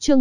Chương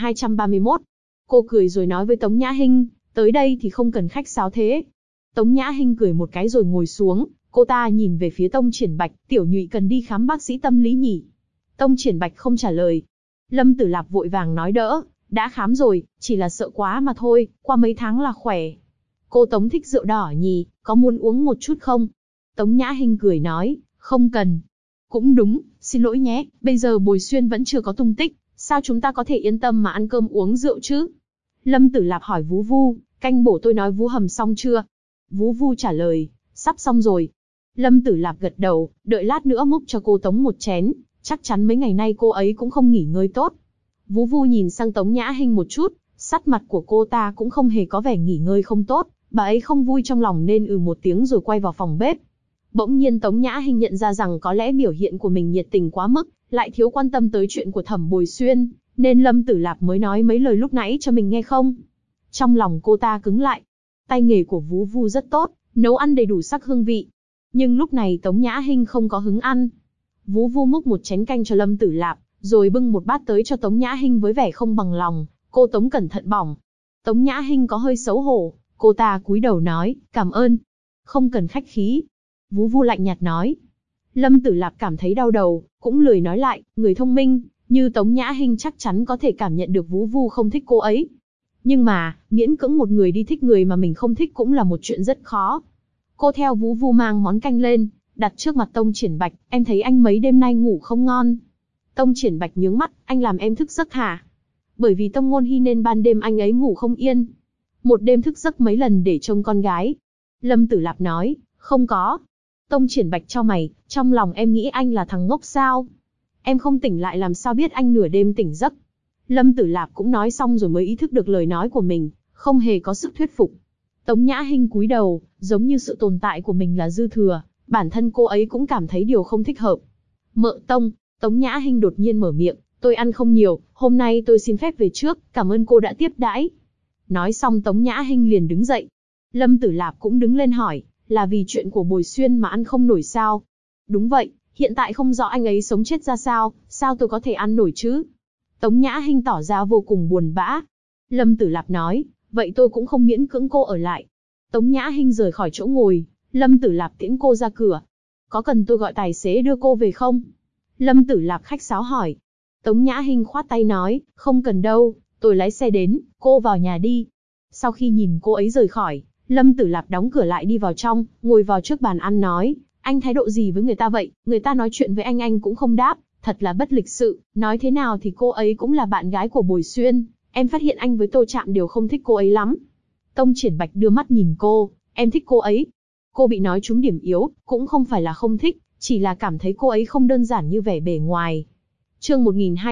1231. Cô cười rồi nói với Tống Nhã Hinh, tới đây thì không cần khách sáo thế. Tống Nhã Hinh cười một cái rồi ngồi xuống, cô ta nhìn về phía Tông Triển Bạch, tiểu nhụy cần đi khám bác sĩ tâm lý nhỉ? Tông Triển Bạch không trả lời. Lâm Tử Lạp vội vàng nói đỡ, đã khám rồi, chỉ là sợ quá mà thôi, qua mấy tháng là khỏe. Cô Tống thích rượu đỏ nhỉ, có muốn uống một chút không? Tống Nhã Hinh cười nói, không cần. Cũng đúng, xin lỗi nhé, bây giờ Bồi Xuyên vẫn chưa có tung tích, sao chúng ta có thể yên tâm mà ăn cơm uống rượu chứ? Lâm Tử Lạp hỏi Vú Vu, canh bổ tôi nói Vú hầm xong chưa? Vú Vu trả lời, sắp xong rồi. Lâm Tử Lạp gật đầu, đợi lát nữa múc cho cô Tống một chén, chắc chắn mấy ngày nay cô ấy cũng không nghỉ ngơi tốt. Vú Vu nhìn sang Tống Nhã Hinh một chút, sắc mặt của cô ta cũng không hề có vẻ nghỉ ngơi không tốt, bà ấy không vui trong lòng nên một tiếng rồi quay vào phòng bếp. Bỗng nhiên Tống Nhã Hinh nhận ra rằng có lẽ biểu hiện của mình nhiệt tình quá mức, lại thiếu quan tâm tới chuyện của Thẩm Bồi Xuyên, nên Lâm Tử Lạp mới nói mấy lời lúc nãy cho mình nghe không. Trong lòng cô ta cứng lại. Tay nghề của Vú Vu rất tốt, nấu ăn đầy đủ sắc hương vị. Nhưng lúc này Tống Nhã Hinh không có hứng ăn. Vú Vu múc một chén canh cho Lâm Tử Lạp, rồi bưng một bát tới cho Tống Nhã Hinh với vẻ không bằng lòng, cô Tống cẩn thận bỏng. Tống Nhã Hinh có hơi xấu hổ, cô ta cúi đầu nói, cảm ơn. Không cần khách khí. Vú Vu lạnh nhạt nói. Lâm Tử Lạp cảm thấy đau đầu, cũng lười nói lại, người thông minh, như Tống Nhã Hinh chắc chắn có thể cảm nhận được Vú Vu không thích cô ấy. Nhưng mà, miễn cưỡng một người đi thích người mà mình không thích cũng là một chuyện rất khó. Cô theo Vú Vu mang món canh lên, đặt trước mặt Tông Triển Bạch, em thấy anh mấy đêm nay ngủ không ngon. Tông Triển Bạch nhướng mắt, anh làm em thức giấc hả? Bởi vì Tông Ngôn Hi nên ban đêm anh ấy ngủ không yên. Một đêm thức giấc mấy lần để trông con gái. Lâm Tử Lạp nói, không có. Tông Triển Bạch chau mày, trong lòng em nghĩ anh là thằng ngốc sao? Em không tỉnh lại làm sao biết anh nửa đêm tỉnh giấc? Lâm Tử Lạp cũng nói xong rồi mới ý thức được lời nói của mình, không hề có sức thuyết phục. Tống Nhã Hinh cúi đầu, giống như sự tồn tại của mình là dư thừa, bản thân cô ấy cũng cảm thấy điều không thích hợp. Mợ Tông, Tống Nhã Hinh đột nhiên mở miệng, tôi ăn không nhiều, hôm nay tôi xin phép về trước, cảm ơn cô đã tiếp đãi. Nói xong Tống Nhã Hinh liền đứng dậy. Lâm Tử Lạp cũng đứng lên hỏi, là vì chuyện của Bồi Xuyên mà ăn không nổi sao? Đúng vậy, hiện tại không rõ anh ấy sống chết ra sao, sao tôi có thể ăn nổi chứ? Tống Nhã Hinh tỏ ra vô cùng buồn bã. Lâm Tử Lạp nói, vậy tôi cũng không miễn cưỡng cô ở lại. Tống Nhã Hinh rời khỏi chỗ ngồi, Lâm Tử Lạp tiễn cô ra cửa. Có cần tôi gọi tài xế đưa cô về không? Lâm Tử Lạp khách sáo hỏi. Tống Nhã Hinh khoát tay nói, không cần đâu, tôi lái xe đến, cô vào nhà đi. Sau khi nhìn cô ấy rời khỏi, Lâm Tử Lạp đóng cửa lại đi vào trong, ngồi vào trước bàn ăn nói, anh thái độ gì với người ta vậy, người ta nói chuyện với anh cũng không đáp, thật là bất lịch sự, nói thế nào thì cô ấy cũng là bạn gái của Bồi Xuyên, em phát hiện anh với Tô Trạm đều không thích cô ấy lắm. Tông Triển Bạch đưa mắt nhìn cô, em thích cô ấy. Cô bị nói trúng điểm yếu, cũng không phải là không thích, chỉ là cảm thấy cô ấy không đơn giản như vẻ bề ngoài. Chương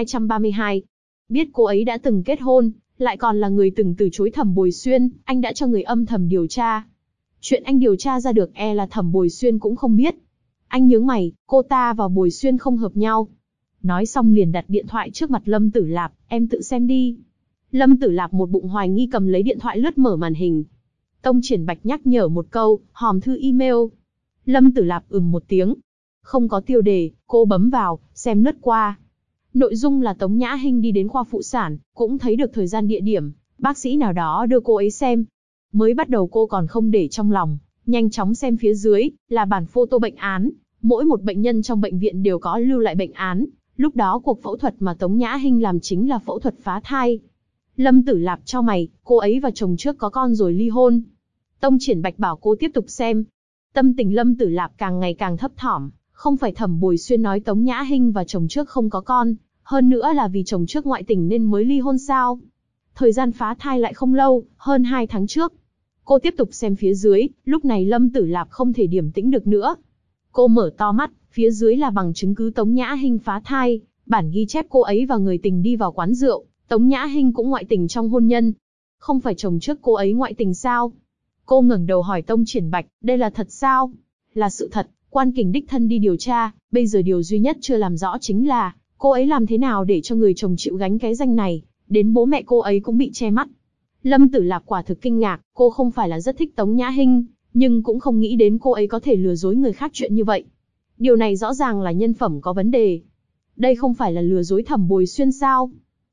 1232. Biết cô ấy đã từng kết hôn, lại còn là người từng từ chối Thẩm Bồi Xuyên, anh đã cho người âm thầm điều tra. Chuyện anh điều tra ra được là Thẩm Bồi Xuyên cũng không biết. Anh nhướng mày, cô ta và Bồi Xuyên không hợp nhau. Nói xong liền đặt điện thoại trước mặt Lâm Tử Lạp, em tự xem đi. Lâm Tử Lạp một bụng hoài nghi cầm lấy điện thoại lướt mở màn hình. Tông Triển Bạch nhắc nhở một câu, hòm thư email. Lâm Tử Lạp một tiếng. Không có tiêu đề, cô bấm vào, xem lướt qua. Nội dung là Tống Nhã Hinh đi đến khoa phụ sản, cũng thấy được thời gian địa điểm, bác sĩ nào đó đưa cô ấy xem. Mới bắt đầu cô còn không để trong lòng, nhanh chóng xem phía dưới, là bản photo bệnh án. Mỗi một bệnh nhân trong bệnh viện đều có lưu lại bệnh án. Lúc đó cuộc phẫu thuật mà Tống Nhã Hinh làm chính là phẫu thuật phá thai. Lâm Tử Lạp chau mày, cô ấy và chồng trước có con rồi ly hôn. Tông Triển Bạch bảo cô tiếp tục xem. Tâm tình Lâm Tử Lạp càng ngày càng thấp thỏm, không phải Thẩm Bồi Xuyên nói Tống Nhã Hinh và chồng trước không có con, hơn nữa là vì chồng trước ngoại tình nên mới ly hôn sao? Thời gian phá thai lại không lâu, hơn 2 tháng trước. Cô tiếp tục xem phía dưới, lúc này Lâm Tử Lạp không thể điềm tĩnh được nữa. Cô mở to mắt, phía dưới là bằng chứng cứ Tống Nhã Hinh phá thai, bản ghi chép cô ấy và người tình đi vào quán rượu, Tống Nhã Hinh cũng ngoại tình trong hôn nhân. Không phải chồng trước cô ấy ngoại tình sao? Cô ngẩng đầu hỏi Tông Triển Bạch, đây là thật sao? Là sự thật, Quan Kình đích thân đi điều tra, bây giờ điều duy nhất chưa làm rõ chính là, cô ấy làm thế nào để cho người chồng chịu gánh cái danh này, đến bố mẹ cô ấy cũng bị che mắt. Lâm Tử Lạp quả thực kinh ngạc, cô không phải là rất thích Tống Nhã Hinh, nhưng cũng không nghĩ đến cô ấy có thể lừa dối người khác chuyện như vậy. Điều này rõ ràng là nhân phẩm có vấn đề. Đây không phải là lừa dối Thẩm Bồi Xuyên sao?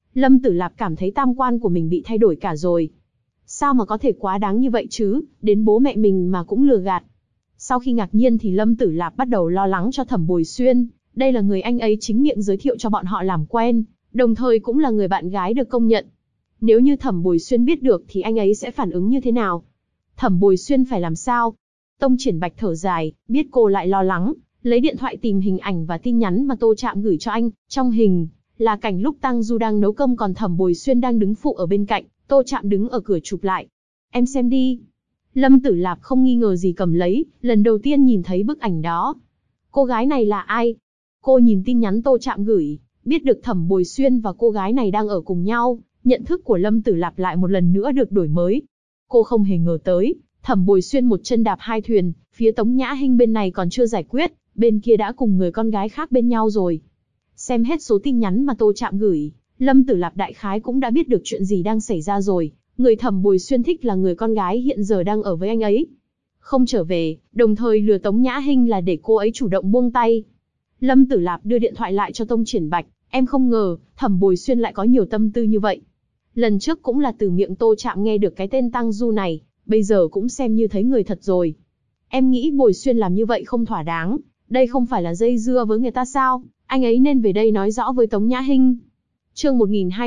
Lâm Tử Lạp cảm thấy tam quan của mình bị thay đổi cả rồi. Sao mà có thể quá đáng như vậy chứ, đến bố mẹ mình mà cũng lừa gạt. Sau khi ngạc nhiên thì Lâm Tử Lạp bắt đầu lo lắng cho Thẩm Bồi Xuyên, đây là người anh ấy chính miệng giới thiệu cho bọn họ làm quen, đồng thời cũng là người bạn gái được công nhận. Nếu như Thẩm Bồi Xuyên biết được thì anh ấy sẽ phản ứng như thế nào? Thẩm Bồi Xuyên phải làm sao? Tông Triển Bạch thở dài, biết cô lại lo lắng, lấy điện thoại tìm hình ảnh và tin nhắn mà Tô Trạm gửi cho anh. Trong hình là cảnh lúc Tang Du đang nấu cơm còn Thẩm Bồi Xuyên đang đứng phụ ở bên cạnh, Tô Trạm đứng ở cửa chụp lại. Em xem đi. Lâm Tử Lạp không nghi ngờ gì cầm lấy, lần đầu tiên nhìn thấy bức ảnh đó. Cô gái này là ai? Cô nhìn tin nhắn Tô Trạm gửi, biết được Thẩm Bồi Xuyên và cô gái này đang ở cùng nhau, nhận thức của Lâm Tử Lạp lại một lần nữa được đổi mới. Cô không hề ngờ tới, Thẩm Bồi Xuyên một chân đạp hai thuyền, phía Tống Nhã Hinh bên này còn chưa giải quyết, bên kia đã cùng người con gái khác bên nhau rồi. Xem hết số tin nhắn mà Tô Trạm gửi, Lâm Tử Lạp đại khái cũng đã biết được chuyện gì đang xảy ra rồi. Người Thẩm Bồi Xuyên thích là người con gái hiện giờ đang ở với anh ấy. Không trở về, đồng thời lừa Tống Nhã Hinh là để cô ấy chủ động buông tay. Lâm Tử Lạp đưa điện thoại lại cho Tông Triển Bạch, em không ngờ, Thẩm Bồi Xuyên lại có nhiều tâm tư như vậy. Lần trước cũng là từ miệng Tô Trạm nghe được cái tên Tang Du này, bây giờ cũng xem như thấy người thật rồi. Em nghĩ Bồi Xuyên làm như vậy không thỏa đáng, đây không phải là dây dưa với người ta sao, anh ấy nên về đây nói rõ với Tống Nhã Hinh. Chương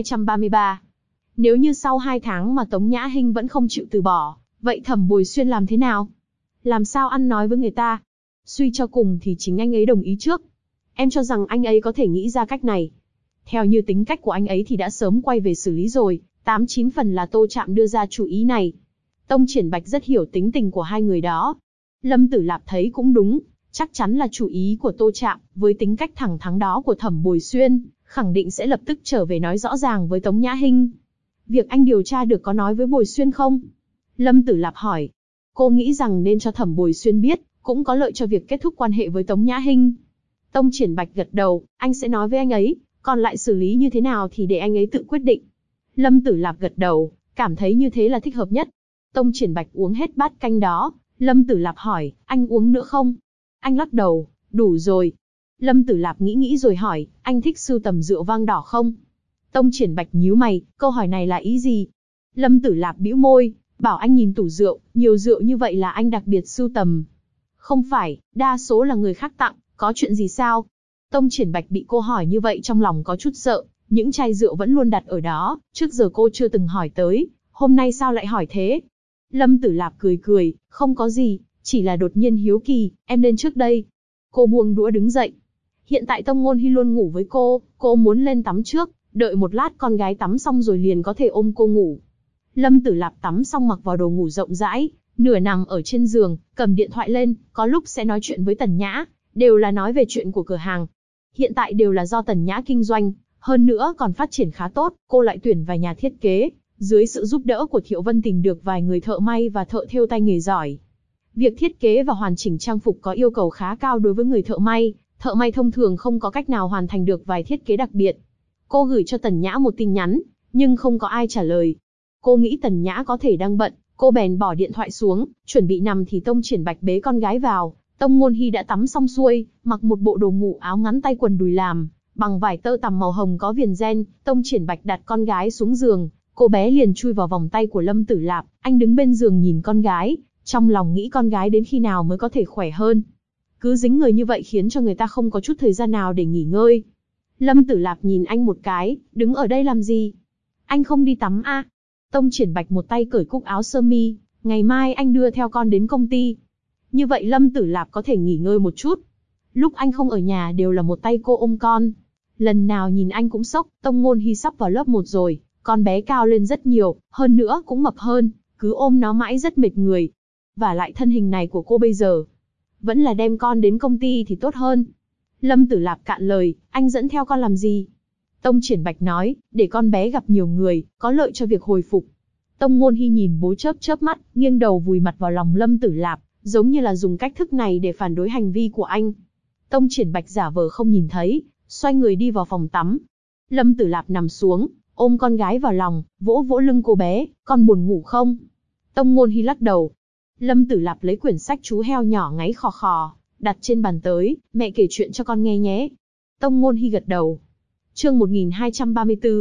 1233. Nếu như sau 2 tháng mà Tống Nhã Hinh vẫn không chịu từ bỏ, vậy Thẩm Bồi Xuyên làm thế nào? Làm sao ăn nói với người ta? Suy cho cùng thì chính anh ấy đồng ý trước. Em cho rằng anh ấy có thể nghĩ ra cách này. Theo như tính cách của anh ấy thì đã sớm quay về xử lý rồi, 8-9 phần là Tô Trạm đưa ra chủ ý này. Tông Triển Bạch rất hiểu tính tình của hai người đó. Lâm Tử Lạp thấy cũng đúng, chắc chắn là chủ ý của Tô Trạm, với tính cách thẳng thắn đó của Thẩm Bồi Xuyên, khẳng định sẽ lập tức trở về nói rõ ràng với Tống Nhã Hinh. Việc anh điều tra được có nói với Bồi Xuyên không? Lâm Tử Lạp hỏi. Cô nghĩ rằng nên cho Thẩm Bồi Xuyên biết, cũng có lợi cho việc kết thúc quan hệ với Tống Nhã Hinh. Tông Triển Bạch gật đầu, anh sẽ nói với anh ấy, còn lại xử lý như thế nào thì để anh ấy tự quyết định. Lâm Tử Lạp gật đầu, cảm thấy như thế là thích hợp nhất. Tông Triển Bạch uống hết bát canh đó, Lâm Tử Lạp hỏi, anh uống nữa không? Anh lắc đầu, đủ rồi. Lâm Tử Lạp nghĩ nghĩ rồi hỏi, anh thích sưu tầm rượu vang đỏ không? Tông Triển Bạch nhíu mày, câu hỏi này là ý gì? Lâm Tử Lạp bĩu môi, bảo anh nhìn tủ rượu, nhiều rượu như vậy là anh đặc biệt sưu tầm. Không phải, đa số là người khác tặng, có chuyện gì sao? Tông Triển Bạch bị cô hỏi như vậy trong lòng có chút sợ, những chai rượu vẫn luôn đặt ở đó, trước giờ cô chưa từng hỏi tới, hôm nay sao lại hỏi thế? Lâm Tử Lạp cười cười, không có gì, chỉ là đột nhiên hiếu kỳ, em lên trước đây. Cô buông đũa đứng dậy. Hiện tại Tông Ngôn Hi luôn ngủ với cô muốn lên tắm trước, đợi một lát con gái tắm xong rồi liền có thể ôm cô ngủ. Lâm Tử Lạp tắm xong mặc vào đồ ngủ rộng rãi, nửa nằm ở trên giường, cầm điện thoại lên, có lúc sẽ nói chuyện với Tần Nhã, đều là nói về chuyện của cửa hàng. Hiện tại đều là do Tần Nhã kinh doanh, hơn nữa còn phát triển khá tốt, cô lại tuyển vài nhà thiết kế, dưới sự giúp đỡ của Thiệu Vân tìm được vài người thợ may và thợ thêu tay nghề giỏi. Việc thiết kế và hoàn chỉnh trang phục có yêu cầu khá cao đối với người thợ may thông thường không có cách nào hoàn thành được vài thiết kế đặc biệt. Cô gửi cho Tần Nhã một tin nhắn, nhưng không có ai trả lời. Cô nghĩ Tần Nhã có thể đang bận, cô bèn bỏ điện thoại xuống, chuẩn bị nằm thì Tông Triển Bạch bế con gái vào. Tông Ngôn Hi đã tắm xong xuôi, mặc một bộ đồ ngủ áo ngắn tay quần đùi làm, bằng vải tơ tằm màu hồng có viền ren. Tông Triển Bạch đặt con gái xuống giường, cô bé liền chui vào vòng tay của Lâm Tử Lạp. Anh đứng bên giường nhìn con gái, trong lòng nghĩ con gái đến khi nào mới có thể khỏe hơn. Cứ dính người như vậy khiến cho người ta không có chút thời gian nào để nghỉ ngơi. Lâm Tử Lạp nhìn anh một cái, đứng ở đây làm gì? Anh không đi tắm à? Tông Triển Bạch một tay cởi cúc áo sơ mi, ngày mai anh đưa theo con đến công ty. Như vậy Lâm Tử Lạp có thể nghỉ ngơi một chút. Lúc anh không ở nhà đều là một tay cô ôm con. Lần nào nhìn anh cũng sốc, Tông Ngôn Hi sắp vào lớp 1 rồi, con bé cao lên rất nhiều, hơn nữa cũng mập hơn, cứ ôm nó mãi rất mệt người. Và lại thân hình này của cô bây giờ, vẫn là đem con đến công ty thì tốt hơn. Lâm Tử Lạp cạn lời, anh dẫn theo con làm gì? Tông Triển Bạch nói, để con bé gặp nhiều người, có lợi cho việc hồi phục. Tông Ngôn Hi nhìn bố chớp chớp mắt, nghiêng đầu vùi mặt vào lòng Lâm Tử Lạp, giống như là dùng cách thức này để phản đối hành vi của anh. Tông Triển Bạch giả vờ không nhìn thấy, xoay người đi vào phòng tắm. Lâm Tử Lạp nằm xuống, ôm con gái vào lòng, vỗ vỗ lưng cô bé, con buồn ngủ không? Tông Ngôn Hi lắc đầu. Lâm Tử Lạp lấy quyển sách Chú heo nhỏ ngáy khò khò, đặt trên bàn tới, mẹ kể chuyện cho con nghe nhé. Tông Ngôn Hi gật đầu. Chương 1234.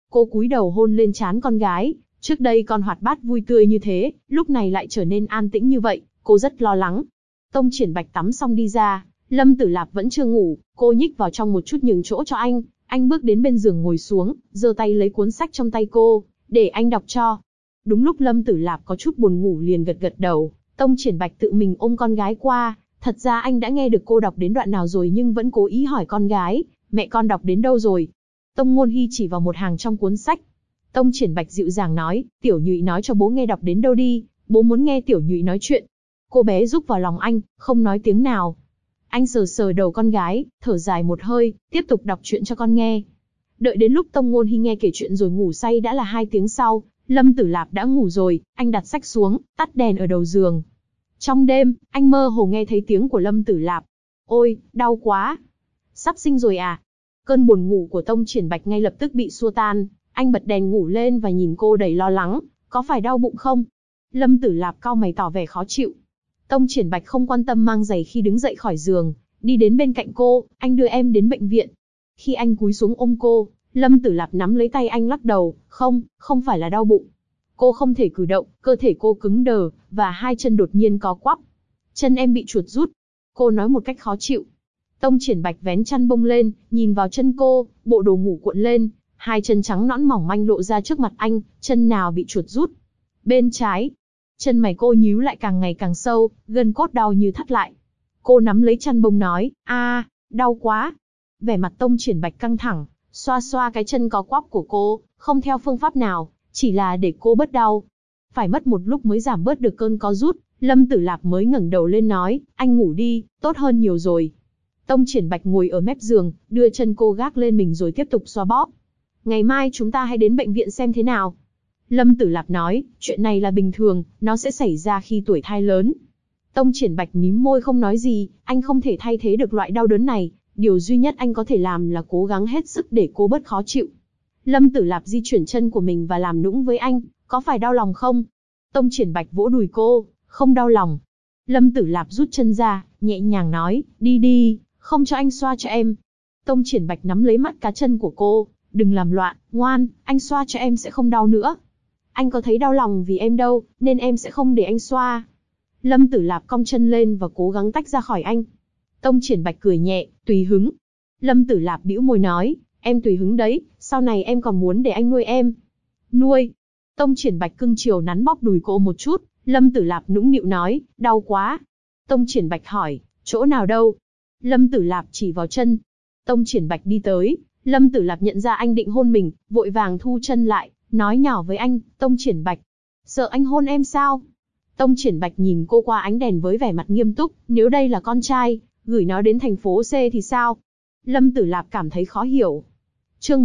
Cô cúi đầu hôn lên trán con gái, trước đây con hoạt bát vui tươi như thế, lúc này lại trở nên an tĩnh như vậy, cô rất lo lắng. Tông Triển Bạch tắm xong đi ra, Lâm Tử Lạp vẫn chưa ngủ, cô nhích vào trong một chút nhường chỗ cho anh bước đến bên giường ngồi xuống, giơ tay lấy cuốn sách trong tay cô, để anh đọc cho. Đúng lúc Lâm Tử Lạp có chút buồn ngủ liền gật gật đầu, Tông Triển Bạch tự mình ôm con gái qua, thật ra anh đã nghe được cô đọc đến đoạn nào rồi nhưng vẫn cố ý hỏi con gái, mẹ con đọc đến đâu rồi? Tông Ngôn Hy chỉ vào một hàng trong cuốn sách. Tông Triển Bạch dịu dàng nói, Tiểu Nhụy nói cho bố nghe đọc đến đâu đi, bố muốn nghe Tiểu Nhụy nói chuyện. Cô bé rúc vào lòng anh, không nói tiếng nào. Anh sờ sờ đầu con gái, thở dài một hơi, tiếp tục đọc chuyện cho con nghe. Đợi đến lúc Tông Ngôn Hy nghe kể chuyện rồi ngủ say đã là 2 tiếng sau, Lâm Tử Lạp đã ngủ rồi, anh đặt sách xuống, tắt đèn ở đầu giường. Trong đêm, anh mơ hồ nghe thấy tiếng của Lâm Tử Lạp. Ôi, đau quá. Sắp sinh rồi à? Cơn buồn ngủ của Tông Triển Bạch ngay lập tức bị xua tan, anh bật đèn ngủ lên và nhìn cô đầy lo lắng, có phải đau bụng không? Lâm Tử Lạp cau mày tỏ vẻ khó chịu. Tông Triển Bạch không quan tâm mang giày khi đứng dậy khỏi giường, đi đến bên cạnh cô, anh đưa em đến bệnh viện. Khi anh cúi xuống ôm cô, Lâm Tử Lạp nắm lấy tay anh lắc đầu, không phải là đau bụng. Cô không thể cử động, cơ thể cô cứng đờ, và 2 chân đột nhiên có quắp. Chân em bị chuột rút. Cô nói một cách khó chịu. Tông Triển Bạch vén chăn bông lên, nhìn vào chân cô, bộ đồ ngủ cuộn lên, 2 chân trắng nõn mỏng manh lộ ra trước mặt anh, chân nào bị chuột rút? Bên trái. Chân mày cô nhíu lại càng ngày càng sâu, gân cốt đau như thắt lại. Cô nắm lấy chăn bông nói, đau quá. Vẻ mặt Tông Triển Bạch căng thẳng, xoa xoa cái chân có quắp của cô, không theo phương pháp nào, chỉ là để cô bớt đau. Phải mất một lúc mới giảm bớt được cơn co rút, Lâm Tử Lạp mới ngẩng đầu lên nói, anh ngủ đi, tốt hơn nhiều rồi. Tông Triển Bạch ngồi ở mép giường, đưa chân cô gác lên mình rồi tiếp tục xoa bóp. Ngày mai chúng ta hãy đến bệnh viện xem thế nào. Lâm Tử Lạp nói, chuyện này là bình thường, nó sẽ xảy ra khi tuổi thai lớn. Tông Triển Bạch mím môi không nói gì, anh không thể thay thế được loại đau đớn này, điều duy nhất anh có thể làm là cố gắng hết sức để cô bớt khó chịu. Lâm Tử Lạp di chuyển chân của mình và làm nũng với anh, có phải đau lòng không? Tông Triển Bạch vỗ đùi cô, không đau lòng. Lâm Tử Lạp rút chân ra, nhẹ nhàng nói, đi đi, không cho anh xoa cho em. Tông Triển Bạch nắm lấy mắt cá chân của cô, đừng làm loạn, ngoan, anh xoa cho em sẽ không đau nữa. Anh có thấy đau lòng vì em đâu, nên em sẽ không để anh xoa. Lâm Tử Lạp cong chân lên và cố gắng tách ra khỏi anh. Tông Triển Bạch cười nhẹ, tùy hứng. Lâm Tử Lạp bĩu môi nói, em tùy hứng đấy, sau này em còn muốn để anh nuôi em. Nuôi? Tông Triển Bạch cưng chiều nắn bóp đùi cô một chút, Lâm Tử Lạp nũng nịu nói, đau quá. Tông Triển Bạch hỏi, chỗ nào đâu? Lâm Tử Lạp chỉ vào chân. Tông Triển Bạch đi tới, Lâm Tử Lạp nhận ra anh định hôn mình, vội vàng thu chân lại, nói nhỏ với anh, Tông Triển Bạch, sợ anh hôn em sao? Tông Triển Bạch nhìn cô qua ánh đèn với vẻ mặt nghiêm túc, nếu đây là con trai, gửi nó đến thành phố C thì sao? Lâm Tử Lạp cảm thấy khó hiểu. Chương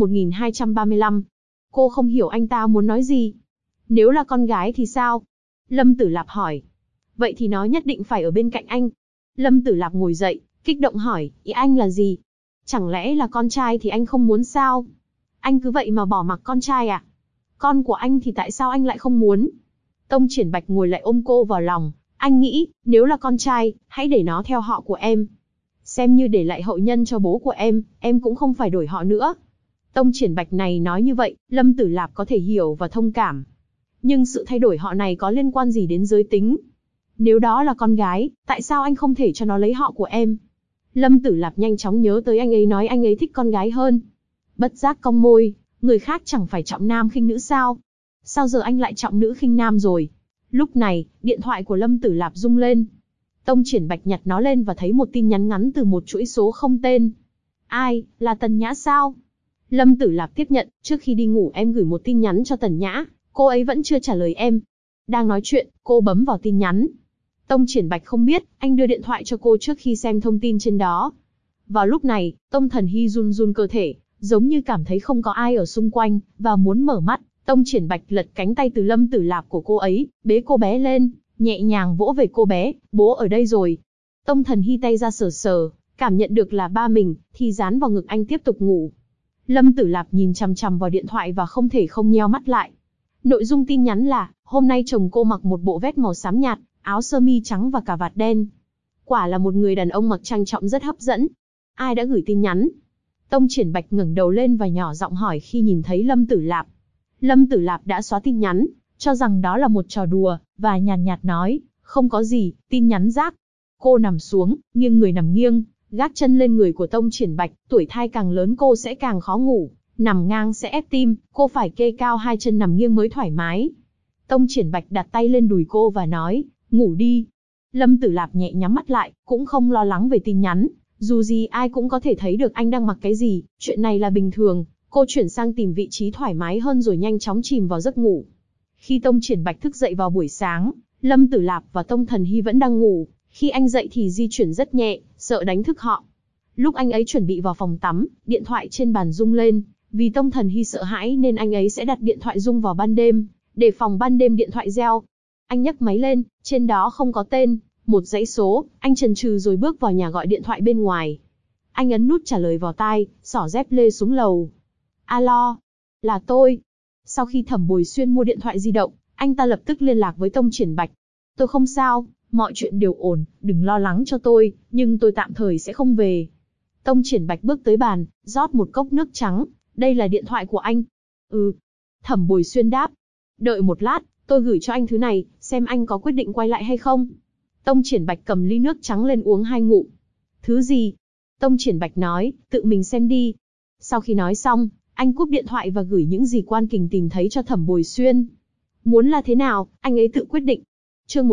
1235. Cô không hiểu anh ta muốn nói gì. Nếu là con gái thì sao? Lâm Tử Lạp hỏi. Vậy thì nó nhất định phải ở bên cạnh anh. Lâm Tử Lạp ngồi dậy, kích động hỏi, ý anh là gì? Chẳng lẽ là con trai thì anh không muốn sao? Anh cứ vậy mà bỏ mặc con trai à? Con của anh thì tại sao anh lại không muốn? Tông Triển Bạch ngồi lại ôm cô vào lòng. Anh nghĩ, nếu là con trai, hãy để nó theo họ của em. Xem như để lại hậu nhân cho bố của em cũng không phải đổi họ nữa. Tông Triển Bạch này nói như vậy, Lâm Tử Lạp có thể hiểu và thông cảm. Nhưng sự thay đổi họ này có liên quan gì đến giới tính? Nếu đó là con gái, tại sao anh không thể cho nó lấy họ của em? Lâm Tử Lạp nhanh chóng nhớ tới anh ấy nói anh ấy thích con gái hơn. Bất giác cong môi, người khác chẳng phải trọng nam khinh nữ sao? Sao giờ anh lại trọng nữ khinh nam rồi? Lúc này, điện thoại của Lâm Tử Lạp rung lên. Tông Triển Bạch nhặt nó lên và thấy một tin nhắn ngắn từ một chuỗi số không tên. Ai, là Tần Nhã sao? Lâm Tử Lạp tiếp nhận, trước khi đi ngủ em gửi một tin nhắn cho Tần Nhã, cô ấy vẫn chưa trả lời em. Đang nói chuyện, cô bấm vào tin nhắn. Tông Triển Bạch không biết, anh đưa điện thoại cho cô trước khi xem thông tin trên đó. Vào lúc này, Tông Thần Hy run run cơ thể, giống như cảm thấy không có ai ở xung quanh, và muốn mở mắt. Tông Triển Bạch lật cánh tay từ Lâm Tử Lạp của cô ấy, bế cô bé lên, nhẹ nhàng vỗ về cô bé, bố ở đây rồi. Tông Thần Hy tay ra sờ sờ, cảm nhận được là ba mình, thì dán vào ngực anh tiếp tục ngủ. Lâm Tử Lạp nhìn chằm chằm vào điện thoại và không thể không nheo mắt lại. Nội dung tin nhắn là, hôm nay chồng cô mặc một bộ vest màu xám nhạt, áo sơ mi trắng và cà vạt đen. Quả là một người đàn ông mặc trang trọng rất hấp dẫn. Ai đã gửi tin nhắn? Tông Triển Bạch ngẩng đầu lên và nhỏ giọng hỏi khi nhìn thấy Lâm Tử Lạp. Lâm Tử Lạp đã xóa tin nhắn, cho rằng đó là một trò đùa, và nhàn nhạt nói, không có gì, tin nhắn rác. Cô nằm xuống, nghiêng người nằm nghiêng, gác chân lên người của Tông Triển Bạch, tuổi thai càng lớn cô sẽ càng khó ngủ, nằm ngang sẽ ép tim, cô phải kê cao hai chân nằm nghiêng mới thoải mái. Tông Triển Bạch đặt tay lên đùi cô và nói, ngủ đi. Lâm Tử Lạp nhẹ nhắm mắt lại, cũng không lo lắng về tin nhắn, dù gì ai cũng có thể thấy được anh đang mặc cái gì, chuyện này là bình thường. Cô chuyển sang tìm vị trí thoải mái hơn rồi nhanh chóng chìm vào giấc ngủ. Khi Tông Triển Bạch thức dậy vào buổi sáng, Lâm Tử Lạp và Tông Thần Hy vẫn đang ngủ. Khi anh dậy thì di chuyển rất nhẹ, sợ đánh thức họ. Lúc anh ấy chuẩn bị vào phòng tắm, điện thoại trên bàn rung lên. Vì Tông Thần Hy sợ hãi nên anh ấy sẽ đặt điện thoại rung vào ban đêm, để phòng ban đêm điện thoại reo. Anh nhấc máy lên, trên đó không có tên, một dãy số. Anh chần chừ rồi bước vào nhà gọi điện thoại bên ngoài. Anh ấn nút trả lời vào tai, xỏ dép lê xuống lầu. Alo, là tôi. Sau khi Thẩm Bồi Xuyên mua điện thoại di động, anh ta lập tức liên lạc với Tông Triển Bạch. Tôi không sao, mọi chuyện đều ổn, đừng lo lắng cho tôi, nhưng tôi tạm thời sẽ không về. Tông Triển Bạch bước tới bàn, rót một cốc nước trắng. Đây là điện thoại của anh. Ừ. Thẩm Bồi Xuyên đáp. Đợi một lát, tôi gửi cho anh thứ này, xem anh có quyết định quay lại hay không. Tông Triển Bạch cầm ly nước trắng lên uống 2 ngụm. Thứ gì? Tông Triển Bạch nói, tự mình xem đi. Sau khi nói xong, anh cúp điện thoại và gửi những gì Quan Kình tìm thấy cho Thẩm Bồi Xuyên. Muốn là thế nào, anh ấy tự quyết định. Chương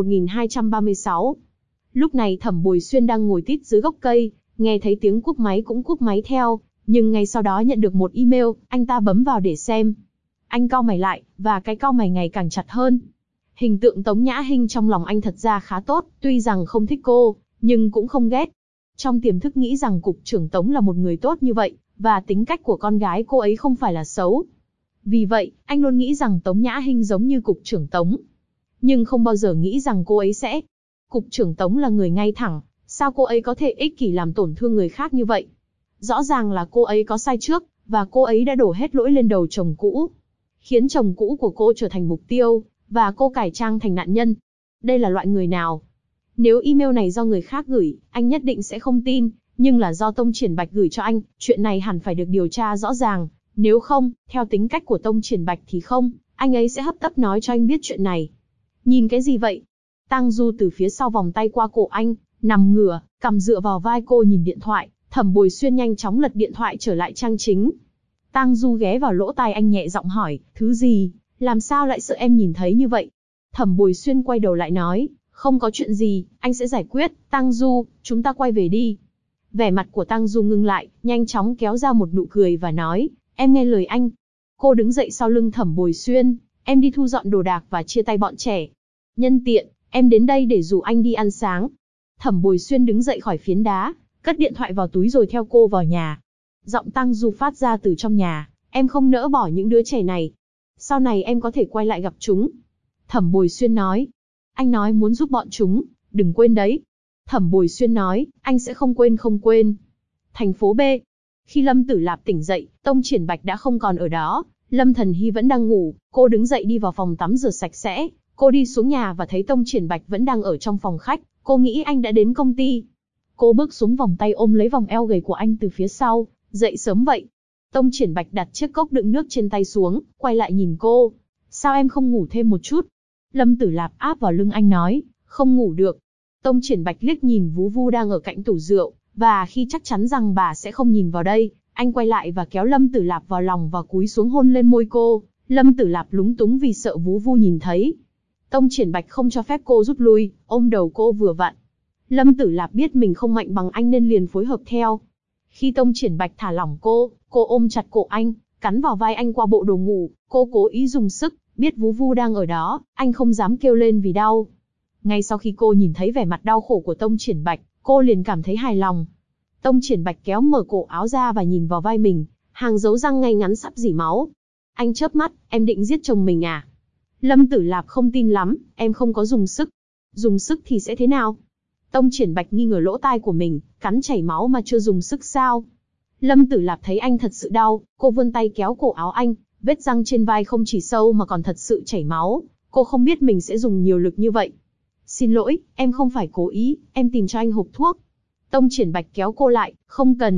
1236. Lúc này Thẩm Bồi Xuyên đang ngồi tít dưới gốc cây, nghe thấy tiếng cúp máy cũng cúp máy theo, nhưng ngay sau đó nhận được một email, anh ta bấm vào để xem. Anh cau mày lại, và cái cau mày ngày càng chặt hơn. Hình tượng Tống Nhã Hinh trong lòng anh thật ra khá tốt, tuy rằng không thích cô, nhưng cũng không ghét. Trong tiềm thức nghĩ rằng cục trưởng Tống là một người tốt như vậy, và tính cách của con gái cô ấy không phải là xấu. Vì vậy, anh luôn nghĩ rằng Tống Nhã Hinh giống như cục trưởng Tống. Nhưng không bao giờ nghĩ rằng cô ấy sẽ. Cục trưởng Tống là người ngay thẳng, sao cô ấy có thể ích kỷ làm tổn thương người khác như vậy? Rõ ràng là cô ấy có sai trước, và cô ấy đã đổ hết lỗi lên đầu chồng cũ. Khiến chồng cũ của cô trở thành mục tiêu, và cô cải trang thành nạn nhân. Đây là loại người nào? Nếu email này do người khác gửi, anh nhất định sẽ không tin, nhưng là do Tông Triển Bạch gửi cho anh, chuyện này hẳn phải được điều tra rõ ràng. Nếu không, theo tính cách của Tông Triển Bạch thì không, anh ấy sẽ hấp tấp nói cho anh biết chuyện này. Nhìn cái gì vậy? Tang Du từ phía sau vòng tay qua cổ anh, nằm ngửa, cằm dựa vào vai cô nhìn điện thoại. Thẩm Bồi Xuyên nhanh chóng lật điện thoại trở lại trang chính. Tang Du ghé vào lỗ tai anh nhẹ giọng hỏi, thứ gì? Làm sao lại sợ em nhìn thấy như vậy? Thẩm Bồi Xuyên quay đầu lại nói, không có chuyện gì, anh sẽ giải quyết. Tang Du, chúng ta quay về đi. Vẻ mặt của Tang Du ngưng lại, nhanh chóng kéo ra một nụ cười và nói, em nghe lời anh. Cô đứng dậy sau lưng Thẩm Bồi Xuyên, em đi thu dọn đồ đạc và chia tay bọn trẻ. Nhân tiện, em đến đây để rủ anh đi ăn sáng. Thẩm Bồi Xuyên đứng dậy khỏi phiến đá, cất điện thoại vào túi rồi theo cô vào nhà. Giọng Tang Du phát ra từ trong nhà, em không nỡ bỏ những đứa trẻ này. Sau này em có thể quay lại gặp chúng. Thẩm Bồi Xuyên nói. Anh nói muốn giúp bọn chúng, đừng quên đấy. Thẩm Bồi Xuyên nói, anh sẽ không quên. Thành phố B. Khi Lâm Tử Lạp tỉnh dậy, Tông Triển Bạch đã không còn ở đó. Lâm Thần Hy vẫn đang ngủ, cô đứng dậy đi vào phòng tắm rửa sạch sẽ. Cô đi xuống nhà và thấy Tông Triển Bạch vẫn đang ở trong phòng khách, cô nghĩ anh đã đến công ty. Cô bước xuống vòng tay ôm lấy vòng eo gầy của anh từ phía sau, dậy sớm vậy. Tông Triển Bạch đặt chiếc cốc đựng nước trên tay xuống, quay lại nhìn cô. Sao em không ngủ thêm một chút? Lâm Tử Lạp áp vào lưng anh nói, không ngủ được. Tông Triển Bạch liếc nhìn Vú Vu đang ở cạnh tủ rượu, và khi chắc chắn rằng bà sẽ không nhìn vào đây, anh quay lại và kéo Lâm Tử Lạp vào lòng và cúi xuống hôn lên môi cô. Lâm Tử Lạp lúng túng vì sợ Vú Vu nhìn thấy. Tông Triển Bạch không cho phép cô rút lui, ôm đầu cô vừa vặn. Lâm Tử Lạp biết mình không mạnh bằng anh nên liền phối hợp theo. Khi Tông Triển Bạch thả lỏng cô ôm chặt cổ anh, cắn vào vai anh qua bộ đồ ngủ, cô cố ý dùng sức, biết Vú Vu đang ở đó, anh không dám kêu lên vì đau. Ngay sau khi cô nhìn thấy vẻ mặt đau khổ của Tông Triển Bạch, cô liền cảm thấy hài lòng. Tông Triển Bạch kéo mở cổ áo ra và nhìn vào vai mình, hàng dấu răng ngay ngắn sắp rỉ máu. Anh chớp mắt, em định giết chồng mình à? Lâm Tử Lạp không tin lắm, em không có dùng sức. Dùng sức thì sẽ thế nào? Tông Triển Bạch nghi ngờ lỗ tai của mình, cắn chảy máu mà chưa dùng sức sao? Lâm Tử Lạp thấy anh thật sự đau, cô vươn tay kéo cổ áo anh, vết răng trên vai không chỉ sâu mà còn thật sự chảy máu. Cô không biết mình sẽ dùng nhiều lực như vậy. Xin lỗi, em không phải cố ý, em tìm cho anh hộp thuốc. Tông Triển Bạch kéo cô lại, không cần.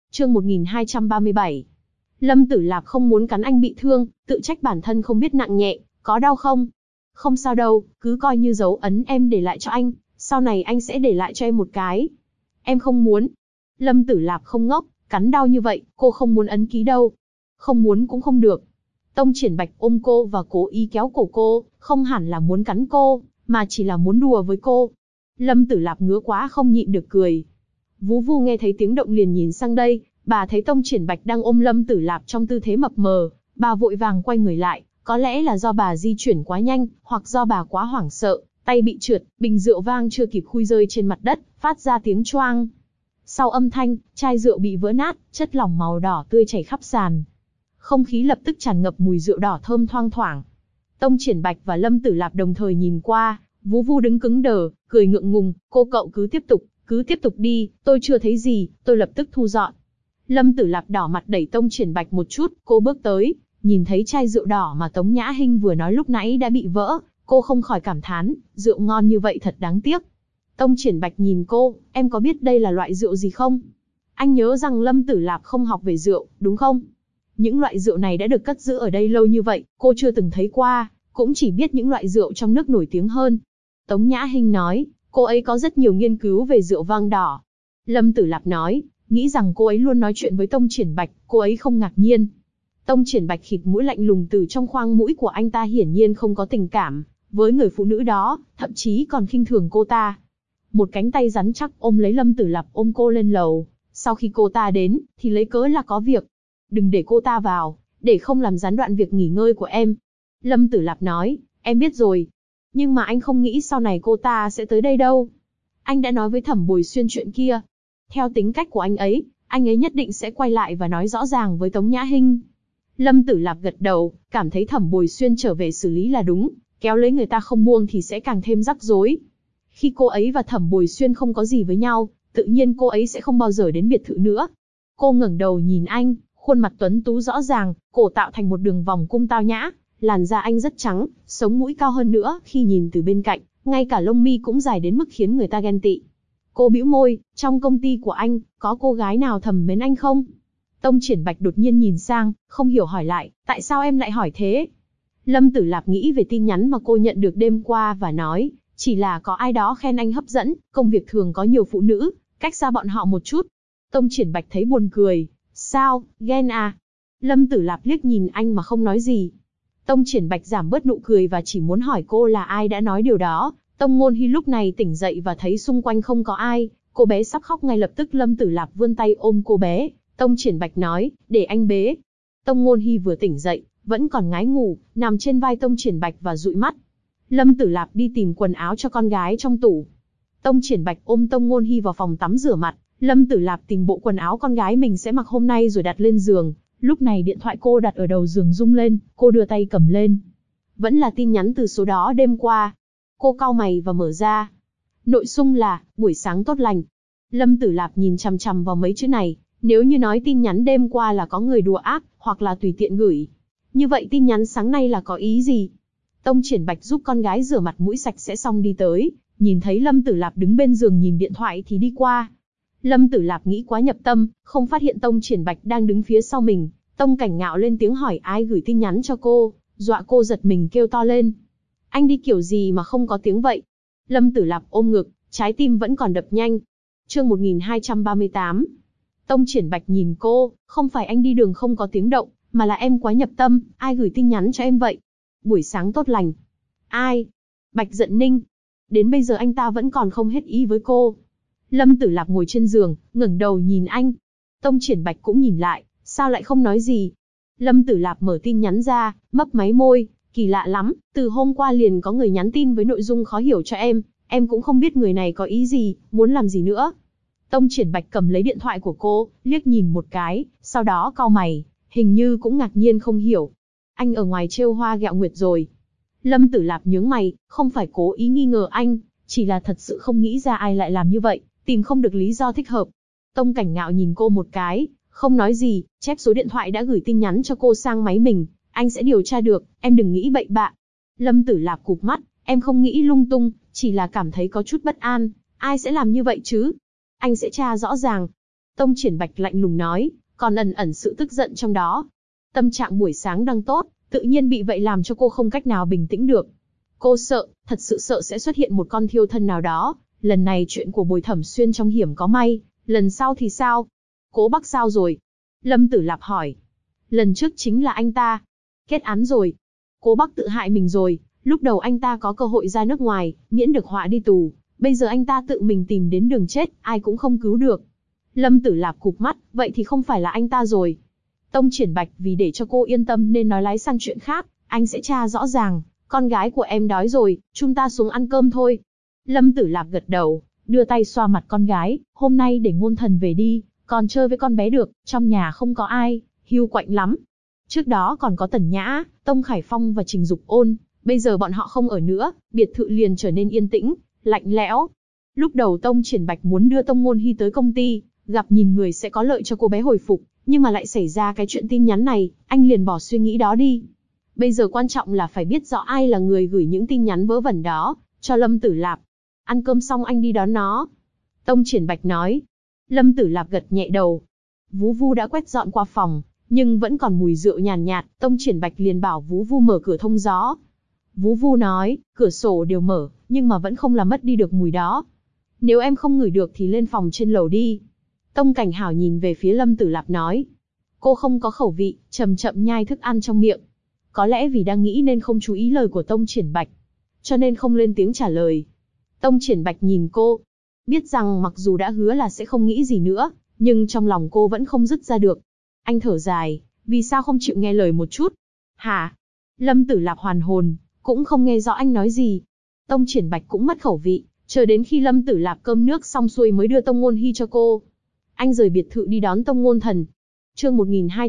Chương 1237. Lâm Tử Lạp không muốn cắn anh bị thương, tự trách bản thân không biết nặng nhẹ, có đau không? Không sao đâu, cứ coi như dấu ấn em để lại cho anh, sau này anh sẽ để lại cho em một cái. Em không muốn. Lâm Tử Lạp không ngốc, cắn đau như vậy, cô không muốn ấn ký đâu. Không muốn cũng không được. Tông Triển Bạch ôm cô và cố ý kéo cổ cô, không hẳn là muốn cắn cô, mà chỉ là muốn đùa với cô. Lâm Tử Lạp ngứa quá không nhịn được cười. Vú Vu nghe thấy tiếng động liền nhìn sang đây, bà thấy Tông Triển Bạch đang ôm Lâm Tử Lạp trong tư thế mập mờ, bà vội vàng quay người lại, có lẽ là do bà di chuyển quá nhanh, hoặc do bà quá hoảng sợ, tay bị trượt, bình rượu vang chưa kịp khui rơi trên mặt đất, phát ra tiếng choang. Sau âm thanh, chai rượu bị vỡ nát, chất lỏng màu đỏ tươi chảy khắp sàn. Không khí lập tức tràn ngập mùi rượu đỏ thơm thoang thoảng. Tông Triển Bạch và Lâm Tử Lạp đồng thời nhìn qua, Vú Vu đứng cứng đờ, cười ngượng ngùng, cô cậu cứ tiếp tục đi, tôi chưa thấy gì, tôi lập tức thu dọn. Lâm Tử Lạp đỏ mặt đẩy Tông Triển Bạch một chút, cô bước tới, nhìn thấy chai rượu đỏ mà Tống Nhã Hinh vừa nói lúc nãy đã bị vỡ, cô không khỏi cảm thán, rượu ngon như vậy thật đáng tiếc. Tông Triển Bạch nhìn cô, em có biết đây là loại rượu gì không? Anh nhớ rằng Lâm Tử Lạp không học về rượu, đúng không? Những loại rượu này đã được cất giữ ở đây lâu như vậy, cô chưa từng thấy qua, cũng chỉ biết những loại rượu trong nước nổi tiếng hơn. Tống Nhã Hinh nói, cô ấy có rất nhiều nghiên cứu về rượu vang đỏ. Lâm Tử Lạp nói, nghĩ rằng cô ấy luôn nói chuyện với Tông Triển Bạch, cô ấy không ngạc nhiên. Tông Triển Bạch khịt mũi lạnh lùng, từ trong khoang mũi của anh ta hiển nhiên không có tình cảm với người phụ nữ đó, thậm chí còn khinh thường cô ta. Một cánh tay rắn chắc ôm lấy Lâm Tử Lạp, ôm cô lên lầu. Sau khi cô ta đến, thì lấy cớ là có việc. Đừng để cô ta vào, để không làm gián đoạn việc nghỉ ngơi của em. Lâm Tử Lạp nói, em biết rồi. Nhưng mà anh không nghĩ sau này cô ta sẽ tới đây đâu. Anh đã nói với Thẩm Bồi Xuyên chuyện kia. Theo tính cách của anh ấy nhất định sẽ quay lại và nói rõ ràng với Tống Nhã Hinh. Lâm Tử Lạp gật đầu, cảm thấy Thẩm Bồi Xuyên trở về xử lý là đúng, kéo lấy người ta không buông thì sẽ càng thêm rắc rối. Khi cô ấy và Thẩm Bồi Xuyên không có gì với nhau, tự nhiên cô ấy sẽ không bao giờ đến biệt thự nữa. Cô ngẩng đầu nhìn anh, khuôn mặt tuấn tú rõ ràng, cổ tạo thành một đường vòng cung tao nhã, làn da anh rất trắng, sống mũi cao hơn nữa, khi nhìn từ bên cạnh, ngay cả lông mi cũng dài đến mức khiến người ta ghen tị. Cô bĩu môi, trong công ty của anh, có cô gái nào thầm mến anh không? Tông Triển Bạch đột nhiên nhìn sang, không hiểu hỏi lại, tại sao em lại hỏi thế? Lâm Tử Lạp nghĩ về tin nhắn mà cô nhận được đêm qua và nói, chỉ là có ai đó khen anh hấp dẫn, công việc thường có nhiều phụ nữ, cách xa bọn họ một chút. Tông Triển Bạch thấy buồn cười, sao, ghen à? Lâm Tử Lạp liếc nhìn anh mà không nói gì. Tông Triển Bạch giảm bớt nụ cười và chỉ muốn hỏi cô là ai đã nói điều đó. Tông Ngôn Hi lúc này tỉnh dậy và thấy xung quanh không có ai, cô bé sắp khóc ngay lập tức. Lâm Tử Lạp vươn tay ôm cô bé, Tông Triển Bạch nói, để anh bế. Tông Ngôn Hi vừa tỉnh dậy, vẫn còn ngái ngủ, nằm trên vai Tông Triển Bạch và dụi mắt. Lâm Tử Lạp đi tìm quần áo cho con gái trong tủ. Tông Triển Bạch ôm Tông Ngôn Hi vào phòng tắm rửa mặt. Lâm Tử Lạp tìm bộ quần áo con gái mình sẽ mặc hôm nay rồi đặt lên giường. Lúc này điện thoại cô đặt ở đầu giường rung lên, cô đưa tay cầm lên. Vẫn là tin nhắn từ số đó đêm qua. Cô cau mày và mở ra. Nội dung là, buổi sáng tốt lành. Lâm Tử Lạp nhìn chằm chằm vào mấy chữ này, nếu như nói tin nhắn đêm qua là có người đùa ác, hoặc là tùy tiện gửi. Như vậy tin nhắn sáng nay là có ý gì? Tông Triển Bạch giúp con gái rửa mặt mũi sạch sẽ xong đi tới, nhìn thấy Lâm Tử Lạp đứng bên giường nhìn điện thoại thì đi qua. Lâm Tử Lạp nghĩ quá nhập tâm, không phát hiện Tông Triển Bạch đang đứng phía sau mình. Tông Cảnh Ngạo lên tiếng hỏi ai gửi tin nhắn cho cô, dọa cô giật mình kêu to lên. Anh đi kiểu gì mà không có tiếng vậy? Lâm Tử Lạp ôm ngực, trái tim vẫn còn đập nhanh. Chương 1238. Tông Triển Bạch nhìn cô, không phải anh đi đường không có tiếng động, mà là em quá nhập tâm, ai gửi tin nhắn cho em vậy? Buổi sáng tốt lành. Ai? Bạch Dận Ninh. Đến bây giờ anh ta vẫn còn không hết ý với cô. Lâm Tử Lạp ngồi trên giường, ngẩng đầu nhìn anh. Tông Triển Bạch cũng nhìn lại, sao lại không nói gì? Lâm Tử Lạp mở tin nhắn ra, mấp máy môi, kỳ lạ lắm, từ hôm qua liền có người nhắn tin với nội dung khó hiểu cho em cũng không biết người này có ý gì, muốn làm gì nữa. Tông Triển Bạch cầm lấy điện thoại của cô, liếc nhìn một cái, sau đó cau mày, hình như cũng ngạc nhiên không hiểu. Anh ở ngoài trêu hoa ghẹo nguyệt rồi. Lâm Tử Lạp nhướng mày, không phải cố ý nghi ngờ anh, chỉ là thật sự không nghĩ ra ai lại làm như vậy, tìm không được lý do thích hợp. Tông Cảnh Ngạo nhìn cô một cái, không nói gì, chép số điện thoại đã gửi tin nhắn cho cô sang máy mình, anh sẽ điều tra được, em đừng nghĩ bậy bạ. Lâm Tử Lạp cụp mắt, em không nghĩ lung tung, chỉ là cảm thấy có chút bất an, ai sẽ làm như vậy chứ? Anh sẽ tra rõ ràng. Tông Triển Bạch lạnh lùng nói, còn ẩn ẩn sự tức giận trong đó. Tâm trạng buổi sáng đang tốt, tự nhiên bị vậy làm cho cô không cách nào bình tĩnh được. Cô sợ, thật sự sợ sẽ xuất hiện một con thiêu thân nào đó. Lần này chuyện của Bồi Thẩm Xuyên trong hiểm có may, lần sau thì sao? Cố Bắc sao rồi? Lâm Tử Lạp hỏi. Lần trước chính là anh ta. Kết án rồi. Cố Bắc tự hại mình rồi, lúc đầu anh ta có cơ hội ra nước ngoài, miễn được họa đi tù. Bây giờ anh ta tự mình tìm đến đường chết, ai cũng không cứu được. Lâm Tử Lạp cụp mắt, vậy thì không phải là anh ta rồi. Tông Triển Bạch vì để cho cô yên tâm nên nói lái sang chuyện khác, anh sẽ tra rõ ràng, con gái của em đói rồi, chúng ta xuống ăn cơm thôi. Lâm Tử Lạp gật đầu, đưa tay xoa mặt con gái, hôm nay để Ngôn Thần về đi, còn chơi với con bé được, trong nhà không có ai, hiu quạnh lắm. Trước đó còn có Tần Nhã, Tông Khải Phong và Trình Dục Ôn, bây giờ bọn họ không ở nữa, biệt thự liền trở nên yên tĩnh, lạnh lẽo. Lúc đầu Tông Triển Bạch muốn đưa Tông Ngôn Hy tới công ty, gặp nhìn người sẽ có lợi cho cô bé hồi phục, nhưng mà lại xảy ra cái chuyện tin nhắn này, anh liền bỏ suy nghĩ đó đi. Bây giờ quan trọng là phải biết rõ ai là người gửi những tin nhắn vớ vẩn đó, cho Lâm Tử Lạp. Ăn cơm xong anh đi đón nó. Tông Triển Bạch nói. Lâm Tử Lạp gật nhẹ đầu. Vú Vu đã quét dọn qua phòng, nhưng vẫn còn mùi rượu nhàn nhạt, Tông Triển Bạch liền bảo Vú Vu mở cửa thông gió. Vú Vu nói, cửa sổ đều mở, nhưng mà vẫn không làm mất đi được mùi đó. Nếu em không ngửi được thì lên phòng trên lầu đi. Tông Cảnh Hảo nhìn về phía Lâm Tử Lạp nói. Cô không có khẩu vị, chậm chậm nhai thức ăn trong miệng. Có lẽ vì đang nghĩ nên không chú ý lời của Tông Triển Bạch, cho nên không lên tiếng trả lời. Tông Triển Bạch nhìn cô, biết rằng mặc dù đã hứa là sẽ không nghĩ gì nữa, nhưng trong lòng cô vẫn không dứt ra được. Anh thở dài, vì sao không chịu nghe lời một chút? Hả? Lâm Tử Lạp hoàn hồn, cũng không nghe rõ anh nói gì. Tông Triển Bạch cũng mất khẩu vị, chờ đến khi Lâm Tử Lạp cơm nước xong xuôi mới đưa Tông Ngôn Hy cho cô. Anh rời biệt thự đi đón Tông Ngôn Thần. Chương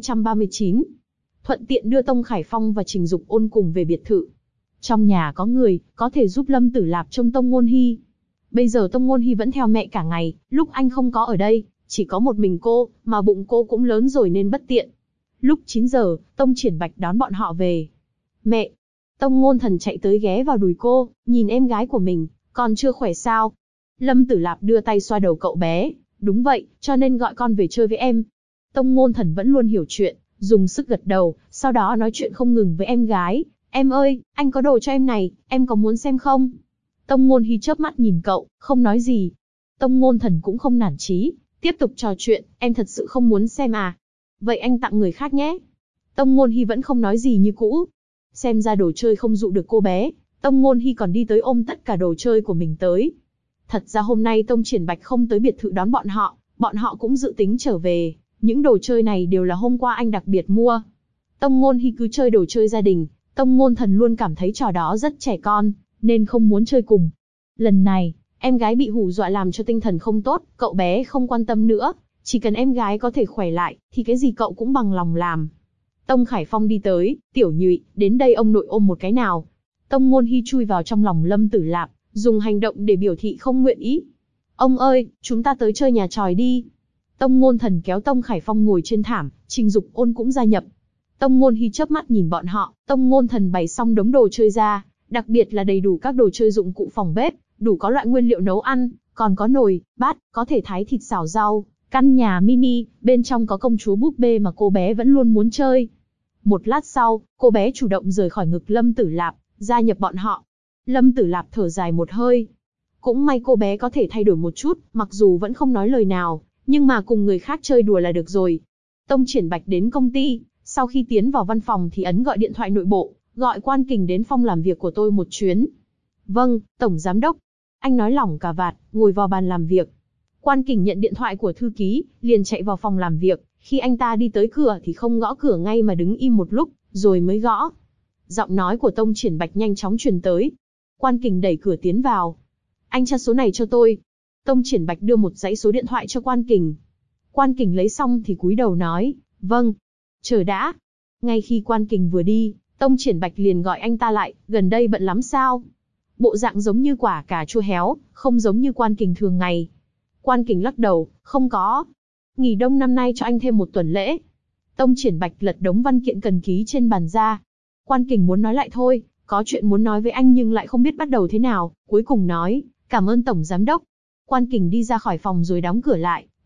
1239. Thuận tiện đưa Tông Khải Phong và Trình Dục Ôn cùng về biệt thự. Trong nhà có người, có thể giúp Lâm Tử Lạp trông Tông Ngôn Hy. Bây giờ Tông Ngôn Hy vẫn theo mẹ cả ngày, lúc anh không có ở đây, chỉ có một mình cô, mà bụng cô cũng lớn rồi nên bất tiện. Lúc 9 giờ, Tông Triển Bạch đón bọn họ về. Mẹ! Tông Ngôn Thần chạy tới ghé vào đùi cô, nhìn em gái của mình, còn chưa khỏe sao? Lâm Tử Lạp đưa tay xoa đầu cậu bé. Đúng vậy, cho nên gọi con về chơi với em. Tông Ngôn Thần vẫn luôn hiểu chuyện, dùng sức gật đầu, sau đó nói chuyện không ngừng với em gái. Em ơi, anh có đồ cho em này, em có muốn xem không? Tông Ngôn Hy chớp mắt nhìn cậu, không nói gì. Tông Ngôn Thần cũng không nản chí, tiếp tục trò chuyện, em thật sự không muốn xem à? Vậy anh tặng người khác nhé. Tông Ngôn Hy vẫn không nói gì như cũ. Xem ra đồ chơi không dụ được cô bé, Tông Ngôn Hy còn đi tới ôm tất cả đồ chơi của mình tới. Thật ra hôm nay Tông Triển Bạch không tới biệt thự đón bọn họ cũng dự tính trở về. Những đồ chơi này đều là hôm qua anh đặc biệt mua. Tông Ngôn Hy cứ chơi đồ chơi gia đình, Tông Ngôn Thần luôn cảm thấy trò đó rất trẻ con, nên không muốn chơi cùng. Lần này, em gái bị hù dọa làm cho tinh thần không tốt, cậu bé không quan tâm nữa, chỉ cần em gái có thể khỏe lại, thì cái gì cậu cũng bằng lòng làm. Tông Khải Phong đi tới, Tiểu Nhụy, đến đây ông nội ôm một cái nào. Tông Ngôn Hy chui vào trong lòng Lâm Tử Lạp, dùng hành động để biểu thị không nguyện ý. Ông ơi, chúng ta tới chơi nhà tròi đi. Tông Ngôn Thần kéo Tông Khải Phong ngồi trên thảm, Trình Dục Ôn cũng gia nhập. Tông Ngôn Hy chớp mắt nhìn bọn họ, Tông Ngôn Thần bày xong đống đồ chơi ra, đặc biệt là đầy đủ các đồ chơi dụng cụ phòng bếp, đủ có loại nguyên liệu nấu ăn, còn có nồi, bát, có thể thái thịt xào rau, căn nhà mini, bên trong có công chúa búp bê mà cô bé vẫn luôn muốn chơi. Một lát sau, cô bé chủ động rời khỏi ngực Lâm Tử Lạp, gia nhập bọn họ. Lâm Tử Lạp thở dài một hơi. Cũng may cô bé có thể thay đổi một chút, mặc dù vẫn không nói lời nào, nhưng mà cùng người khác chơi đùa là được rồi. Tông Triển Bạch đến công ty, sau khi tiến vào văn phòng thì ấn gọi điện thoại nội bộ, gọi Quan Kình đến phòng làm việc của tôi một chuyến. Vâng, Tổng Giám Đốc. Anh nói lỏng cà vạt, ngồi vào bàn làm việc. Quan Kình nhận điện thoại của thư ký, liền chạy vào phòng làm việc. Khi anh ta đi tới cửa thì không gõ cửa ngay mà đứng im một lúc, rồi mới gõ. Giọng nói của Tông Triển Bạch nhanh chóng truyền tới. Quan Kình đẩy cửa tiến vào. Anh tra số này cho tôi. Tông Triển Bạch đưa một dãy số điện thoại cho Quan Kình. Quan Kình lấy xong thì cúi đầu nói, vâng. Chờ đã. Ngay khi Quan Kình vừa đi, Tông Triển Bạch liền gọi anh ta lại, gần đây bận lắm sao? Bộ dạng giống như quả cà chua héo, không giống như Quan Kình thường ngày. Quan Kình lắc đầu, không có. Nghỉ đông năm nay cho anh thêm một tuần lễ. Tông Triển Bạch lật đống văn kiện cần ký trên bàn ra. Quan Kình muốn nói lại thôi, có chuyện muốn nói với anh nhưng lại không biết bắt đầu thế nào, cuối cùng nói, cảm ơn Tổng Giám Đốc. Quan Kình đi ra khỏi phòng rồi đóng cửa lại,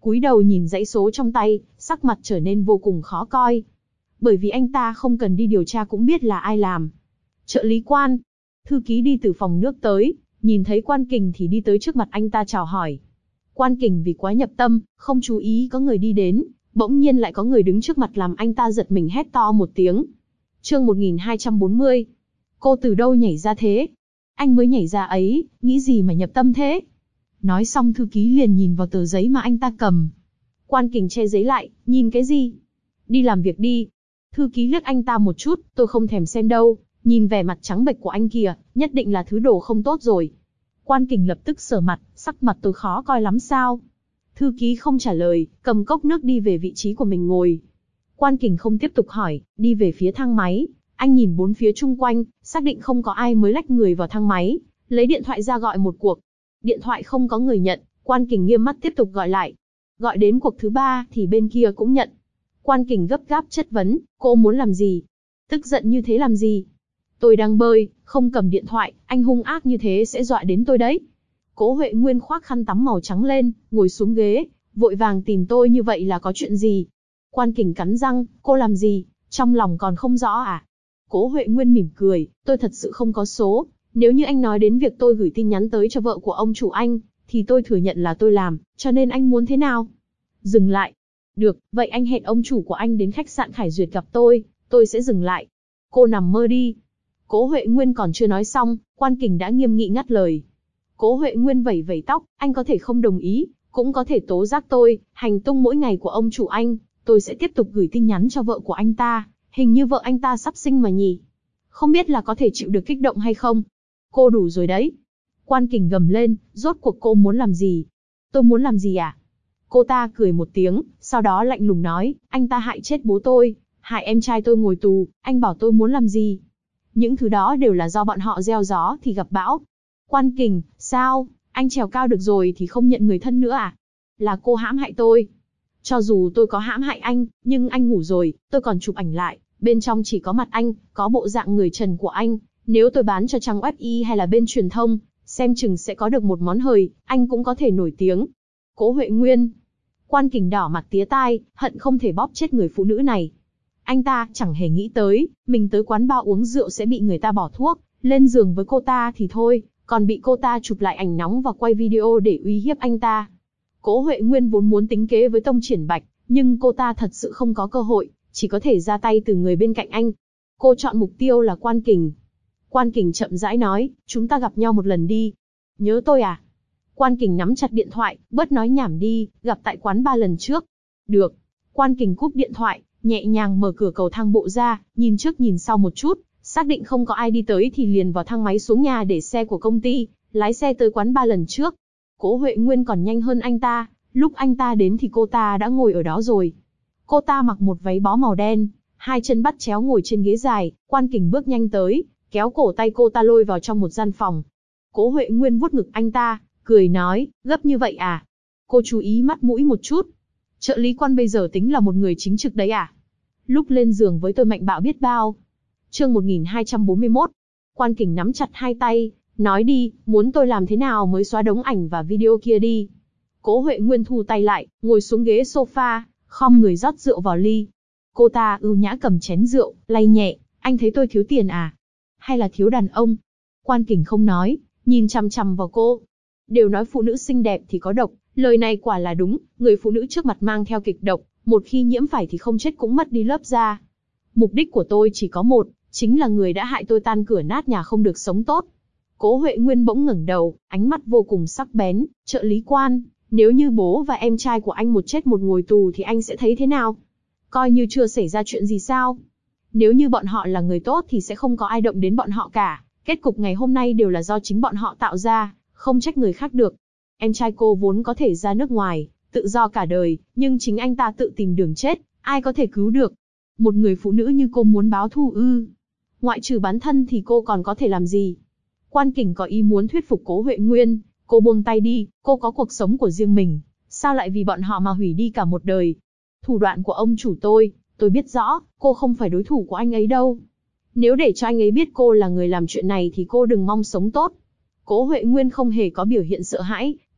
cúi đầu nhìn dãy số trong tay, sắc mặt trở nên vô cùng khó coi. Bởi vì anh ta không cần đi điều tra cũng biết là ai làm. Trợ lý Quan. Thư ký đi từ phòng nước tới, nhìn thấy Quan Kình thì đi tới trước mặt anh ta chào hỏi. Quan Kình vì quá nhập tâm, không chú ý có người đi đến, bỗng nhiên lại có người đứng trước mặt làm anh ta giật mình hét to một tiếng. Chương 1240. Cô từ đâu nhảy ra thế? Anh mới nhảy ra ấy, nghĩ gì mà nhập tâm thế? Nói xong thư ký liền nhìn vào tờ giấy mà anh ta cầm. Quan Kình che giấy lại, nhìn cái gì? Đi làm việc đi. Thư ký liếc anh ta một chút, tôi không thèm xem đâu, nhìn vẻ mặt trắng bệch của anh kìa, nhất định là thứ đồ không tốt rồi. Quan Kình lập tức sờ mặt, sắc mặt tôi khó coi lắm sao? Thư ký không trả lời, cầm cốc nước đi về vị trí của mình ngồi. Quan Kình không tiếp tục hỏi, đi về phía thang máy. Anh nhìn bốn phía chung quanh, xác định không có ai mới lách người vào thang máy, lấy điện thoại ra gọi một cuộc. Điện thoại không có người nhận, Quan Kình nghiêm mắt tiếp tục gọi lại. Gọi đến cuộc thứ 3 thì bên kia cũng nhận. Quan Kình gấp gáp chất vấn, cô muốn làm gì? Tức giận như thế làm gì? Tôi đang bơi, không cầm điện thoại, anh hung ác như thế sẽ dọa đến tôi đấy. Cố Huệ Nguyên khoác khăn tắm màu trắng lên, ngồi xuống ghế, vội vàng tìm tôi như vậy là có chuyện gì? Quan Kình cắn răng, cô làm gì? Trong lòng còn không rõ à? Cố Huệ Nguyên mỉm cười, tôi thật sự không có số. Nếu như anh nói đến việc tôi gửi tin nhắn tới cho vợ của ông chủ anh, thì tôi thừa nhận là tôi làm, cho nên anh muốn thế nào? Dừng lại. Được, vậy anh hẹn ông chủ của anh đến khách sạn Khải Duyệt gặp tôi sẽ dừng lại. Cô nằm mơ đi. Cố Huệ Nguyên còn chưa nói xong, Quan Kình đã nghiêm nghị ngắt lời. Cố Huệ Nguyên vẩy vẩy tóc, anh có thể không đồng ý, cũng có thể tố giác tôi, hành tung mỗi ngày của ông chủ anh, tôi sẽ tiếp tục gửi tin nhắn cho vợ của anh ta, hình như vợ anh ta sắp sinh mà nhỉ. Không biết là có thể chịu được kích động hay không? Cô đủ rồi đấy. Quan Kình gầm lên, rốt cuộc cô muốn làm gì? Tôi muốn làm gì à? Cô ta cười một tiếng, sau đó lạnh lùng nói, anh ta hại chết bố tôi, hại em trai tôi ngồi tù, anh bảo tôi muốn làm gì? Những thứ đó đều là do bọn họ gieo gió thì gặp bão. Quan Kình, sao, anh trèo cao được rồi thì không nhận người thân nữa à? Là cô hãm hại tôi. Cho dù tôi có hãm hại anh, nhưng anh ngủ rồi, tôi còn chụp ảnh lại, bên trong chỉ có mặt anh, có bộ dạng người trần của anh. Nếu tôi bán cho trang web y hay là bên truyền thông, xem chừng sẽ có được một món hời, anh cũng có thể nổi tiếng. Cố Huệ Nguyên. Quan Kình đỏ mặt tía tai, hận không thể bóp chết người phụ nữ này. Anh ta chẳng hề nghĩ tới, mình tới quán bar uống rượu sẽ bị người ta bỏ thuốc, lên giường với cô ta thì thôi, còn bị cô ta chụp lại ảnh nóng và quay video để uy hiếp anh ta. Cố Huệ Nguyên vốn muốn tính kế với Tông Triển Bạch, nhưng cô ta thật sự không có cơ hội, chỉ có thể ra tay từ người bên cạnh anh. Cô chọn mục tiêu là Quan Kình. Quan Kình chậm rãi nói, chúng ta gặp nhau một lần đi. Nhớ tôi à? Quan Kình nắm chặt điện thoại, bớt nói nhảm đi, gặp tại quán 3 lần trước. Được. Quan Kình cúp điện thoại, nhẹ nhàng mở cửa cầu thang bộ ra, nhìn trước nhìn sau một chút, xác định không có ai đi tới thì liền vào thang máy xuống nhà để xe của công ty, lái xe tới quán 3 lần trước. Cố Huệ Nguyên còn nhanh hơn anh ta, lúc anh ta đến thì cô ta đã ngồi ở đó rồi. Cô ta mặc một váy bó màu đen, hai chân bắt chéo ngồi trên ghế dài, Quan Kình bước nhanh tới, kéo cổ tay cô ta lôi vào trong một gian phòng. Cố Huệ Nguyên vuốt ngực anh ta, cười nói, gấp như vậy à? Cô chú ý mắt mũi một chút. Trợ lý Quan bây giờ tính là một người chính trực đấy à? Lúc lên giường với tôi mạnh bạo biết bao. Chương 1241. Quan Kình nắm chặt hai tay, nói đi, muốn tôi làm thế nào mới xóa đống ảnh và video kia đi. Cố Huệ Nguyên thu tay lại, ngồi xuống ghế sofa, khom người rót rượu vào ly. Cô ta ưu nhã cầm chén rượu, lay nhẹ, anh thấy tôi thiếu tiền à? Hay là thiếu đàn ông? Quan Kình không nói, nhìn chằm chằm vào cô. Đều nói phụ nữ xinh đẹp thì có độc, lời này quả là đúng, người phụ nữ trước mặt mang theo kịch độc, một khi nhiễm phải thì không chết cũng mất đi lớp da. Mục đích của tôi chỉ có một, chính là người đã hại tôi tan cửa nát nhà không được sống tốt. Cố Huệ Nguyên bỗng ngẩng đầu, ánh mắt vô cùng sắc bén, trợ lý Quan, nếu như bố và em trai của anh một chết một ngồi tù thì anh sẽ thấy thế nào? Coi như chưa xảy ra chuyện gì sao? Nếu như bọn họ là người tốt thì sẽ không có ai động đến bọn họ cả, kết cục ngày hôm nay đều là do chính bọn họ tạo ra, không trách người khác được. Em trai cô vốn có thể ra nước ngoài, tự do cả đời, nhưng chính anh ta tự tìm đường chết, ai có thể cứu được? Một người phụ nữ như cô muốn báo thù ư? Ngoại trừ bán thân thì cô còn có thể làm gì? Quan Kình có ý muốn thuyết phục Cố Huệ Nguyên, cô buông tay đi, cô có cuộc sống của riêng mình, sao lại vì bọn họ mà hủy đi cả một đời? Thủ đoạn của ông chủ tôi biết rõ, cô không phải đối thủ của anh ấy đâu. Nếu để cho anh ấy biết cô là người làm chuyện này thì cô đừng mong sống tốt. Cố Huệ Nguyên không hề có biểu hiện sợ hãi,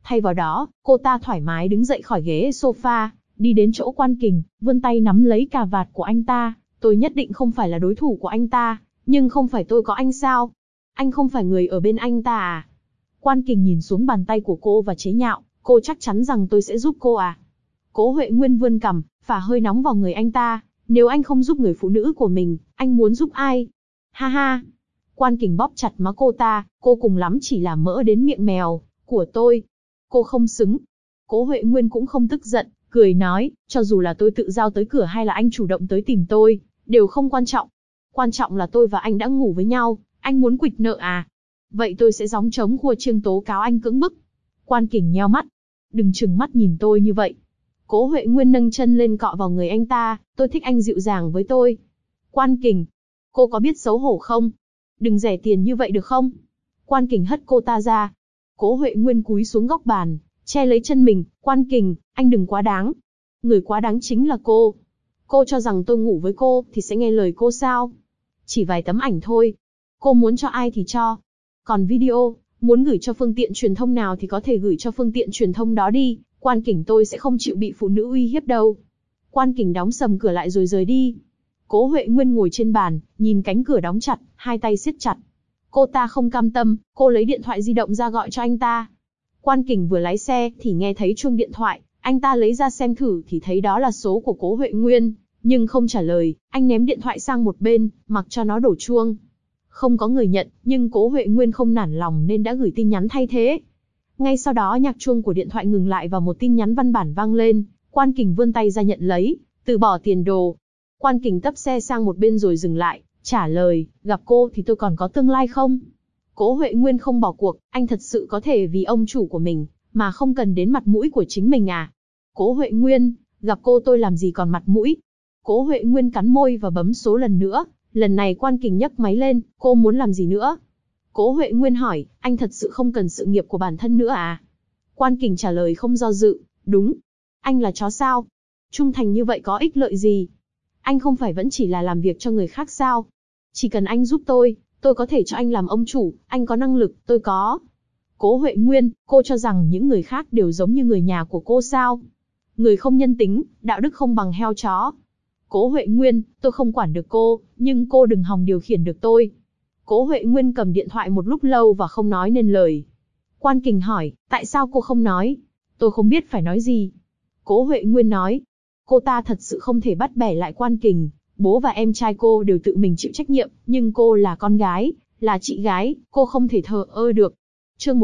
Thay vào đó, cô ta thoải mái đứng dậy khỏi ghế sofa, đi đến chỗ Quan Kình, vươn tay nắm lấy cà vạt của anh ta. Tôi nhất định không phải là đối thủ của anh ta, nhưng không phải tôi có anh sao? Anh không phải người ở bên anh ta à? Quan Kình nhìn xuống bàn tay của cô và chế nhạo, cô chắc chắn rằng tôi sẽ giúp cô à? Cố Huệ Nguyên vươn cằm, phả hơi nóng vào người anh ta. Nếu anh không giúp người phụ nữ của mình, anh muốn giúp ai? Ha ha! Quan Kình bóp chặt má cô ta, cô cùng lắm chỉ là mỡ đến miệng mèo của tôi. Cô không xứng. Cố Huệ Nguyên cũng không tức giận, cười nói, cho dù là tôi tự giao tới cửa hay là anh chủ động tới tìm tôi, đều không quan trọng. Quan trọng là tôi và anh đã ngủ với nhau, anh muốn quỵt nợ à? Vậy tôi sẽ gióng trống khua chiêng tố cáo anh cưỡng bức. Quan Kình nheo mắt. Đừng trừng mắt nhìn tôi như vậy. Cố Huệ Nguyên nâng chân lên cọ vào người anh ta, tôi thích anh dịu dàng với tôi. Quan Kình, cô có biết xấu hổ không? Đừng rẻ tiền như vậy được không? Quan Kình hất cô ta ra. Cố Huệ Nguyên cúi xuống góc bàn, che lấy chân mình. Quan Kình, anh đừng quá đáng. Người quá đáng chính là cô. Cô cho rằng tôi ngủ với cô thì sẽ nghe lời cô sao? Chỉ vài tấm ảnh thôi. Cô muốn cho ai thì cho. Còn video, muốn gửi cho phương tiện truyền thông nào thì có thể gửi cho phương tiện truyền thông đó đi. Quan Kình tôi sẽ không chịu bị phụ nữ uy hiếp đâu. Quan Kình đóng sầm cửa lại rồi rời đi. Cố Huệ Nguyên ngồi trên bàn, nhìn cánh cửa đóng chặt, hai tay siết chặt. Cô ta không cam tâm, cô lấy điện thoại di động ra gọi cho anh ta. Quan Kình vừa lái xe thì nghe thấy chuông điện thoại, anh ta lấy ra xem thử thì thấy đó là số của Cố Huệ Nguyên, nhưng không trả lời, anh ném điện thoại sang một bên, mặc cho nó đổ chuông. Không có người nhận, nhưng Cố Huệ Nguyên không nản lòng nên đã gửi tin nhắn thay thế. Ngay sau đó nhạc chuông của điện thoại ngừng lại và một tin nhắn văn bản vang lên, Quan Kình vươn tay ra nhận lấy, từ bỏ tiền đồ. Quan Kình tấp xe sang một bên rồi dừng lại, trả lời, gặp cô thì tôi còn có tương lai không? Cố Huệ Nguyên không bỏ cuộc, anh thật sự có thể vì ông chủ của mình, mà không cần đến mặt mũi của chính mình à? Cố Huệ Nguyên, gặp cô tôi làm gì còn mặt mũi? Cố Huệ Nguyên cắn môi và bấm số lần nữa, lần này Quan Kình nhấc máy lên, cô muốn làm gì nữa? Cố Huệ Nguyên hỏi, anh thật sự không cần sự nghiệp của bản thân nữa à? Quan Kình trả lời không do dự, đúng. Anh là chó sao? Trung thành như vậy có ích lợi gì? Anh không phải vẫn chỉ là làm việc cho người khác sao? Chỉ cần anh giúp tôi có thể cho anh làm ông chủ, anh có năng lực, tôi có. Cố Huệ Nguyên, cô cho rằng những người khác đều giống như người nhà của cô sao? Người không nhân tính, đạo đức không bằng heo chó. Cố Huệ Nguyên, tôi không quản được cô, nhưng cô đừng hòng điều khiển được tôi. Cố Huệ Nguyên cầm điện thoại một lúc lâu và không nói nên lời. Quan Kình hỏi, tại sao cô không nói? Tôi không biết phải nói gì. Cố Huệ Nguyên nói, cô ta thật sự không thể bắt bẻ lại Quan Kình. Bố và em trai cô đều tự mình chịu trách nhiệm, nhưng cô là con gái, là chị gái, cô không thể thờ ơ được. Chương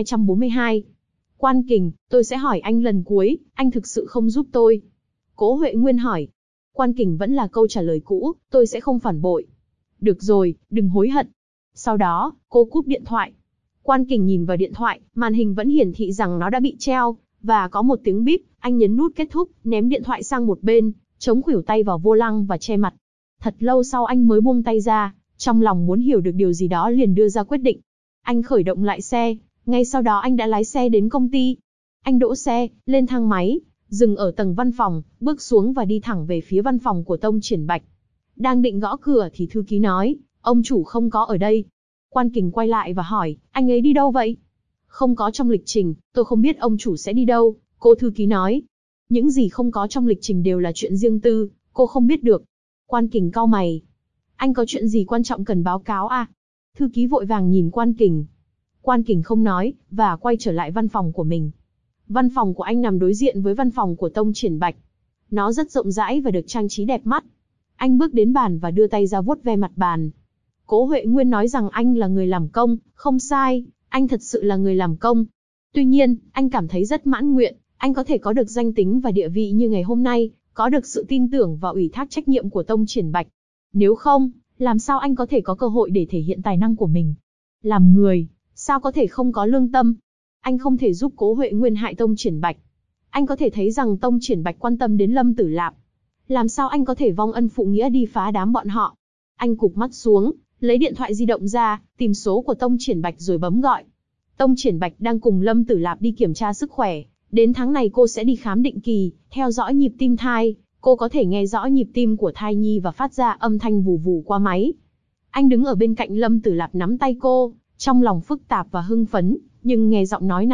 1242. Quan Kình, tôi sẽ hỏi anh lần cuối, anh thực sự không giúp tôi. Cố Huệ Nguyên hỏi. Quan Kình vẫn là câu trả lời cũ, tôi sẽ không phản bội. Được rồi, đừng hối hận. Sau đó, cô cúp điện thoại. Quan Kình nhìn vào điện thoại, màn hình vẫn hiển thị rằng nó đã bị treo, và có một tiếng bíp, anh nhấn nút kết thúc, ném điện thoại sang một bên, chống khuỷu tay vào vô lăng và che mặt. Thật lâu sau anh mới buông tay ra, trong lòng muốn hiểu được điều gì đó liền đưa ra quyết định. Anh khởi động lại xe, ngay sau đó anh đã lái xe đến công ty. Anh đỗ xe, lên thang máy, dừng ở tầng văn phòng, bước xuống và đi thẳng về phía văn phòng của Tông Triển Bạch. Đang định gõ cửa thì thư ký nói, ông chủ không có ở đây. Quan Kình quay lại và hỏi, anh ấy đi đâu vậy? Không có trong lịch trình, tôi không biết ông chủ sẽ đi đâu, cô thư ký nói. Những gì không có trong lịch trình đều là chuyện riêng tư, cô không biết được. Quan Kình cau mày. Anh có chuyện gì quan trọng cần báo cáo à? Thư ký vội vàng nhìn Quan Kình. Quan Kình không nói, và quay trở lại văn phòng của mình. Văn phòng của anh nằm đối diện với văn phòng của Tông Triển Bạch. Nó rất rộng rãi và được trang trí đẹp mắt. Anh bước đến bàn và đưa tay ra vuốt ve mặt bàn. Cố Huệ Nguyên nói rằng anh là người làm công, không sai, anh thật sự là người làm công. Tuy nhiên, anh cảm thấy rất mãn nguyện, anh có thể có được danh tính và địa vị như ngày hôm nay, có được sự tin tưởng và ủy thác trách nhiệm của Tông Triển Bạch. Nếu không, làm sao anh có thể có cơ hội để thể hiện tài năng của mình? Làm người, sao có thể không có lương tâm? Anh không thể giúp Cố Huệ Nguyên hại Tông Triển Bạch. Anh có thể thấy rằng Tông Triển Bạch quan tâm đến Lâm Tử Lạp. Làm sao anh có thể vong ân phụ nghĩa đi phá đám bọn họ? Anh cụp mắt xuống, lấy điện thoại di động ra, tìm số của Tông Triển Bạch rồi bấm gọi. Tông Triển Bạch đang cùng Lâm Tử Lạp đi kiểm tra sức khỏe. Đến tháng này cô sẽ đi khám định kỳ, theo dõi nhịp tim thai. Cô có thể nghe rõ nhịp tim của thai nhi và phát ra âm thanh vù vù qua máy. Anh đứng ở bên cạnh Lâm Tử Lạp nắm tay cô, trong lòng phức tạp và hưng phấn, nhưng nghe giọng nói này,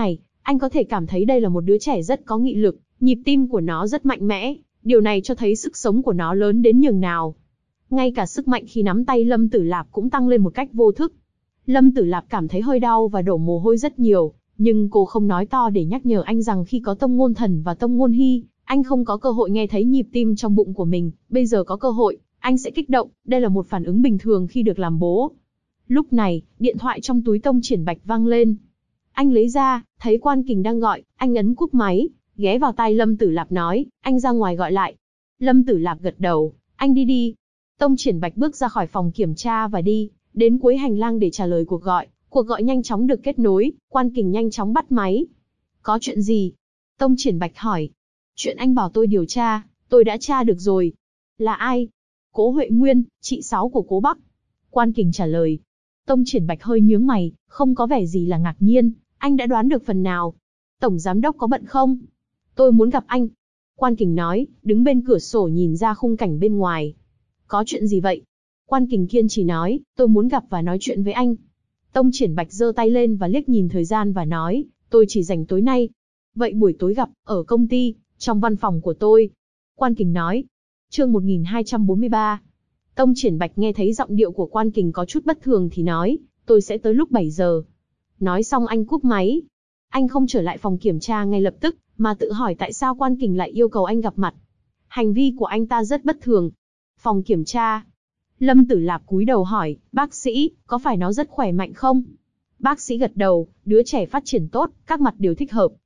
Anh có thể cảm thấy đây là một đứa trẻ rất có nghị lực, nhịp tim của nó rất mạnh mẽ, điều này cho thấy sức sống của nó lớn đến nhường nào. Ngay cả sức mạnh khi nắm tay Lâm Tử Lạp cũng tăng lên một cách vô thức. Lâm Tử Lạp cảm thấy hơi đau và đổ mồ hôi rất nhiều, nhưng cô không nói to để nhắc nhở anh rằng khi có Tông Ngôn Thần và Tông Ngôn Hy, anh không có cơ hội nghe thấy nhịp tim trong bụng của mình, bây giờ có cơ hội, anh sẽ kích động, đây là một phản ứng bình thường khi được làm bố. Lúc này, điện thoại trong túi Tông Triển Bạch vang lên. Anh lấy ra, thấy Quan Kình đang gọi, anh ấn cúp máy, ghé vào tai Lâm Tử Lạp nói, anh ra ngoài gọi lại. Lâm Tử Lạp gật đầu, anh đi đi. Tông Triển Bạch bước ra khỏi phòng kiểm tra và đi đến cuối hành lang để trả lời cuộc gọi. Cuộc gọi nhanh chóng được kết nối, Quan Kình nhanh chóng bắt máy. Có chuyện gì? Tông Triển Bạch hỏi. Chuyện anh bảo tôi điều tra, tôi đã tra được rồi. Là ai? Cố Huệ Nguyên, chị Sáu của Cố Bắc. Quan Kình trả lời. Tông Triển Bạch hơi nhướng mày, không có vẻ gì là ngạc nhiên. Anh đã đoán được phần nào. Tổng giám đốc có bận không? Tôi muốn gặp anh. Quan Kình nói, đứng bên cửa sổ nhìn ra khung cảnh bên ngoài. Có chuyện gì vậy? Quan Kình kiên trì nói, tôi muốn gặp và nói chuyện với anh. Tông Triển Bạch giơ tay lên và liếc nhìn thời gian và nói, tôi chỉ rảnh tối nay. Vậy buổi tối gặp, ở công ty, trong văn phòng của tôi. Quan Kình nói. Chương 1243. Tông Triển Bạch nghe thấy giọng điệu của Quan Kình có chút bất thường thì nói, tôi sẽ tới lúc 7 giờ. Nói xong anh cúp máy. Anh không trở lại phòng kiểm tra ngay lập tức, mà tự hỏi tại sao Quan Kình lại yêu cầu anh gặp mặt. Hành vi của anh ta rất bất thường. Phòng kiểm tra. Lâm Tử Lạp cúi đầu hỏi, bác sĩ, có phải nó rất khỏe mạnh không? Bác sĩ gật đầu, đứa trẻ phát triển tốt, các mặt đều thích hợp,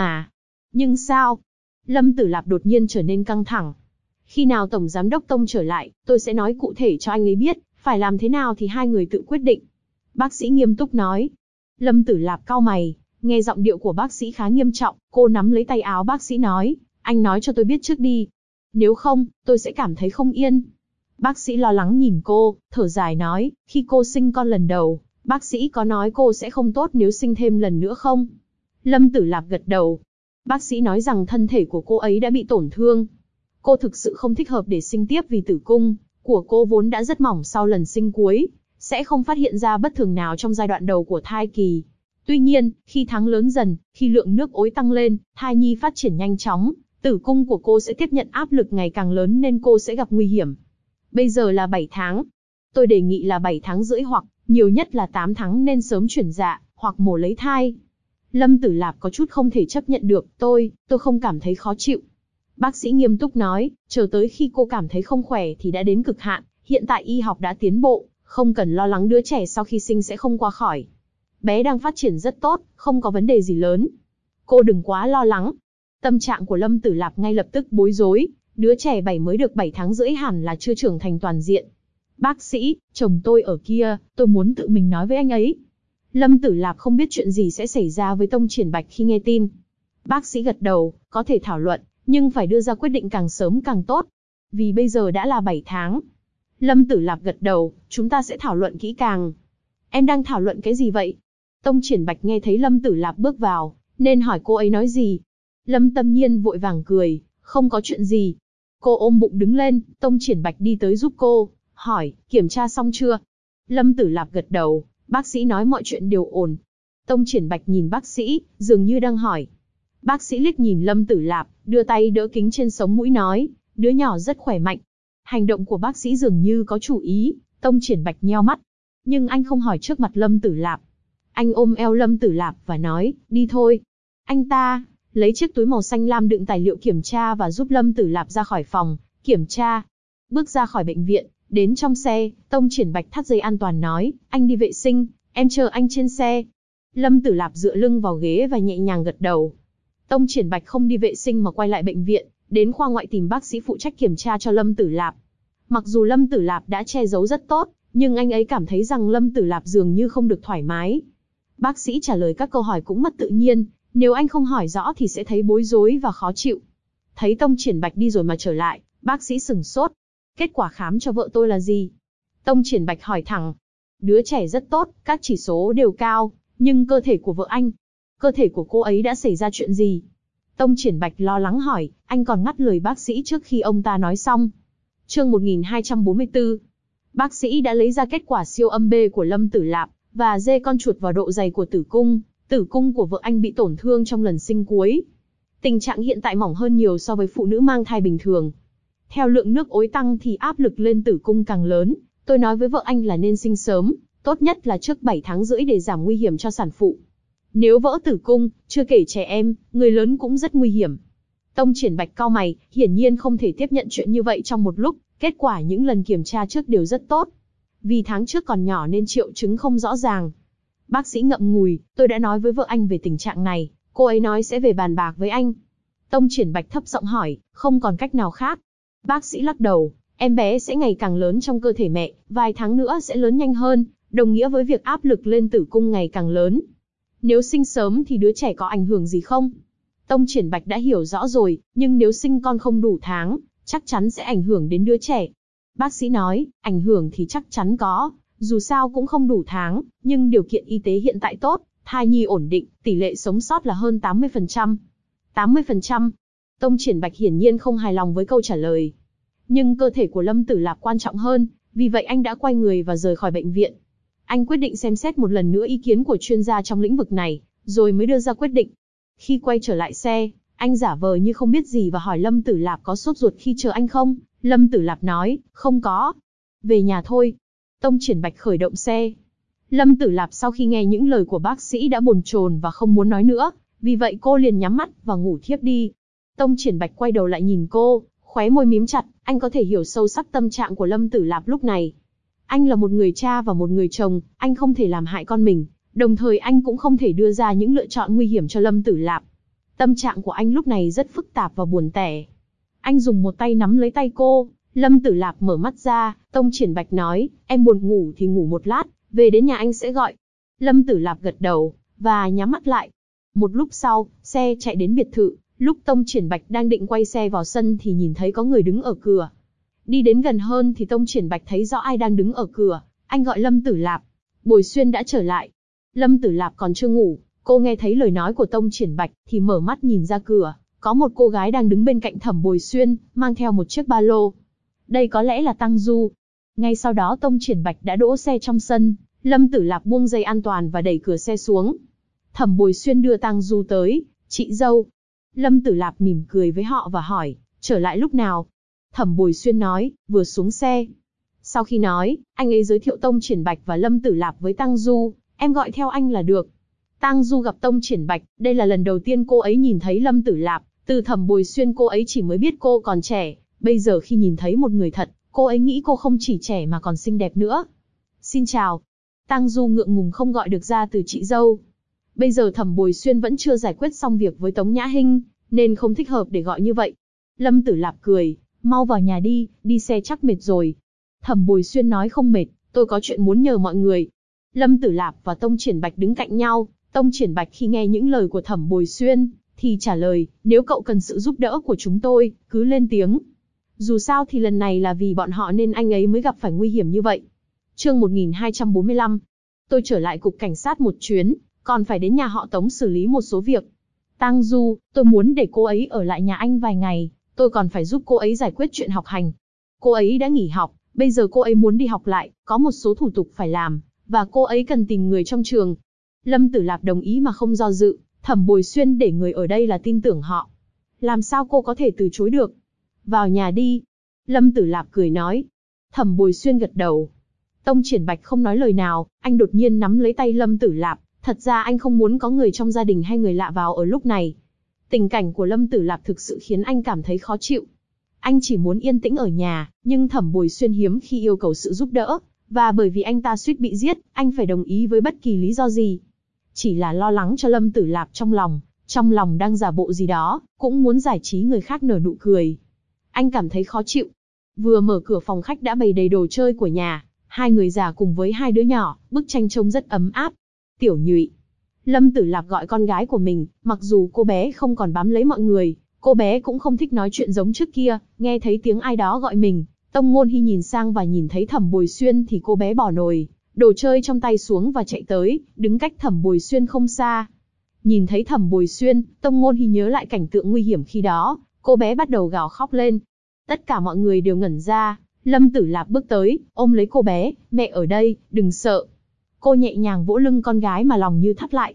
nhưng sao? Lâm Tử Lạp đột nhiên trở nên căng thẳng. Khi nào Tổng Giám đốc Tông trở lại, tôi sẽ nói cụ thể cho anh ấy biết, phải làm thế nào thì hai người tự quyết định. Bác sĩ nghiêm túc nói. Lâm Tử Lạp cau mày, nghe giọng điệu của bác sĩ khá nghiêm trọng, cô nắm lấy tay áo bác sĩ nói, anh nói cho tôi biết trước đi. Nếu không, tôi sẽ cảm thấy không yên. Bác sĩ lo lắng nhìn cô, thở dài nói, khi cô sinh con lần đầu, bác sĩ có nói cô sẽ không tốt nếu sinh thêm lần nữa không? Lâm Tử Lạp gật đầu. Bác sĩ nói rằng thân thể của cô ấy đã bị tổn thương. Cô thực sự không thích hợp để sinh tiếp vì tử cung của cô vốn đã rất mỏng sau lần sinh cuối, sẽ không phát hiện ra bất thường nào trong giai đoạn đầu của thai kỳ. Tuy nhiên, khi tháng lớn dần, khi lượng nước ối tăng lên, thai nhi phát triển nhanh chóng, tử cung của cô sẽ tiếp nhận áp lực ngày càng lớn nên cô sẽ gặp nguy hiểm. Bây giờ là 7 tháng. Tôi đề nghị là 7 tháng rưỡi hoặc, nhiều nhất là 8 tháng nên sớm chuyển dạ, hoặc mổ lấy thai. Lâm Tử Lạp có chút không thể chấp nhận được, tôi không cảm thấy khó chịu. Bác sĩ nghiêm túc nói, chờ tới khi cô cảm thấy không khỏe thì đã đến cực hạn, hiện tại y học đã tiến bộ, không cần lo lắng đứa trẻ sau khi sinh sẽ không qua khỏi. Bé đang phát triển rất tốt, không có vấn đề gì lớn. Cô đừng quá lo lắng. Tâm trạng của Lâm Tử Lạp ngay lập tức bối rối, đứa trẻ mới được 7 tháng rưỡi hẳn là chưa trưởng thành toàn diện. Bác sĩ, chồng tôi ở kia, tôi muốn tự mình nói với anh ấy. Lâm Tử Lạp không biết chuyện gì sẽ xảy ra với Tông Triển Bạch khi nghe tin. Bác sĩ gật đầu, có thể thảo luận, nhưng phải đưa ra quyết định càng sớm càng tốt. Vì bây giờ đã là 7 tháng. Lâm Tử Lạp gật đầu, chúng ta sẽ thảo luận kỹ càng. Em đang thảo luận cái gì vậy? Tông Triển Bạch nghe thấy Lâm Tử Lạp bước vào, nên hỏi cô ấy nói gì. Lâm Tâm Nhiên vội vàng cười, không có chuyện gì. Cô ôm bụng đứng lên, Tông Triển Bạch đi tới giúp cô, hỏi, kiểm tra xong chưa? Lâm Tử Lạp gật đầu, bác sĩ nói mọi chuyện đều ổn. Tông Triển Bạch nhìn bác sĩ, dường như đang hỏi. Bác sĩ liếc nhìn Lâm Tử Lạp, đưa tay đỡ kính trên sống mũi nói, đứa nhỏ rất khỏe mạnh. Hành động của bác sĩ dường như có chủ ý, Tông Triển Bạch nheo mắt. Nhưng anh không hỏi trước mặt Lâm Tử Lạp. Anh ôm eo Lâm Tử Lạp và nói, đi thôi. Anh ta lấy chiếc túi màu xanh lam đựng tài liệu kiểm tra và giúp Lâm Tử Lạp ra khỏi phòng kiểm tra. Bước ra khỏi bệnh viện, đến trong xe, Tông Triển Bạch thắt dây an toàn nói, anh đi vệ sinh, em chờ anh trên xe. Lâm Tử Lạp dựa lưng vào ghế và nhẹ nhàng gật đầu. Tông Triển Bạch không đi vệ sinh mà quay lại bệnh viện, đến khoa ngoại tìm bác sĩ phụ trách kiểm tra cho Lâm Tử Lạp. Mặc dù Lâm Tử Lạp đã che giấu rất tốt, nhưng anh ấy cảm thấy rằng Lâm Tử Lạp dường như không được thoải mái. Bác sĩ trả lời các câu hỏi cũng mất tự nhiên, nếu anh không hỏi rõ thì sẽ thấy bối rối và khó chịu. Thấy Tông Triển Bạch đi rồi mà trở lại, bác sĩ sửng sốt. Kết quả khám cho vợ tôi là gì? Tông Triển Bạch hỏi thẳng. Đứa trẻ rất tốt, các chỉ số đều cao, nhưng cơ thể của vợ anh, cơ thể của cô ấy đã xảy ra chuyện gì? Tông Triển Bạch lo lắng hỏi, anh còn ngắt lời bác sĩ trước khi ông ta nói xong. Chương 1244. Bác sĩ đã lấy ra kết quả siêu âm B của Lâm Tử Lạp, và dê con chuột vào độ dày của tử cung. tử cung của vợ anh bị tổn thương trong lần sinh cuối. Tình trạng hiện tại mỏng hơn nhiều so với phụ nữ mang thai bình thường. Theo lượng nước ối tăng thì áp lực lên tử cung càng lớn. Tôi nói với vợ anh là nên sinh sớm, tốt nhất là trước 7 tháng rưỡi để giảm nguy hiểm cho sản phụ. Nếu vỡ tử cung, chưa kể trẻ em, người lớn cũng rất nguy hiểm. Tông Triển Bạch cau mày, hiển nhiên không thể tiếp nhận chuyện như vậy trong một lúc, kết quả những lần kiểm tra trước đều rất tốt. Vì tháng trước còn nhỏ nên triệu chứng không rõ ràng. Bác sĩ ngậm ngùi, tôi đã nói với vợ anh về tình trạng này, cô ấy nói sẽ về bàn bạc với anh. Tông Triển Bạch thấp giọng hỏi, không còn cách nào khác. Bác sĩ lắc đầu, em bé sẽ ngày càng lớn trong cơ thể mẹ, vài tháng nữa sẽ lớn nhanh hơn, đồng nghĩa với việc áp lực lên tử cung ngày càng lớn. Nếu sinh sớm thì đứa trẻ có ảnh hưởng gì không? Tông Triển Bạch đã hiểu rõ rồi, nhưng nếu sinh con không đủ tháng, chắc chắn sẽ ảnh hưởng đến đứa trẻ. Bác sĩ nói, ảnh hưởng thì chắc chắn có, dù sao cũng không đủ tháng, nhưng điều kiện y tế hiện tại tốt, thai nhi ổn định, tỷ lệ sống sót là hơn 80%. 80%. Tông Triển Bạch hiển nhiên không hài lòng với câu trả lời. Nhưng cơ thể của Lâm Tử Lạp quan trọng hơn, vì vậy anh đã quay người và rời khỏi bệnh viện. Anh quyết định xem xét một lần nữa ý kiến của chuyên gia trong lĩnh vực này, rồi mới đưa ra quyết định. Khi quay trở lại xe, anh giả vờ như không biết gì và hỏi Lâm Tử Lạp có sốt ruột khi chờ anh không? Lâm Tử Lạp nói, không có. Về nhà thôi. Tông Triển Bạch khởi động xe. Lâm Tử Lạp sau khi nghe những lời của bác sĩ đã bồn chồn và không muốn nói nữa, vì vậy cô liền nhắm mắt và ngủ thiếp đi. Tông Triển Bạch quay đầu lại nhìn cô, khóe môi mím chặt, anh có thể hiểu sâu sắc tâm trạng của Lâm Tử Lạp lúc này. Anh là một người cha và một người chồng, anh không thể làm hại con mình, đồng thời anh cũng không thể đưa ra những lựa chọn nguy hiểm cho Lâm Tử Lạp. Tâm trạng của anh lúc này rất phức tạp và buồn tẻ. Anh dùng một tay nắm lấy tay cô, Lâm Tử Lạp mở mắt ra, Tông Triển Bạch nói, em buồn ngủ thì ngủ một lát, về đến nhà anh sẽ gọi. Lâm Tử Lạp gật đầu, và nhắm mắt lại. Một lúc sau, xe chạy đến biệt thự, lúc Tông Triển Bạch đang định quay xe vào sân thì nhìn thấy có người đứng ở cửa. Đi đến gần hơn thì Tông Triển Bạch thấy rõ ai đang đứng ở cửa, anh gọi Lâm Tử Lạp. Bồi Xuyên đã trở lại. Lâm Tử Lạp còn chưa ngủ, cô nghe thấy lời nói của Tông Triển Bạch thì mở mắt nhìn ra cửa, có một cô gái đang đứng bên cạnh Thẩm Bồi Xuyên, mang theo một chiếc ba lô. Đây có lẽ là Tăng Du. Ngay sau đó Tông Triển Bạch đã đỗ xe trong sân, Lâm Tử Lạp buông dây an toàn và đẩy cửa xe xuống. Thẩm Bồi Xuyên đưa Tăng Du tới, chị dâu. Lâm Tử Lạp mỉm cười với họ và hỏi, trở lại lúc nào? Thẩm Bồi Xuyên nói, vừa xuống xe. Sau khi nói, anh ấy giới thiệu Tông Triển Bạch và Lâm Tử Lạp với Tăng Du, em gọi theo anh là được. Tăng Du gặp Tông Triển Bạch, đây là lần đầu tiên cô ấy nhìn thấy Lâm Tử Lạp, từ Thẩm Bồi Xuyên cô ấy chỉ mới biết cô còn trẻ, bây giờ khi nhìn thấy một người thật, cô ấy nghĩ cô không chỉ trẻ mà còn xinh đẹp nữa. Xin chào. Tăng Du ngượng ngùng không gọi được ra từ chị dâu. Bây giờ Thẩm Bồi Xuyên vẫn chưa giải quyết xong việc với Tống Nhã Hinh, nên không thích hợp để gọi như vậy. Lâm Tử Lạp cười, mau vào nhà đi xe chắc mệt rồi. Thẩm Bồi Xuyên nói không mệt, tôi có chuyện muốn nhờ mọi người. Lâm Tử Lạp và Tông Triển Bạch đứng cạnh nhau, Tông Triển Bạch khi nghe những lời của Thẩm Bồi Xuyên, thì trả lời, nếu cậu cần sự giúp đỡ của chúng tôi, cứ lên tiếng. Dù sao thì lần này là vì bọn họ nên anh ấy mới gặp phải nguy hiểm như vậy. Chương 1245. Tôi trở lại cục cảnh sát một chuyến, còn phải đến nhà họ Tống xử lý một số việc. Tăng Du, tôi muốn để cô ấy ở lại nhà anh vài ngày, tôi còn phải giúp cô ấy giải quyết chuyện học hành. Cô ấy đã nghỉ học, bây giờ cô ấy muốn đi học lại, có một số thủ tục phải làm, và cô ấy cần tìm người trong trường. Lâm Tử Lạp đồng ý mà không do dự, Thẩm Bồi Xuyên để người ở đây là tin tưởng họ. Làm sao cô có thể từ chối được? Vào nhà đi. Lâm Tử Lạp cười nói. Thẩm Bồi Xuyên gật đầu. Tông Triển Bạch không nói lời nào, anh đột nhiên nắm lấy tay Lâm Tử Lạp. Thật ra anh không muốn có người trong gia đình hay người lạ vào ở lúc này. Tình cảnh của Lâm Tử Lạp thực sự khiến anh cảm thấy khó chịu. Anh chỉ muốn yên tĩnh ở nhà, nhưng Thẩm Bồi Xuyên hiếm khi yêu cầu sự giúp đỡ, và bởi vì anh ta suýt bị giết, anh phải đồng ý với bất kỳ lý do gì. Chỉ là lo lắng cho Lâm Tử Lạp trong lòng đang giả bộ gì đó, cũng muốn giải trí người khác nở nụ cười. Anh cảm thấy khó chịu. Vừa mở cửa phòng khách đã bày đầy đồ chơi của nhà, hai người già cùng với hai đứa nhỏ, bức tranh trông rất ấm áp. Tiểu Nhụy. Lâm Tử Lạp gọi con gái của mình, mặc dù cô bé không còn bám lấy mọi người, cô bé cũng không thích nói chuyện giống trước kia, nghe thấy tiếng ai đó gọi mình. Tông Ngôn Hi nhìn sang và nhìn thấy Thẩm Bồi Xuyên thì cô bé bỏ nồi, đồ chơi trong tay xuống và chạy tới, đứng cách Thẩm Bồi Xuyên không xa. Nhìn thấy Thẩm Bồi Xuyên, Tông Ngôn Hi nhớ lại cảnh tượng nguy hiểm khi đó, cô bé bắt đầu gào khóc lên. Tất cả mọi người đều ngẩn ra, Lâm Tử Lạp bước tới, ôm lấy cô bé, mẹ ở đây, đừng sợ. Cô nhẹ nhàng vỗ lưng con gái mà lòng như thắt lại.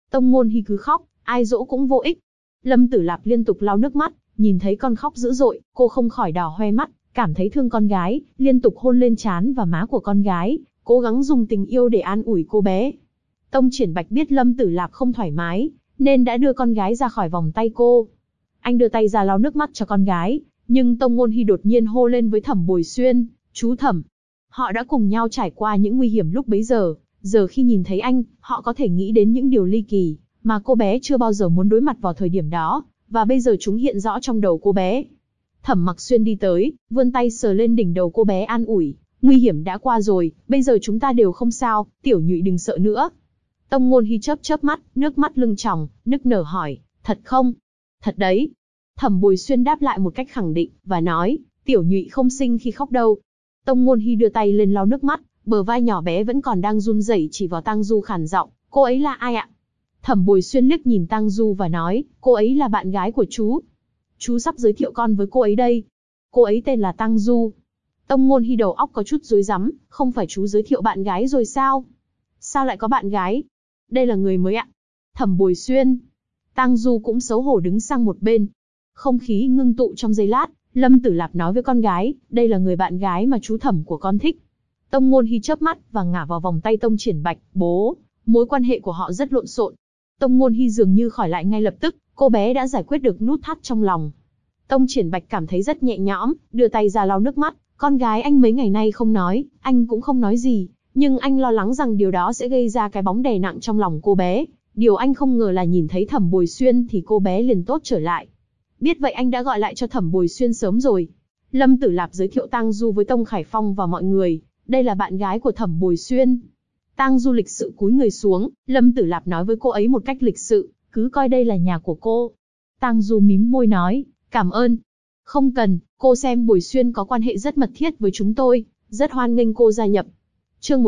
Tông Ngôn Hi cứ khóc, ai dỗ cũng vô ích. Lâm Tử Lạp liên tục lau nước mắt, nhìn thấy con khóc dữ dội, cô không khỏi đỏ hoe mắt, cảm thấy thương con gái, liên tục hôn lên trán và má của con gái, cố gắng dùng tình yêu để an ủi cô bé. Tông Triển Bạch biết Lâm Tử Lạp không thoải mái, nên đã đưa con gái ra khỏi vòng tay cô. Anh đưa tay ra lau nước mắt cho con gái, nhưng Tông Ngôn Hi đột nhiên hô lên với Thẩm Bồi Xuyên, "Chú Thẩm." Họ đã cùng nhau trải qua những nguy hiểm lúc bấy giờ, giờ khi nhìn thấy anh, họ có thể nghĩ đến những điều ly kỳ mà cô bé chưa bao giờ muốn đối mặt vào thời điểm đó, và bây giờ chúng hiện rõ trong đầu cô bé. Thẩm Mặc Xuyên đi tới, vươn tay sờ lên đỉnh đầu cô bé an ủi, "Nguy hiểm đã qua rồi, bây giờ chúng ta đều không sao, Tiểu Nhụy đừng sợ nữa." Tông Ngôn Hi chớp chớp mắt, nước mắt lưng tròng, nức nở hỏi, "Thật không?" "Thật đấy." Thẩm Bồi Xuyên đáp lại một cách khẳng định, và nói, "Tiểu Nhụy không sinh khi khóc đâu." Tông Ngôn Hi đưa tay lên lau nước mắt, bờ vai nhỏ bé vẫn còn đang run rẩy chỉ vào Tang Du khàn giọng, "Cô ấy là ai ạ?" Thẩm Bồi Xuyên liếc nhìn Tang Du và nói, "Cô ấy là bạn gái của chú. Chú sắp giới thiệu con với cô ấy đây. Cô ấy tên là Tang Du." Tông Ngôn Hi đầu óc có chút rối rắm, không phải chú giới thiệu bạn gái rồi sao? Sao lại có bạn gái? Đây là người mới ạ. Thẩm Bồi Xuyên. Tang Du cũng xấu hổ đứng sang một bên. Không khí ngưng tụ trong giây lát, Lâm Tử Lạp nói với con gái, "Đây là người bạn gái mà chú Thẩm của con thích." Tông Ngôn Hi chớp mắt và ngả vào vòng tay Tông Triển Bạch, "Bố." Mối quan hệ của họ rất lộn xộn. Tông Ngôn Hi dường như khỏi lại ngay lập tức, cô bé đã giải quyết được nút thắt trong lòng. Tông Triển Bạch cảm thấy rất nhẹ nhõm, đưa tay ra lau nước mắt. Con gái anh mấy ngày nay không nói, anh cũng không nói gì, nhưng anh lo lắng rằng điều đó sẽ gây ra cái bóng đè nặng trong lòng cô bé. Điều anh không ngờ là nhìn thấy Thẩm Bồi Xuyên thì cô bé liền tốt trở lại. Biết vậy anh đã gọi lại cho Thẩm Bồi Xuyên sớm rồi. Lâm Tử Lạp giới thiệu Tang Du với Tông Khải Phong và mọi người, đây là bạn gái của Thẩm Bồi Xuyên. Tang Du lịch sự cúi người xuống, Lâm Tử Lạp nói với cô ấy một cách lịch sự, "Cứ coi đây là nhà của cô." Tang Du mím môi nói, "Cảm ơn." "Không cần, cô xem Bồi Xuyên có quan hệ rất mật thiết với chúng tôi, rất hoan nghênh cô gia nhập." Chương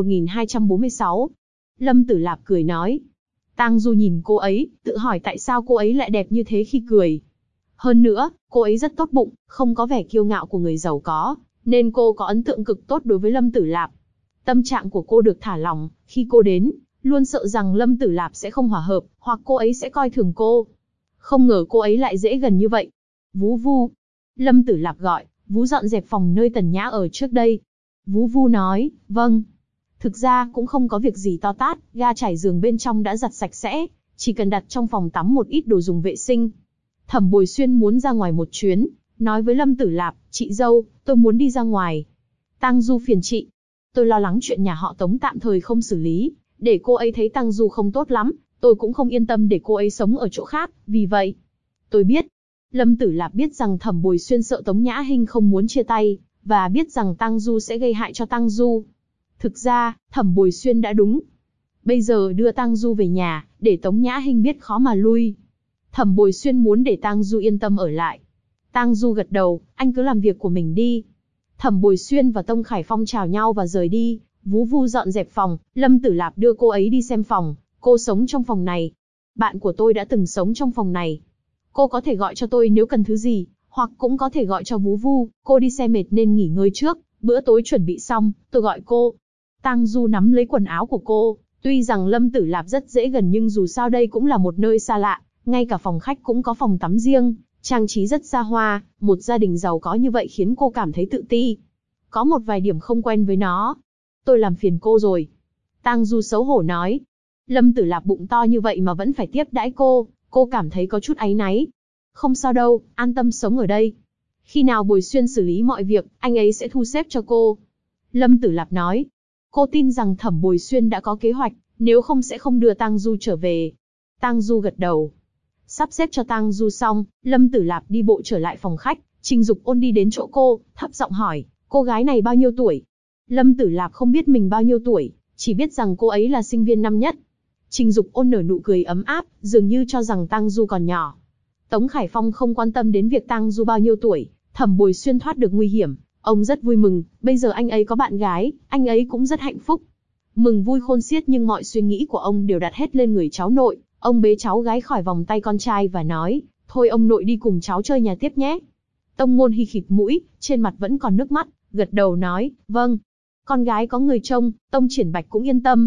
1246. Lâm Tử Lạp cười nói. Tang Du nhìn cô ấy, tự hỏi tại sao cô ấy lại đẹp như thế khi cười. Hơn nữa, cô ấy rất tốt bụng, không có vẻ kiêu ngạo của người giàu có, nên cô có ấn tượng cực tốt đối với Lâm Tử Lạp. Tâm trạng của cô được thả lỏng, khi cô đến, luôn sợ rằng Lâm Tử Lạp sẽ không hòa hợp, hoặc cô ấy sẽ coi thường cô. Không ngờ cô ấy lại dễ gần như vậy. "Vú Vu." Lâm Tử Lạp gọi, "Vú dọn dẹp phòng nơi Tần Nhã ở trước đây." Vú Vu nói, "Vâng." Thực ra cũng không có việc gì to tát, ga trải giường bên trong đã giặt sạch sẽ, chỉ cần đặt trong phòng tắm một ít đồ dùng vệ sinh. Thẩm Bồi Xuyên muốn ra ngoài một chuyến, nói với Lâm Tử Lạp, "Chị dâu, tôi muốn đi ra ngoài." Tang Du phiền chị. "Tôi lo lắng chuyện nhà họ Tống tạm thời không xử lý, để cô ấy thấy Tang Du không tốt lắm, tôi cũng không yên tâm để cô ấy sống ở chỗ khác, vì vậy." "Tôi biết." Lâm Tử Lạp biết rằng Thẩm Bồi Xuyên sợ Tống Nhã Hinh không muốn chia tay, và biết rằng Tang Du sẽ gây hại cho Tang Du. Thực ra, Thẩm Bồi Xuyên đã đúng. Bây giờ đưa Tang Du về nhà, để Tống Nhã Hinh biết khó mà lui. Thẩm Bồi Xuyên muốn để Tang Du yên tâm ở lại. Tang Du gật đầu, "Anh cứ làm việc của mình đi." Thẩm Bồi Xuyên và Tông Khải Phong chào nhau và rời đi. Vú Vu dọn dẹp phòng, Lâm Tử Lạp đưa cô ấy đi xem phòng. "Cô sống trong phòng này. Bạn của tôi đã từng sống trong phòng này. Cô có thể gọi cho tôi nếu cần thứ gì, hoặc cũng có thể gọi cho Vú Vu. Cô đi xe mệt nên nghỉ ngơi trước, bữa tối chuẩn bị xong, tôi gọi cô." Tang Du nắm lấy quần áo của cô. Tuy rằng Lâm Tử Lạp rất dễ gần nhưng dù sao đây cũng là một nơi xa lạ, ngay cả phòng khách cũng có phòng tắm riêng, trang trí rất xa hoa, một gia đình giàu có như vậy khiến cô cảm thấy tự ti. Có một vài điểm không quen với nó. "Tôi làm phiền cô rồi." Tang Du xấu hổ nói. Lâm Tử Lạp bụng to như vậy mà vẫn phải tiếp đãi cô cảm thấy có chút áy náy. "Không sao đâu, an tâm sống ở đây. Khi nào Bồi Xuyên xử lý mọi việc, anh ấy sẽ thu xếp cho cô." Lâm Tử Lạp nói. Cô tin rằng Thẩm Bồi Xuyên đã có kế hoạch, nếu không sẽ không đưa Tang Du trở về. Tang Du gật đầu. Sắp xếp cho Tang Du xong, Lâm Tử Lạp đi bộ trở lại phòng khách, Trình Dục Ôn đi đến chỗ cô, thấp giọng hỏi, "Cô gái này bao nhiêu tuổi?" Lâm Tử Lạp không biết mình bao nhiêu tuổi, chỉ biết rằng cô ấy là sinh viên năm nhất. Trình Dục Ôn nở nụ cười ấm áp, dường như cho rằng Tang Du còn nhỏ. Tống Khải Phong không quan tâm đến việc Tang Du bao nhiêu tuổi, Thẩm Bồi Xuyên thoát được nguy hiểm, ông rất vui mừng, bây giờ anh ấy có bạn gái, anh ấy cũng rất hạnh phúc. Mừng vui khôn xiết nhưng mọi suy nghĩ của ông đều đặt hết lên người cháu nội, ông bế cháu gái khỏi vòng tay con trai và nói, "Thôi ông nội đi cùng cháu chơi nhà tiếp nhé." Tông Ngôn Hi khịt mũi, trên mặt vẫn còn nước mắt, gật đầu nói, "Vâng." Con gái có người trông, Tông Triển Bạch cũng yên tâm,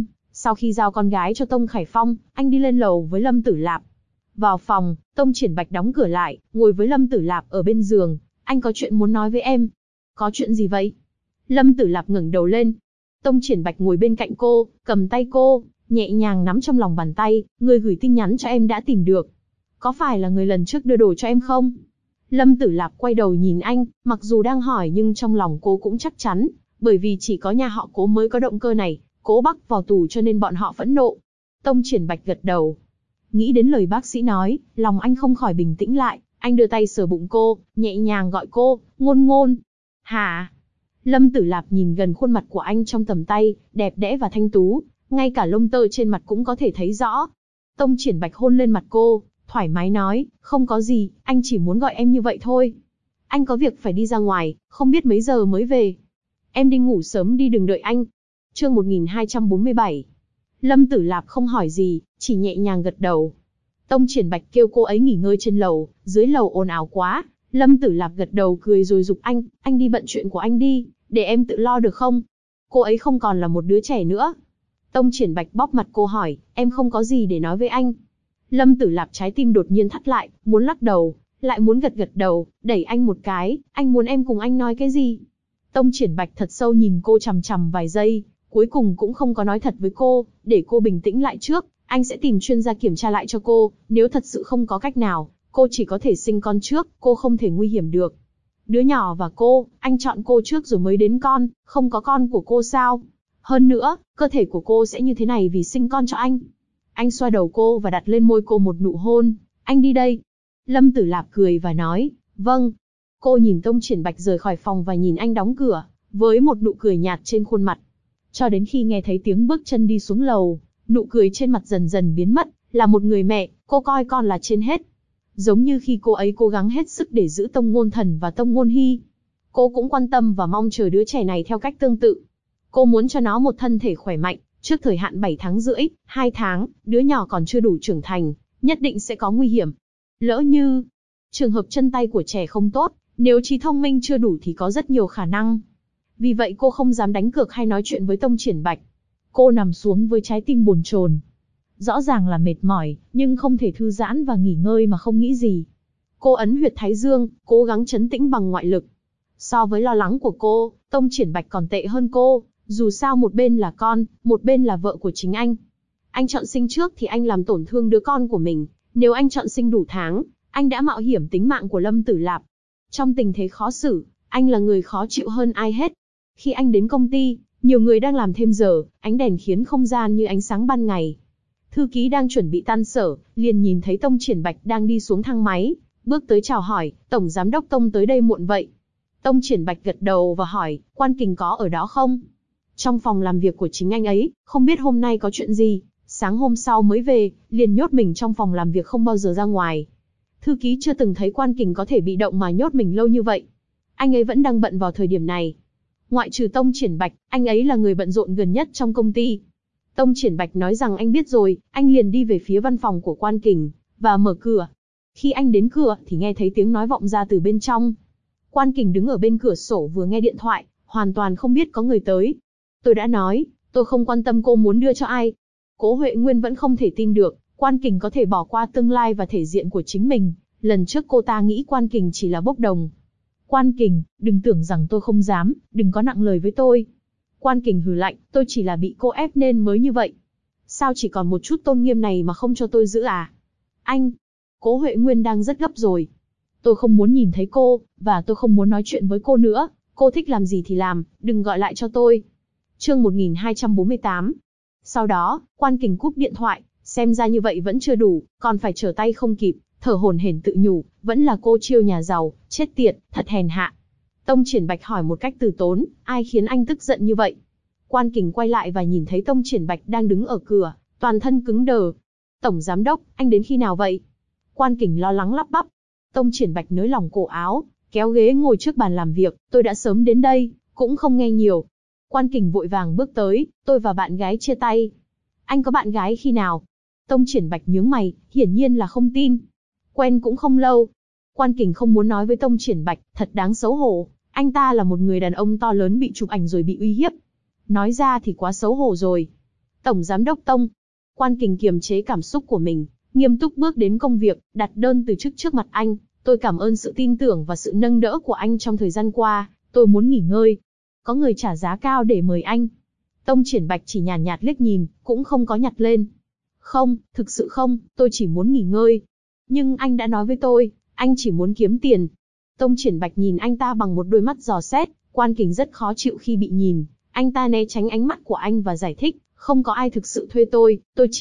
Sau khi giao con gái cho Tông Khải Phong, anh đi lên lầu với Lâm Tử Lạp. Vào phòng, Tông Triển Bạch đóng cửa lại, ngồi với Lâm Tử Lạp ở bên giường. Anh có chuyện muốn nói với em. Có chuyện gì vậy? Lâm Tử Lạp ngẩng đầu lên. Tông Triển Bạch ngồi bên cạnh cô, cầm tay cô, nhẹ nhàng nắm trong lòng bàn tay. Người gửi tin nhắn cho em đã tìm được. Có phải là người lần trước đưa đồ cho em không? Lâm Tử Lạp quay đầu nhìn anh, mặc dù đang hỏi nhưng trong lòng cô cũng chắc chắn, bởi vì chỉ có nhà họ Cố mới có động cơ này, Cố Bắc vào tù cho nên bọn họ phẫn nộ. Tông Triển Bạch gật đầu. Nghĩ đến lời bác sĩ nói, lòng anh không khỏi bình tĩnh lại, anh đưa tay sờ bụng cô, nhẹ nhàng gọi cô, Ngôn Ngôn. Hả? Lâm Tử Lạp nhìn gần khuôn mặt của anh trong tầm tay, đẹp đẽ và thanh tú, ngay cả lông tơ trên mặt cũng có thể thấy rõ. Tông Triển Bạch hôn lên mặt cô, thoải mái nói, không có gì, anh chỉ muốn gọi em như vậy thôi. Anh có việc phải đi ra ngoài, không biết mấy giờ mới về. Em đi ngủ sớm đi đừng đợi anh. Chương 1247. Lâm Tử Lạp không hỏi gì, chỉ nhẹ nhàng gật đầu. Tông Triển Bạch kêu cô ấy nghỉ ngơi trên lầu, dưới lầu ồn ào quá. Lâm Tử Lạp gật đầu cười rồi giục anh đi bận chuyện của anh đi, để em tự lo được không? Cô ấy không còn là một đứa trẻ nữa. Tông Triển Bạch bóp mặt cô hỏi, em không có gì để nói với anh. Lâm Tử Lạp trái tim đột nhiên thắt lại, muốn lắc đầu, lại muốn gật đầu, đẩy anh một cái, anh muốn em cùng anh nói cái gì? Tông Triển Bạch thật sâu nhìn cô chằm chằm vài giây, cuối cùng cũng không có nói thật với cô, để cô bình tĩnh lại trước, anh sẽ tìm chuyên gia kiểm tra lại cho cô, nếu thật sự không có cách nào, cô chỉ có thể sinh con trước, cô không thể nguy hiểm được. Đứa nhỏ và cô, anh chọn cô trước rồi mới đến con, không có con của cô sao? Hơn nữa, cơ thể của cô sẽ như thế này vì sinh con cho anh. Anh xoa đầu cô và đặt lên môi cô một nụ hôn, anh đi đây. Lâm Tử Lạp cười và nói, vâng. Cô nhìn Tông Triển Bạch rời khỏi phòng và nhìn anh đóng cửa, với một nụ cười nhạt trên khuôn mặt. Cho đến khi nghe thấy tiếng bước chân đi xuống lầu, nụ cười trên mặt dần dần biến mất, là một người mẹ, cô coi con là trên hết. Giống như khi cô ấy cố gắng hết sức để giữ Tông Ngôn Thần và Tông Ngôn Hy. Cô cũng quan tâm và mong chờ đứa trẻ này theo cách tương tự. Cô muốn cho nó một thân thể khỏe mạnh, trước thời hạn 7 tháng rưỡi, 2 tháng, đứa nhỏ còn chưa đủ trưởng thành, nhất định sẽ có nguy hiểm. Lỡ như, trường hợp chân tay của trẻ không tốt, nếu trí thông minh chưa đủ thì có rất nhiều khả năng. Vì vậy cô không dám đánh cược hay nói chuyện với Tông Triển Bạch. Cô nằm xuống với trái tim bồn chồn. Rõ ràng là mệt mỏi, nhưng không thể thư giãn và nghỉ ngơi mà không nghĩ gì. Cô ấn huyệt thái dương, cố gắng trấn tĩnh bằng ngoại lực. So với lo lắng của cô, Tông Triển Bạch còn tệ hơn cô, dù sao một bên là con, một bên là vợ của chính anh. Anh chọn sinh trước thì anh làm tổn thương đứa con của mình, nếu anh chọn sinh đủ tháng, anh đã mạo hiểm tính mạng của Lâm Tử Lạp. Trong tình thế khó xử, anh là người khó chịu hơn ai hết. Khi anh đến công ty, nhiều người đang làm thêm giờ, ánh đèn khiến không gian như ánh sáng ban ngày. Thư ký đang chuẩn bị tan sở, liền nhìn thấy Tông Triển Bạch đang đi xuống thang máy, bước tới chào hỏi, Tổng Giám đốc Tông tới đây muộn vậy. Tông Triển Bạch gật đầu và hỏi, Quan Kình có ở đó không? Trong phòng làm việc của chính anh ấy, không biết hôm nay có chuyện gì, sáng hôm sau mới về, liền nhốt mình trong phòng làm việc không bao giờ ra ngoài. Thư ký chưa từng thấy Quan Kình có thể bị động mà nhốt mình lâu như vậy. Anh ấy vẫn đang bận vào thời điểm này. Ngoại trừ Tông Triển Bạch, anh ấy là người bận rộn gần nhất trong công ty. Tông Triển Bạch nói rằng anh biết rồi, anh liền đi về phía văn phòng của Quan Kình, và mở cửa. Khi anh đến cửa thì nghe thấy tiếng nói vọng ra từ bên trong. Quan Kình đứng ở bên cửa sổ vừa nghe điện thoại, hoàn toàn không biết có người tới. Tôi đã nói, tôi không quan tâm cô muốn đưa cho ai. Cố Huệ Nguyên vẫn không thể tin được, Quan Kình có thể bỏ qua tương lai và thể diện của chính mình. Lần trước cô ta nghĩ Quan Kình chỉ là bốc đồng. Quan Kình, đừng tưởng rằng tôi không dám, đừng có nặng lời với tôi. Quan Kình hừ lạnh, tôi chỉ là bị cô ép nên mới như vậy. Sao chỉ còn một chút tôn nghiêm này mà không cho tôi giữ à? Anh, Cố Huệ Nguyên đang rất gấp rồi. Tôi không muốn nhìn thấy cô, và tôi không muốn nói chuyện với cô nữa. Cô thích làm gì thì làm, đừng gọi lại cho tôi. Chương 1248. Sau đó, Quan Kình cúp điện thoại, xem ra như vậy vẫn chưa đủ, còn phải trở tay không kịp, thở hổn hển tự nhủ, vẫn là cô chiêu nhà giàu, chết tiệt, thật hèn hạ. Tông Triển Bạch hỏi một cách từ tốn, ai khiến anh tức giận như vậy? Quan Kình quay lại và nhìn thấy Tông Triển Bạch đang đứng ở cửa, toàn thân cứng đờ. Tổng Giám đốc, anh đến khi nào vậy? Quan Kình lo lắng lắp bắp. Tông Triển Bạch nới lỏng cổ áo, kéo ghế ngồi trước bàn làm việc, tôi đã sớm đến đây, cũng không nghe nhiều. Quan Kình vội vàng bước tới, tôi và bạn gái chia tay. Anh có bạn gái khi nào? Tông Triển Bạch nhướng mày, hiển nhiên là không tin. Quen cũng không lâu. Quan Kình không muốn nói với Tông Triển Bạch, thật đáng xấu hổ. Anh ta là một người đàn ông to lớn bị chụp ảnh rồi bị uy hiếp. Nói ra thì quá xấu hổ rồi. Tổng Giám đốc Tông. Quan Kình kiềm chế cảm xúc của mình, nghiêm túc bước đến công việc, đặt đơn từ chức trước mặt anh. Tôi cảm ơn sự tin tưởng và sự nâng đỡ của anh trong thời gian qua, tôi muốn nghỉ ngơi. Có người trả giá cao để mời anh. Tông Triển Bạch chỉ nhàn nhạt liếc nhìn, cũng không có nhặt lên. Không, thực sự không, tôi chỉ muốn nghỉ ngơi. Nhưng anh đã nói với tôi, anh chỉ muốn kiếm tiền. Tông Triển Bạch nhìn anh ta bằng một đôi mắt dò xét, Quan Kình rất khó chịu khi bị nhìn. Anh ta né tránh ánh mắt của anh và giải thích, không có ai thực sự thuê tôi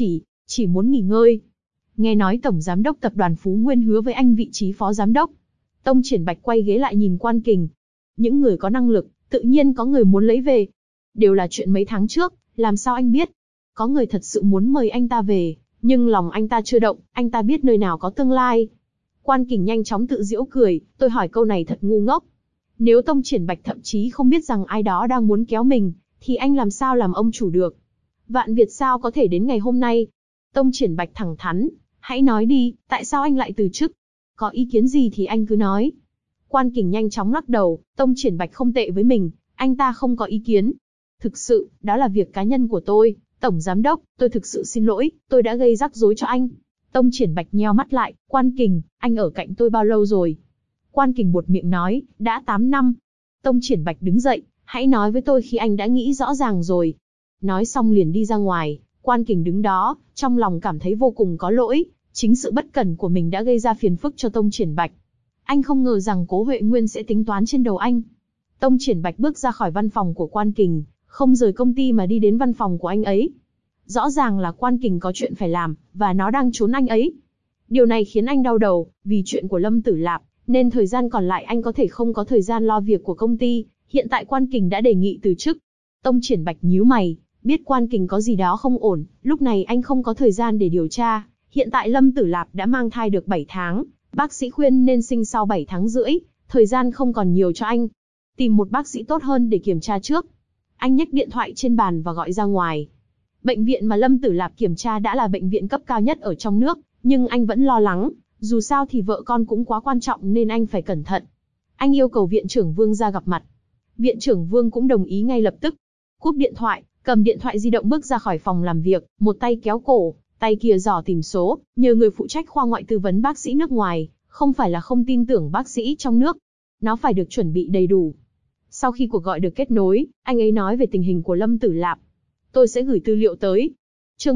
chỉ muốn nghỉ ngơi. Nghe nói Tổng Giám đốc Tập đoàn Phú Nguyên hứa với anh vị trí Phó Giám đốc. Tông Triển Bạch quay ghế lại nhìn Quan Kình. Những người có năng lực, tự nhiên có người muốn lấy về. Đều là chuyện mấy tháng trước, làm sao anh biết? Có người thật sự muốn mời anh ta về, nhưng lòng anh ta chưa động, anh ta biết nơi nào có tương lai. Quan Kình nhanh chóng tự giễu cười, tôi hỏi câu này thật ngu ngốc. Nếu Tông Triển Bạch thậm chí không biết rằng ai đó đang muốn kéo mình, thì anh làm sao làm ông chủ được? Vạn Việt sao có thể đến ngày hôm nay? Tông Triển Bạch thẳng thắn, hãy nói đi, tại sao anh lại từ chức? Có ý kiến gì thì anh cứ nói. Quan Kình nhanh chóng lắc đầu, Tông Triển Bạch không tệ với mình, anh ta không có ý kiến. Thực sự, đó là việc cá nhân của tôi, Tổng Giám đốc, tôi thực sự xin lỗi, tôi đã gây rắc rối cho anh. Tông Triển Bạch nheo mắt lại, Quan Kình, anh ở cạnh tôi bao lâu rồi? Quan Kình buột miệng nói, đã 8 năm. Tông Triển Bạch đứng dậy, hãy nói với tôi khi anh đã nghĩ rõ ràng rồi. Nói xong liền đi ra ngoài, Quan Kình đứng đó, trong lòng cảm thấy vô cùng có lỗi, chính sự bất cẩn của mình đã gây ra phiền phức cho Tông Triển Bạch. Anh không ngờ rằng Cố Huệ Nguyên sẽ tính toán trên đầu anh. Tông Triển Bạch bước ra khỏi văn phòng của Quan Kình, không rời công ty mà đi đến văn phòng của anh ấy. Rõ ràng là Quan Kình có chuyện phải làm, và nó đang trốn anh ấy. Điều này khiến anh đau đầu, vì chuyện của Lâm Tử Lạp, nên thời gian còn lại anh có thể không có thời gian lo việc của công ty. Hiện tại Quan Kình đã đề nghị từ chức. Tông Triển Bạch nhíu mày, biết Quan Kình có gì đó không ổn, lúc này anh không có thời gian để điều tra. Hiện tại Lâm Tử Lạp đã mang thai được 7 tháng, bác sĩ khuyên nên sinh sau 7 tháng rưỡi, thời gian không còn nhiều cho anh. Tìm một bác sĩ tốt hơn để kiểm tra trước. Anh nhấc điện thoại trên bàn và gọi ra ngoài. Bệnh viện mà Lâm Tử Lạp kiểm tra đã là bệnh viện cấp cao nhất ở trong nước, nhưng anh vẫn lo lắng, dù sao thì vợ con cũng quá quan trọng nên anh phải cẩn thận. Anh yêu cầu viện trưởng Vương ra gặp mặt. Viện trưởng Vương cũng đồng ý ngay lập tức. Cúp điện thoại, cầm điện thoại di động bước ra khỏi phòng làm việc, một tay kéo cổ, tay kia dò tìm số, nhờ người phụ trách khoa ngoại tư vấn bác sĩ nước ngoài, không phải là không tin tưởng bác sĩ trong nước. Nó phải được chuẩn bị đầy đủ. Sau khi cuộc gọi được kết nối, anh ấy nói về tình hình của Lâm Tử Lạp. Tôi sẽ gửi tư liệu tới. Chương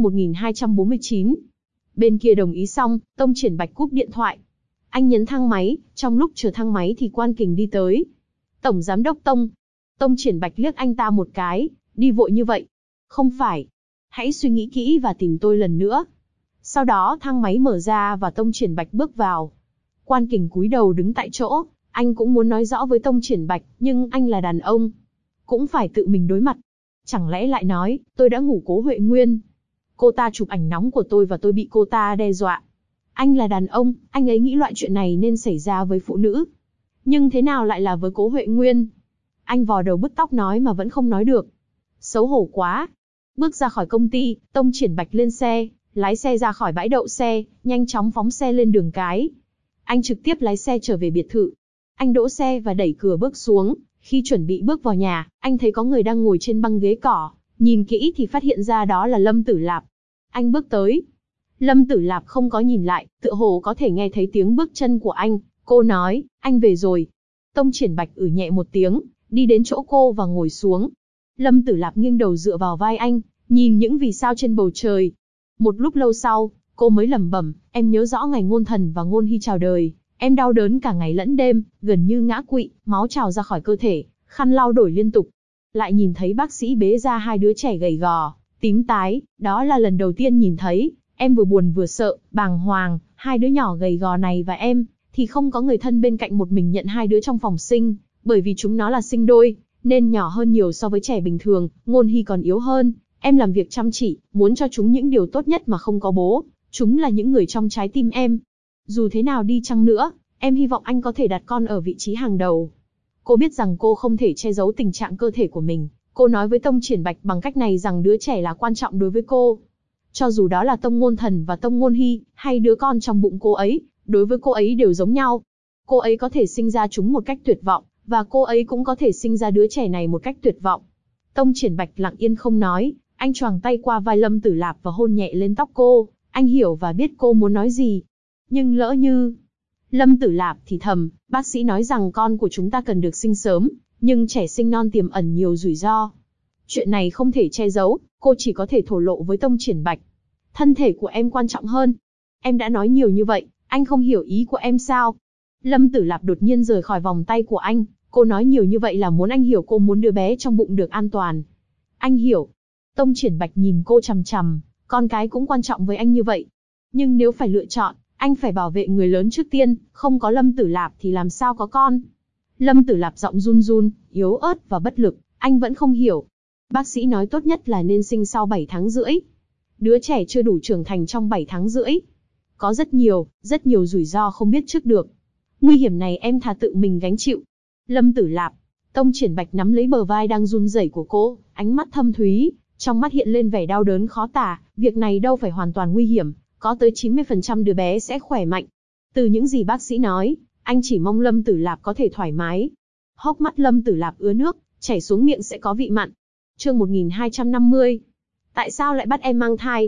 1249. Bên kia đồng ý xong, Tông Triển Bạch cúp điện thoại. Anh nhấn thang máy, trong lúc chờ thang máy thì Quan Kình đi tới. Tổng Giám đốc Tông. Tông Triển Bạch liếc anh ta một cái, đi vội như vậy. Không phải. Hãy suy nghĩ kỹ và tìm tôi lần nữa. Sau đó thang máy mở ra và Tông Triển Bạch bước vào. Quan Kình cúi đầu đứng tại chỗ, anh cũng muốn nói rõ với Tông Triển Bạch, nhưng anh là đàn ông, cũng phải tự mình đối mặt. Chẳng lẽ lại nói, tôi đã ngủ Cố Huệ Nguyên. Cô ta chụp ảnh nóng của tôi và tôi bị cô ta đe dọa. Anh là đàn ông, anh ấy nghĩ loại chuyện này nên xảy ra với phụ nữ. Nhưng thế nào lại là với Cố Huệ Nguyên? Anh vò đầu bứt tóc nói mà vẫn không nói được. Xấu hổ quá. Bước ra khỏi công ty, Tông Triển Bạch lên xe, lái xe ra khỏi bãi đậu xe, nhanh chóng phóng xe lên đường cái. Anh trực tiếp lái xe trở về biệt thự. Anh đỗ xe và đẩy cửa bước xuống. Khi chuẩn bị bước vào nhà, anh thấy có người đang ngồi trên băng ghế cỏ. Nhìn kỹ thì phát hiện ra đó là Lâm Tử Lạp. Anh bước tới. Lâm Tử Lạp không có nhìn lại, tựa hồ có thể nghe thấy tiếng bước chân của anh. Cô nói, anh về rồi. Tông Triển Bạch nhẹ một tiếng, đi đến chỗ cô và ngồi xuống. Lâm Tử Lạp nghiêng đầu dựa vào vai anh, nhìn những vì sao trên bầu trời. Một lúc lâu sau, cô mới lẩm bẩm, em nhớ rõ ngày Ngôn Thần và Ngôn Hy chào đời. Em đau đớn cả ngày lẫn đêm, gần như ngã quỵ, máu trào ra khỏi cơ thể, khăn lau đổi liên tục. Lại nhìn thấy bác sĩ bế ra hai đứa trẻ gầy gò, tím tái, đó là lần đầu tiên nhìn thấy. Em vừa buồn vừa sợ, bàng hoàng, hai đứa nhỏ gầy gò này và em, thì không có người thân bên cạnh, một mình nhận hai đứa trong phòng sinh, bởi vì chúng nó là sinh đôi, nên nhỏ hơn nhiều so với trẻ bình thường, Ngôn Hy còn yếu hơn. Em làm việc chăm chỉ, muốn cho chúng những điều tốt nhất mà không có bố, chúng là những người trong trái tim em. Dù thế nào đi chăng nữa, em hy vọng anh có thể đặt con ở vị trí hàng đầu. Cô biết rằng cô không thể che giấu tình trạng cơ thể của mình. Cô nói với Tông Triển Bạch bằng cách này rằng đứa trẻ là quan trọng đối với cô. Cho dù đó là Tông Ngôn Thần và Tông Ngôn Hy, hay đứa con trong bụng cô ấy, đối với cô ấy đều giống nhau. Cô ấy có thể sinh ra chúng một cách tuyệt vọng, và cô ấy cũng có thể sinh ra đứa trẻ này một cách tuyệt vọng. Tông Triển Bạch lặng yên không nói, Anh choàng tay qua vai Lâm Tử Lạp và hôn nhẹ lên tóc cô, anh hiểu và biết cô muốn nói gì. Nhưng lỡ như... Lâm Tử Lạp thì thầm, bác sĩ nói rằng con của chúng ta cần được sinh sớm, nhưng trẻ sinh non tiềm ẩn nhiều rủi ro. Chuyện này không thể che giấu, cô chỉ có thể thổ lộ với Tông Triển Bạch. Thân thể của em quan trọng hơn. Em đã nói nhiều như vậy, anh không hiểu ý của em sao? Lâm Tử Lạp đột nhiên rời khỏi vòng tay của anh, cô nói nhiều như vậy là muốn anh hiểu cô muốn đứa bé trong bụng được an toàn. Anh hiểu. Tông Triển Bạch nhìn cô chằm chằm, con cái cũng quan trọng với anh như vậy. Nhưng nếu phải lựa chọn, anh phải bảo vệ người lớn trước tiên, không có Lâm Tử Lạp thì làm sao có con. Lâm Tử Lạp giọng run run, yếu ớt và bất lực, anh vẫn không hiểu. Bác sĩ nói tốt nhất là nên sinh sau 7 tháng rưỡi. Đứa trẻ chưa đủ trưởng thành trong 7 tháng rưỡi. Có rất nhiều rủi ro không biết trước được. Nguy hiểm này em thà tự mình gánh chịu. Lâm Tử Lạp. Tông Triển Bạch nắm lấy bờ vai đang run rẩy của cô, ánh mắt thâm thúy, trong mắt hiện lên vẻ đau đớn khó tả, việc này đâu phải hoàn toàn nguy hiểm, có tới 90% đứa bé sẽ khỏe mạnh. Từ những gì bác sĩ nói, anh chỉ mong Lâm Tử Lạp có thể thoải mái. Hốc mắt Lâm Tử Lạp ứa nước, chảy xuống miệng sẽ có vị mặn. Chương 1250. Tại sao lại bắt em mang thai?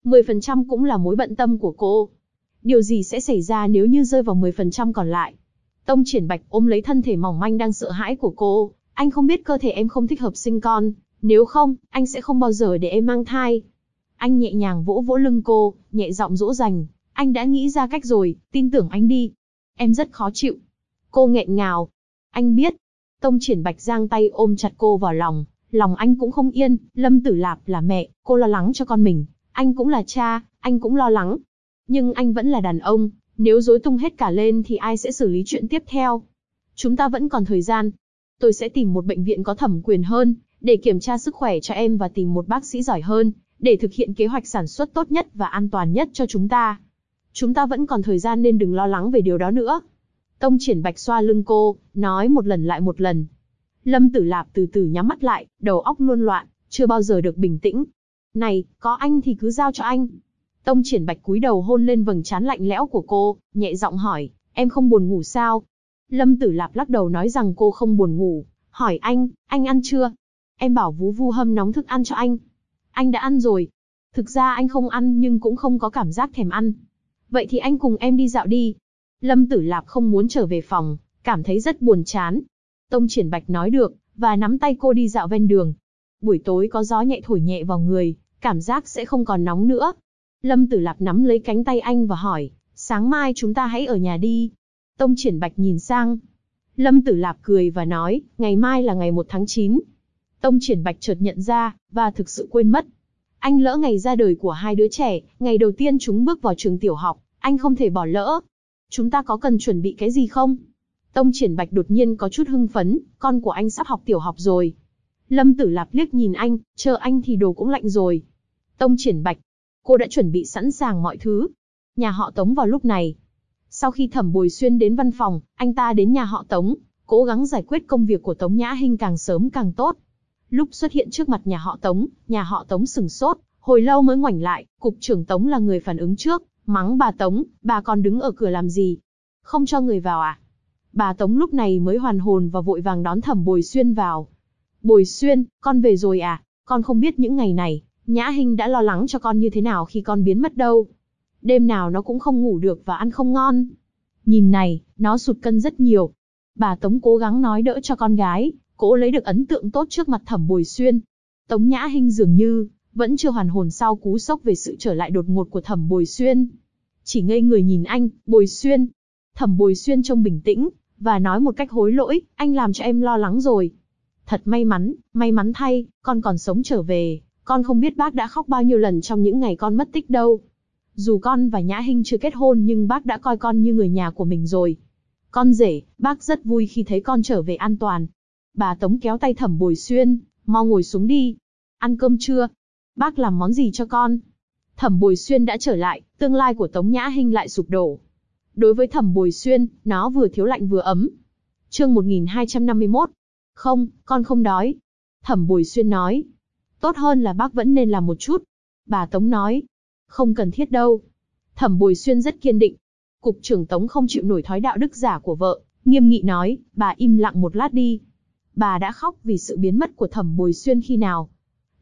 10% cũng là mối bận tâm của cô. Điều gì sẽ xảy ra nếu như rơi vào 10% còn lại? Tông Triển Bạch ôm lấy thân thể mỏng manh đang sợ hãi của cô. Anh không biết cơ thể em không thích hợp sinh con. Nếu không, anh sẽ không bao giờ để em mang thai. Anh nhẹ nhàng vỗ vỗ lưng cô, nhẹ giọng dỗ dành. Anh đã nghĩ ra cách rồi, tin tưởng anh đi. Em rất khó chịu. Cô nghẹn ngào. Anh biết. Tông Triển Bạch giang tay ôm chặt cô vào lòng. Lòng anh cũng không yên, Lâm Tử Lạp là mẹ, cô lo lắng cho con mình. Anh cũng là cha, anh cũng lo lắng. Nhưng anh vẫn là đàn ông, nếu rối tung hết cả lên thì ai sẽ xử lý chuyện tiếp theo? Chúng ta vẫn còn thời gian. Tôi sẽ tìm một bệnh viện có thẩm quyền hơn, để kiểm tra sức khỏe cho em và tìm một bác sĩ giỏi hơn, để thực hiện kế hoạch sản xuất tốt nhất và an toàn nhất cho chúng ta. Chúng ta vẫn còn thời gian nên đừng lo lắng về điều đó nữa. Tông Triển Bạch xoa lưng cô, nói một lần lại một lần. Lâm Tử Lạp từ từ nhắm mắt lại, đầu óc luân loạn, chưa bao giờ được bình tĩnh. Này, có anh thì cứ giao cho anh. Tông Triển Bạch cúi đầu hôn lên vầng trán lạnh lẽo của cô, nhẹ giọng hỏi, em không buồn ngủ sao? Lâm Tử Lạp lắc đầu nói rằng cô không buồn ngủ, hỏi anh ăn chưa? Em bảo Vú Vu hâm nóng thức ăn cho anh. Anh đã ăn rồi. Thực ra anh không ăn nhưng cũng không có cảm giác thèm ăn. Vậy thì anh cùng em đi dạo đi. Lâm Tử Lạp không muốn trở về phòng, cảm thấy rất buồn chán. Tông Triển Bạch nói được, và nắm tay cô đi dạo ven đường. Buổi tối có gió nhẹ thổi nhẹ vào người, cảm giác sẽ không còn nóng nữa. Lâm Tử Lạp nắm lấy cánh tay anh và hỏi, sáng mai chúng ta hãy ở nhà đi. Tông Triển Bạch nhìn sang. Lâm Tử Lạp cười và nói, ngày mai là ngày 1 tháng 9. Tông Triển Bạch chợt nhận ra, và thực sự quên mất. Anh lỡ ngày ra đời của hai đứa trẻ, ngày đầu tiên chúng bước vào trường tiểu học, anh không thể bỏ lỡ. Chúng ta có cần chuẩn bị cái gì không? Tông Triển Bạch đột nhiên có chút hưng phấn, con của anh sắp học tiểu học rồi. Lâm Tử Lạp liếc nhìn anh, chờ anh thì đồ cũng lạnh rồi. Tông Triển Bạch, cô đã chuẩn bị sẵn sàng mọi thứ. Nhà họ Tống vào lúc này. Sau khi Thẩm Bồi Xuyên đến văn phòng, anh ta đến nhà họ Tống, cố gắng giải quyết công việc của Tống Nhã Hinh càng sớm càng tốt. Lúc xuất hiện trước mặt nhà họ Tống sửng sốt, hồi lâu mới ngoảnh lại, cục trưởng Tống là người phản ứng trước, mắng bà Tống, bà còn đứng ở cửa làm gì? Không cho người vào à? Bà Tống lúc này mới hoàn hồn và vội vàng đón Thẩm Bồi Xuyên vào. Bồi Xuyên, con về rồi à? Con không biết những ngày này, Nhã Hinh đã lo lắng cho con như thế nào khi con biến mất đâu. Đêm nào nó cũng không ngủ được và ăn không ngon. Nhìn này, nó sụt cân rất nhiều. Bà Tống cố gắng nói đỡ cho con gái, cố lấy được ấn tượng tốt trước mặt Thẩm Bồi Xuyên. Tống Nhã Hinh dường như vẫn chưa hoàn hồn sau cú sốc về sự trở lại đột ngột của Thẩm Bồi Xuyên. Chỉ ngây người nhìn anh, Bồi Xuyên. Thẩm Bồi Xuyên trông bình tĩnh, và nói một cách hối lỗi, anh làm cho em lo lắng rồi. Thật may mắn thay, con còn sống trở về, con không biết bác đã khóc bao nhiêu lần trong những ngày con mất tích đâu. Dù con và Nhã Hinh chưa kết hôn nhưng bác đã coi con như người nhà của mình rồi. Con rể, bác rất vui khi thấy con trở về an toàn. Bà Tống kéo tay Thẩm Bồi Xuyên, mau ngồi xuống đi. Ăn cơm chưa? Bác làm món gì cho con? Thẩm Bồi Xuyên đã trở lại, tương lai của Tống Nhã Hinh lại sụp đổ. Đối với Thẩm Bồi Xuyên, nó vừa thiếu lạnh vừa ấm. Chương 1251. Không, con không đói. Thẩm Bồi Xuyên nói. Tốt hơn là bác vẫn nên làm một chút. Bà Tống nói. Không cần thiết đâu. Thẩm Bồi Xuyên rất kiên định. Cục trưởng Tống không chịu nổi thói đạo đức giả của vợ, nghiêm nghị nói, bà im lặng một lát đi. Bà đã khóc vì sự biến mất của Thẩm Bồi Xuyên khi nào?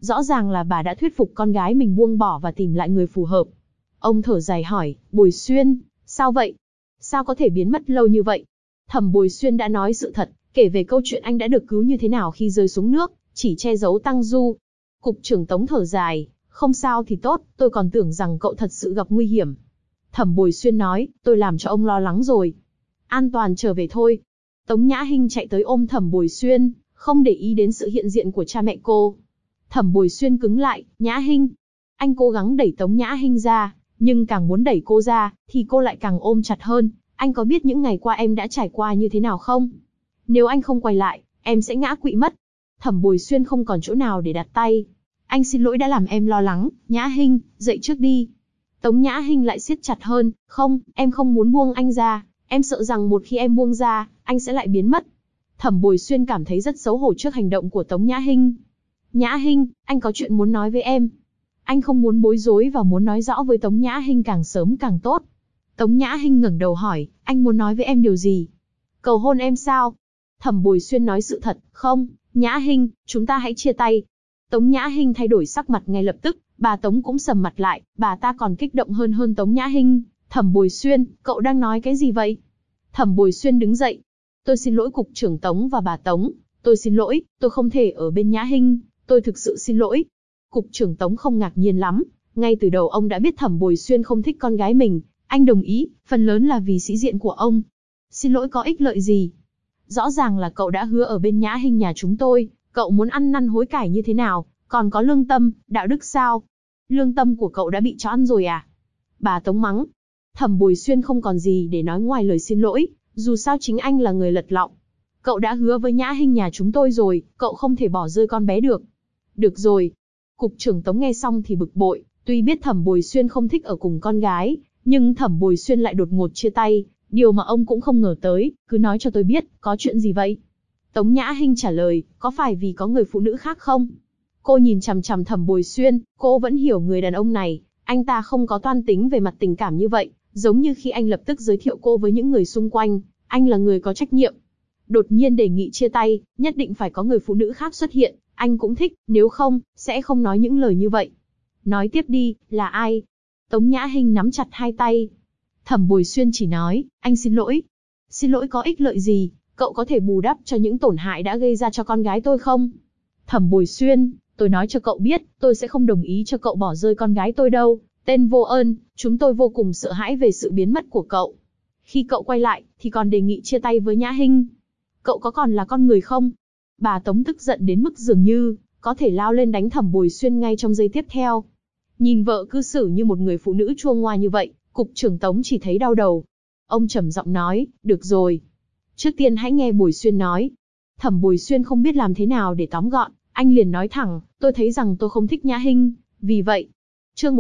Rõ ràng là bà đã thuyết phục con gái mình buông bỏ và tìm lại người phù hợp. Ông thở dài hỏi, Bồi Xuyên, sao vậy? Sao có thể biến mất lâu như vậy? Thẩm Bồi Xuyên đã nói sự thật, kể về câu chuyện anh đã được cứu như thế nào khi rơi xuống nước, chỉ che giấu Tăng Du. Cục trưởng Tống thở dài, không sao thì tốt, tôi còn tưởng rằng cậu thật sự gặp nguy hiểm. Thẩm Bồi Xuyên nói, tôi làm cho ông lo lắng rồi. An toàn trở về thôi. Tống Nhã Hinh chạy tới ôm Thẩm Bồi Xuyên, không để ý đến sự hiện diện của cha mẹ cô. Thẩm Bồi Xuyên cứng lại, Nhã Hinh. Anh cố gắng đẩy Tống Nhã Hinh ra, nhưng càng muốn đẩy cô ra, thì cô lại càng ôm chặt hơn. Anh có biết những ngày qua em đã trải qua như thế nào không? Nếu anh không quay lại, em sẽ ngã quỵ mất. Thẩm Bồi Xuyên không còn chỗ nào để đặt tay. Anh xin lỗi đã làm em lo lắng, Nhã Hinh, dậy trước đi. Tống Nhã Hinh lại siết chặt hơn, không, em không muốn buông anh ra, em sợ rằng một khi em buông ra, anh sẽ lại biến mất. Thẩm Bồi Xuyên cảm thấy rất xấu hổ trước hành động của Tống Nhã Hinh. Nhã Hinh, anh có chuyện muốn nói với em. Anh không muốn bối rối và muốn nói rõ với Tống Nhã Hinh càng sớm càng tốt. Tống Nhã Hinh ngẩng đầu hỏi, anh muốn nói với em điều gì? Cầu hôn em sao? Thẩm Bồi Xuyên nói sự thật, không, Nhã Hinh, chúng ta hãy chia tay. Tống Nhã Hinh thay đổi sắc mặt ngay lập tức, bà Tống cũng sầm mặt lại, bà ta còn kích động hơn Tống Nhã Hinh. Thẩm Bồi Xuyên, cậu đang nói cái gì vậy? Thẩm Bồi Xuyên đứng dậy. Tôi xin lỗi cục trưởng Tống và bà Tống, tôi xin lỗi, tôi không thể ở bên Nhã Hinh, tôi thực sự xin lỗi. Cục trưởng Tống không ngạc nhiên lắm, ngay từ đầu ông đã biết Thẩm Bồi Xuyên không thích con gái mình, anh đồng ý, phần lớn là vì sĩ diện của ông. Xin lỗi có ích lợi gì? Rõ ràng là cậu đã hứa ở bên Nhã Hinh nhà chúng tôi, cậu muốn ăn năn hối cải như thế nào, còn có lương tâm, đạo đức sao? Lương tâm của cậu đã bị chó ăn rồi à? Bà Tống mắng. Thẩm Bồi Xuyên không còn gì để nói ngoài lời xin lỗi, dù sao chính anh là người lật lọng. Cậu đã hứa với Nhã Hinh nhà chúng tôi rồi, cậu không thể bỏ rơi con bé được. Được rồi. Cục trưởng Tống nghe xong thì bực bội, tuy biết Thẩm Bồi Xuyên không thích ở cùng con gái, nhưng Thẩm Bồi Xuyên lại đột ngột chia tay, điều mà ông cũng không ngờ tới, cứ nói cho tôi biết, có chuyện gì vậy? Tống Nhã Hinh trả lời, có phải vì có người phụ nữ khác không? Cô nhìn chằm chằm Thẩm Bồi Xuyên, cô vẫn hiểu người đàn ông này, anh ta không có toan tính về mặt tình cảm như vậy, giống như khi anh lập tức giới thiệu cô với những người xung quanh, anh là người có trách nhiệm. Đột nhiên đề nghị chia tay, nhất định phải có người phụ nữ khác xuất hiện, anh cũng thích, nếu không, sẽ không nói những lời như vậy. Nói tiếp đi, là ai? Tống Nhã Hinh nắm chặt hai tay. Thẩm Bồi Xuyên chỉ nói, anh xin lỗi. Xin lỗi có ích lợi gì, cậu có thể bù đắp cho những tổn hại đã gây ra cho con gái tôi không? Thẩm Bồi Xuyên, tôi nói cho cậu biết, tôi sẽ không đồng ý cho cậu bỏ rơi con gái tôi đâu. Tên vô ơn, chúng tôi vô cùng sợ hãi về sự biến mất của cậu. Khi cậu quay lại, thì còn đề nghị chia tay với Nhã Hinh. Cậu có còn là con người không? Bà Tống tức giận đến mức dường như có thể lao lên đánh Thẩm Bồi Xuyên ngay trong giây tiếp theo. Nhìn vợ cư xử như một người phụ nữ chua ngoa như vậy, cục trưởng Tống chỉ thấy đau đầu. Ông trầm giọng nói, được rồi. Trước tiên hãy nghe Bồi Xuyên nói. Thẩm Bồi Xuyên không biết làm thế nào để tóm gọn, anh liền nói thẳng, tôi thấy rằng tôi không thích Nhã Hinh, vì vậy. Chương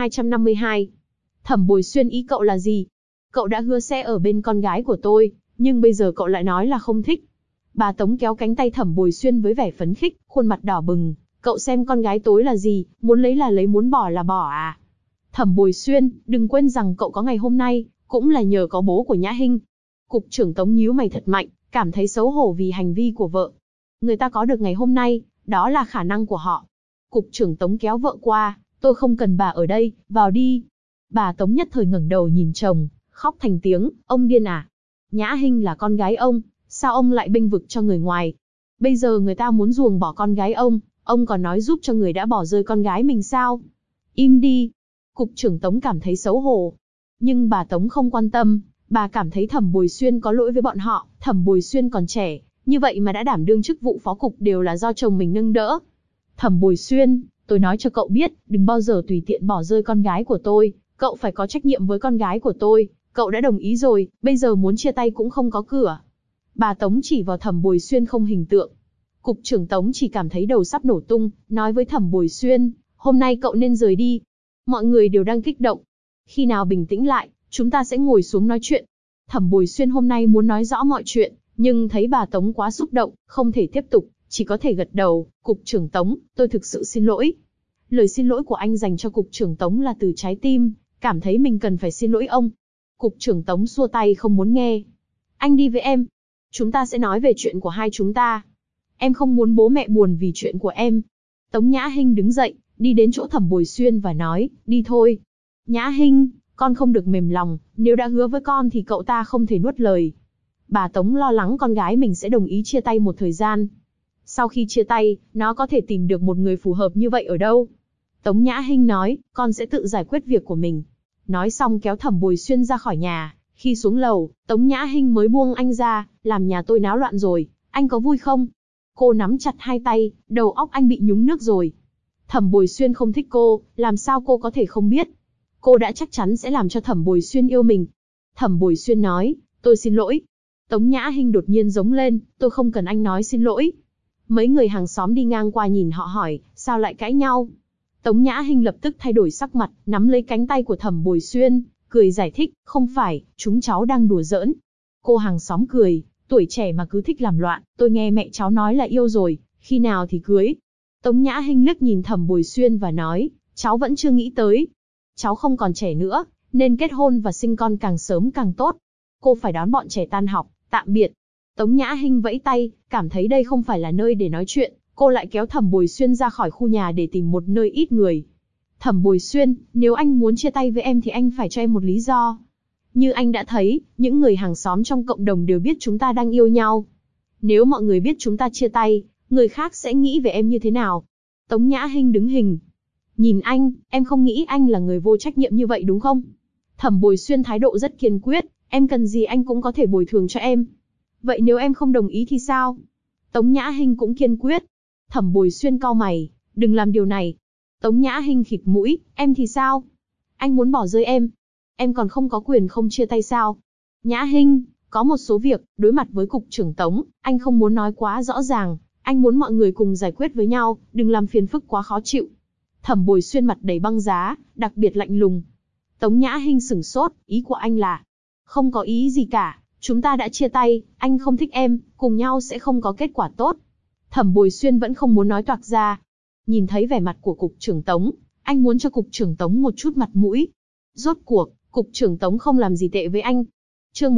1252. Thẩm Bồi Xuyên ý cậu là gì? Cậu đã hứa sẽ ở bên con gái của tôi, nhưng bây giờ cậu lại nói là không thích. Bà Tống kéo cánh tay Thẩm Bồi Xuyên với vẻ phấn khích, khuôn mặt đỏ bừng. Cậu xem con gái tối là gì, muốn lấy là lấy, muốn bỏ là bỏ à? Thẩm Bồi Xuyên, đừng quên rằng cậu có ngày hôm nay, cũng là nhờ có bố của Nhã Hinh. Cục trưởng Tống nhíu mày thật mạnh, cảm thấy xấu hổ vì hành vi của vợ. Người ta có được ngày hôm nay, đó là khả năng của họ. Cục trưởng Tống kéo vợ qua, tôi không cần bà ở đây, vào đi. Bà Tống nhất thời ngẩng đầu nhìn chồng, khóc thành tiếng, ông điên à? Nhã Hinh là con gái ông, sao ông lại bênh vực cho người ngoài? Bây giờ người ta muốn ruồng bỏ con gái ông còn nói giúp cho người đã bỏ rơi con gái mình sao? Im đi. Cục trưởng Tống cảm thấy xấu hổ. Nhưng bà Tống không quan tâm, bà cảm thấy Thẩm Bồi Xuyên có lỗi với bọn họ, Thẩm Bồi Xuyên còn trẻ, như vậy mà đã đảm đương chức vụ phó cục đều là do chồng mình nâng đỡ. Thẩm Bồi Xuyên, tôi nói cho cậu biết, đừng bao giờ tùy tiện bỏ rơi con gái của tôi, cậu phải có trách nhiệm với con gái của tôi, cậu đã đồng ý rồi, bây giờ muốn chia tay cũng không có cửa. Bà Tống chỉ vào Thẩm Bồi Xuyên không hình tượng. Cục trưởng Tống chỉ cảm thấy đầu sắp nổ tung, nói với Thẩm Bồi Xuyên, hôm nay cậu nên rời đi. Mọi người đều đang kích động. Khi nào bình tĩnh lại, chúng ta sẽ ngồi xuống nói chuyện. Thẩm Bồi Xuyên hôm nay muốn nói rõ mọi chuyện, nhưng thấy bà Tống quá xúc động, không thể tiếp tục, chỉ có thể gật đầu. Cục trưởng Tống, tôi thực sự xin lỗi. Lời xin lỗi của anh dành cho Cục trưởng Tống là từ trái tim, cảm thấy mình cần phải xin lỗi ông. Cục trưởng Tống xua tay không muốn nghe. Anh đi với em. Chúng ta sẽ nói về chuyện của hai chúng ta. Em không muốn bố mẹ buồn vì chuyện của em. Tống Nhã Hinh đứng dậy, đi đến chỗ Thẩm Bồi Xuyên và nói, đi thôi. Nhã Hinh, con không được mềm lòng, nếu đã hứa với con thì cậu ta không thể nuốt lời. Bà Tống lo lắng con gái mình sẽ đồng ý chia tay một thời gian. Sau khi chia tay, nó có thể tìm được một người phù hợp như vậy ở đâu? Tống Nhã Hinh nói, con sẽ tự giải quyết việc của mình. Nói xong kéo Thẩm Bồi Xuyên ra khỏi nhà. Khi xuống lầu, Tống Nhã Hinh mới buông anh ra, làm nhà tôi náo loạn rồi, anh có vui không? Cô nắm chặt hai tay, đầu óc anh bị nhúng nước rồi. Thẩm Bồi Xuyên không thích cô, làm sao cô có thể không biết? Cô đã chắc chắn sẽ làm cho Thẩm Bồi Xuyên yêu mình. Thẩm Bồi Xuyên nói, tôi xin lỗi. Tống Nhã Hinh đột nhiên giống lên, tôi không cần anh nói xin lỗi. Mấy người hàng xóm đi ngang qua nhìn họ hỏi, sao lại cãi nhau? Tống Nhã Hinh lập tức thay đổi sắc mặt, nắm lấy cánh tay của Thẩm Bồi Xuyên, cười giải thích, không phải, chúng cháu đang đùa giỡn. Cô hàng xóm cười, tuổi trẻ mà cứ thích làm loạn, tôi nghe mẹ cháu nói là yêu rồi, khi nào thì cưới. Tống Nhã Hinh liếc nhìn Thẩm Bồi Xuyên và nói, cháu vẫn chưa nghĩ tới. Cháu không còn trẻ nữa, nên kết hôn và sinh con càng sớm càng tốt. Cô phải đón bọn trẻ tan học, tạm biệt. Tống Nhã Hinh vẫy tay, cảm thấy đây không phải là nơi để nói chuyện, cô lại kéo Thẩm Bồi Xuyên ra khỏi khu nhà để tìm một nơi ít người. Thẩm Bồi Xuyên, nếu anh muốn chia tay với em thì anh phải cho em một lý do. Như anh đã thấy, những người hàng xóm trong cộng đồng đều biết chúng ta đang yêu nhau. Nếu mọi người biết chúng ta chia tay, người khác sẽ nghĩ về em như thế nào? Tống Nhã Hinh đứng hình. Nhìn anh, em không nghĩ anh là người vô trách nhiệm như vậy đúng không? Thẩm Bồi Xuyên thái độ rất kiên quyết, em cần gì anh cũng có thể bồi thường cho em. Vậy nếu em không đồng ý thì sao? Tống Nhã Hinh cũng kiên quyết. Thẩm Bồi Xuyên cau mày, đừng làm điều này. Tống Nhã Hinh khịt mũi, em thì sao? Anh muốn bỏ rơi em còn không có quyền không chia tay sao? Nhã Hinh, có một số việc, đối mặt với cục trưởng Tống, anh không muốn nói quá rõ ràng, anh muốn mọi người cùng giải quyết với nhau, đừng làm phiền phức quá khó chịu. Thẩm Bồi Xuyên mặt đầy băng giá, đặc biệt lạnh lùng. Tống Nhã Hinh sửng sốt, ý của anh là, không có ý gì cả, chúng ta đã chia tay, anh không thích em, cùng nhau sẽ không có kết quả tốt. Thẩm Bồi Xuyên vẫn không muốn nói toạc ra. Nhìn thấy vẻ mặt của cục trưởng Tống, anh muốn cho cục trưởng Tống một chút mặt mũi. Rốt cuộc, cục trưởng Tống không làm gì tệ với anh. Chương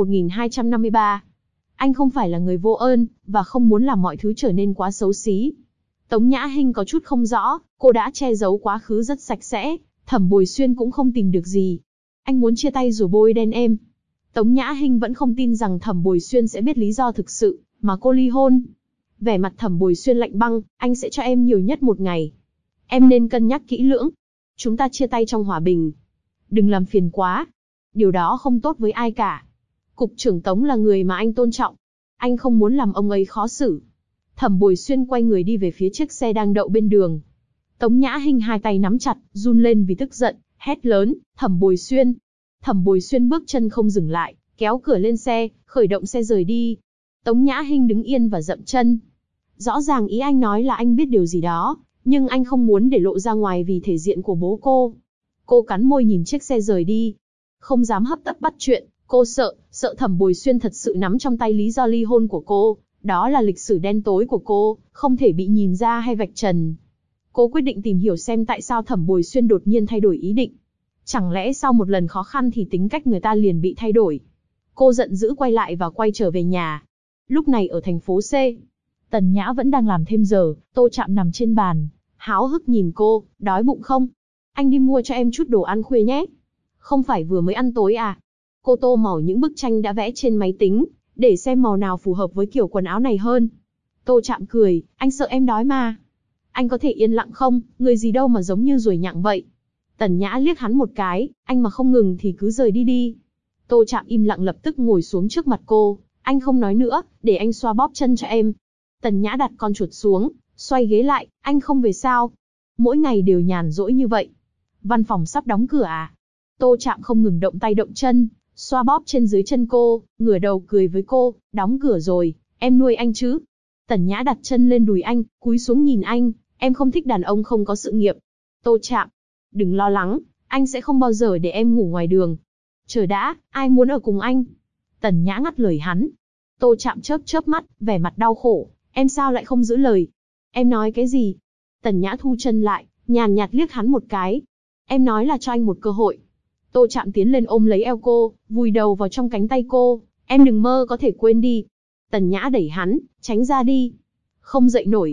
1253. Anh không phải là người vô ơn, và không muốn làm mọi thứ trở nên quá xấu xí. Tống Nhã Hinh có chút không rõ, cô đã che giấu quá khứ rất sạch sẽ, Thẩm Bồi Xuyên cũng không tìm được gì. Anh muốn chia tay rồi bôi đen em. Tống Nhã Hinh vẫn không tin rằng Thẩm Bồi Xuyên sẽ biết lý do thực sự, mà cô ly hôn. Vẻ mặt Thẩm Bồi Xuyên lạnh băng, anh sẽ cho em nhiều nhất 1 ngày. Em nên cân nhắc kỹ lưỡng. Chúng ta chia tay trong hòa bình. Đừng làm phiền quá. Điều đó không tốt với ai cả. Cục trưởng Tống là người mà anh tôn trọng. Anh không muốn làm ông ấy khó xử. Thẩm Bồi Xuyên quay người đi về phía chiếc xe đang đậu bên đường. Tống Nhã Hinh hai tay nắm chặt, run lên vì tức giận, hét lớn, Thẩm Bồi Xuyên. Thẩm Bồi Xuyên bước chân không dừng lại, kéo cửa lên xe, khởi động xe rời đi. Tống Nhã Hinh đứng yên và dậm chân. Rõ ràng ý anh nói là anh biết điều gì đó, nhưng anh không muốn để lộ ra ngoài vì thể diện của bố cô. Cô cắn môi nhìn chiếc xe rời đi. Không dám hấp tấp bắt chuyện, cô sợ Thẩm Bồi Xuyên thật sự nắm trong tay lý do ly hôn của cô. Đó là lịch sử đen tối của cô, không thể bị nhìn ra hay vạch trần. Cô quyết định tìm hiểu xem tại sao Thẩm Bồi Xuyên đột nhiên thay đổi ý định. Chẳng lẽ sau một lần khó khăn thì tính cách người ta liền bị thay đổi. Cô giận dữ quay lại và quay trở về nhà. Lúc này ở thành phố C, Tần Nhã vẫn đang làm thêm giờ, Tô Trạm nằm trên bàn, háo hức nhìn cô, đói bụng không? Anh đi mua cho em chút đồ ăn khuya nhé. Không phải vừa mới ăn tối à? Cô tô màu những bức tranh đã vẽ trên máy tính, để xem màu nào phù hợp với kiểu quần áo này hơn. Tô Trạm cười, anh sợ em đói mà. Anh có thể yên lặng không, người gì đâu mà giống như ruồi nhặng vậy. Tần Nhã liếc hắn một cái, anh mà không ngừng thì cứ rời đi đi. Tô Trạm im lặng lập tức ngồi xuống trước mặt cô, anh không nói nữa, để anh xoa bóp chân cho em. Tần Nhã đặt con chuột xuống, xoay ghế lại, anh không về sao? Mỗi ngày đều nhàn rỗi như vậy. Văn phòng sắp đóng cửa à? Tô Trạm không ngừng động tay động chân, xoa bóp trên dưới chân cô, ngửa đầu cười với cô, đóng cửa rồi, em nuôi anh chứ? Tần Nhã đặt chân lên đùi anh, cúi xuống nhìn anh, em không thích đàn ông không có sự nghiệp. Tô Trạm, đừng lo lắng, anh sẽ không bao giờ để em ngủ ngoài đường. Chờ đã, ai muốn ở cùng anh? Tần Nhã ngắt lời hắn. Tô Trạm chớp chớp mắt, vẻ mặt đau khổ, em sao lại không giữ lời? Em nói cái gì? Tần Nhã thu chân lại, nhàn nhạt liếc hắn một cái. Em nói là cho anh một cơ hội. Tô Trạm tiến lên ôm lấy eo cô, vùi đầu vào trong cánh tay cô. Em đừng mơ có thể quên đi. Tần Nhã đẩy hắn, tránh ra đi. Không dậy nổi.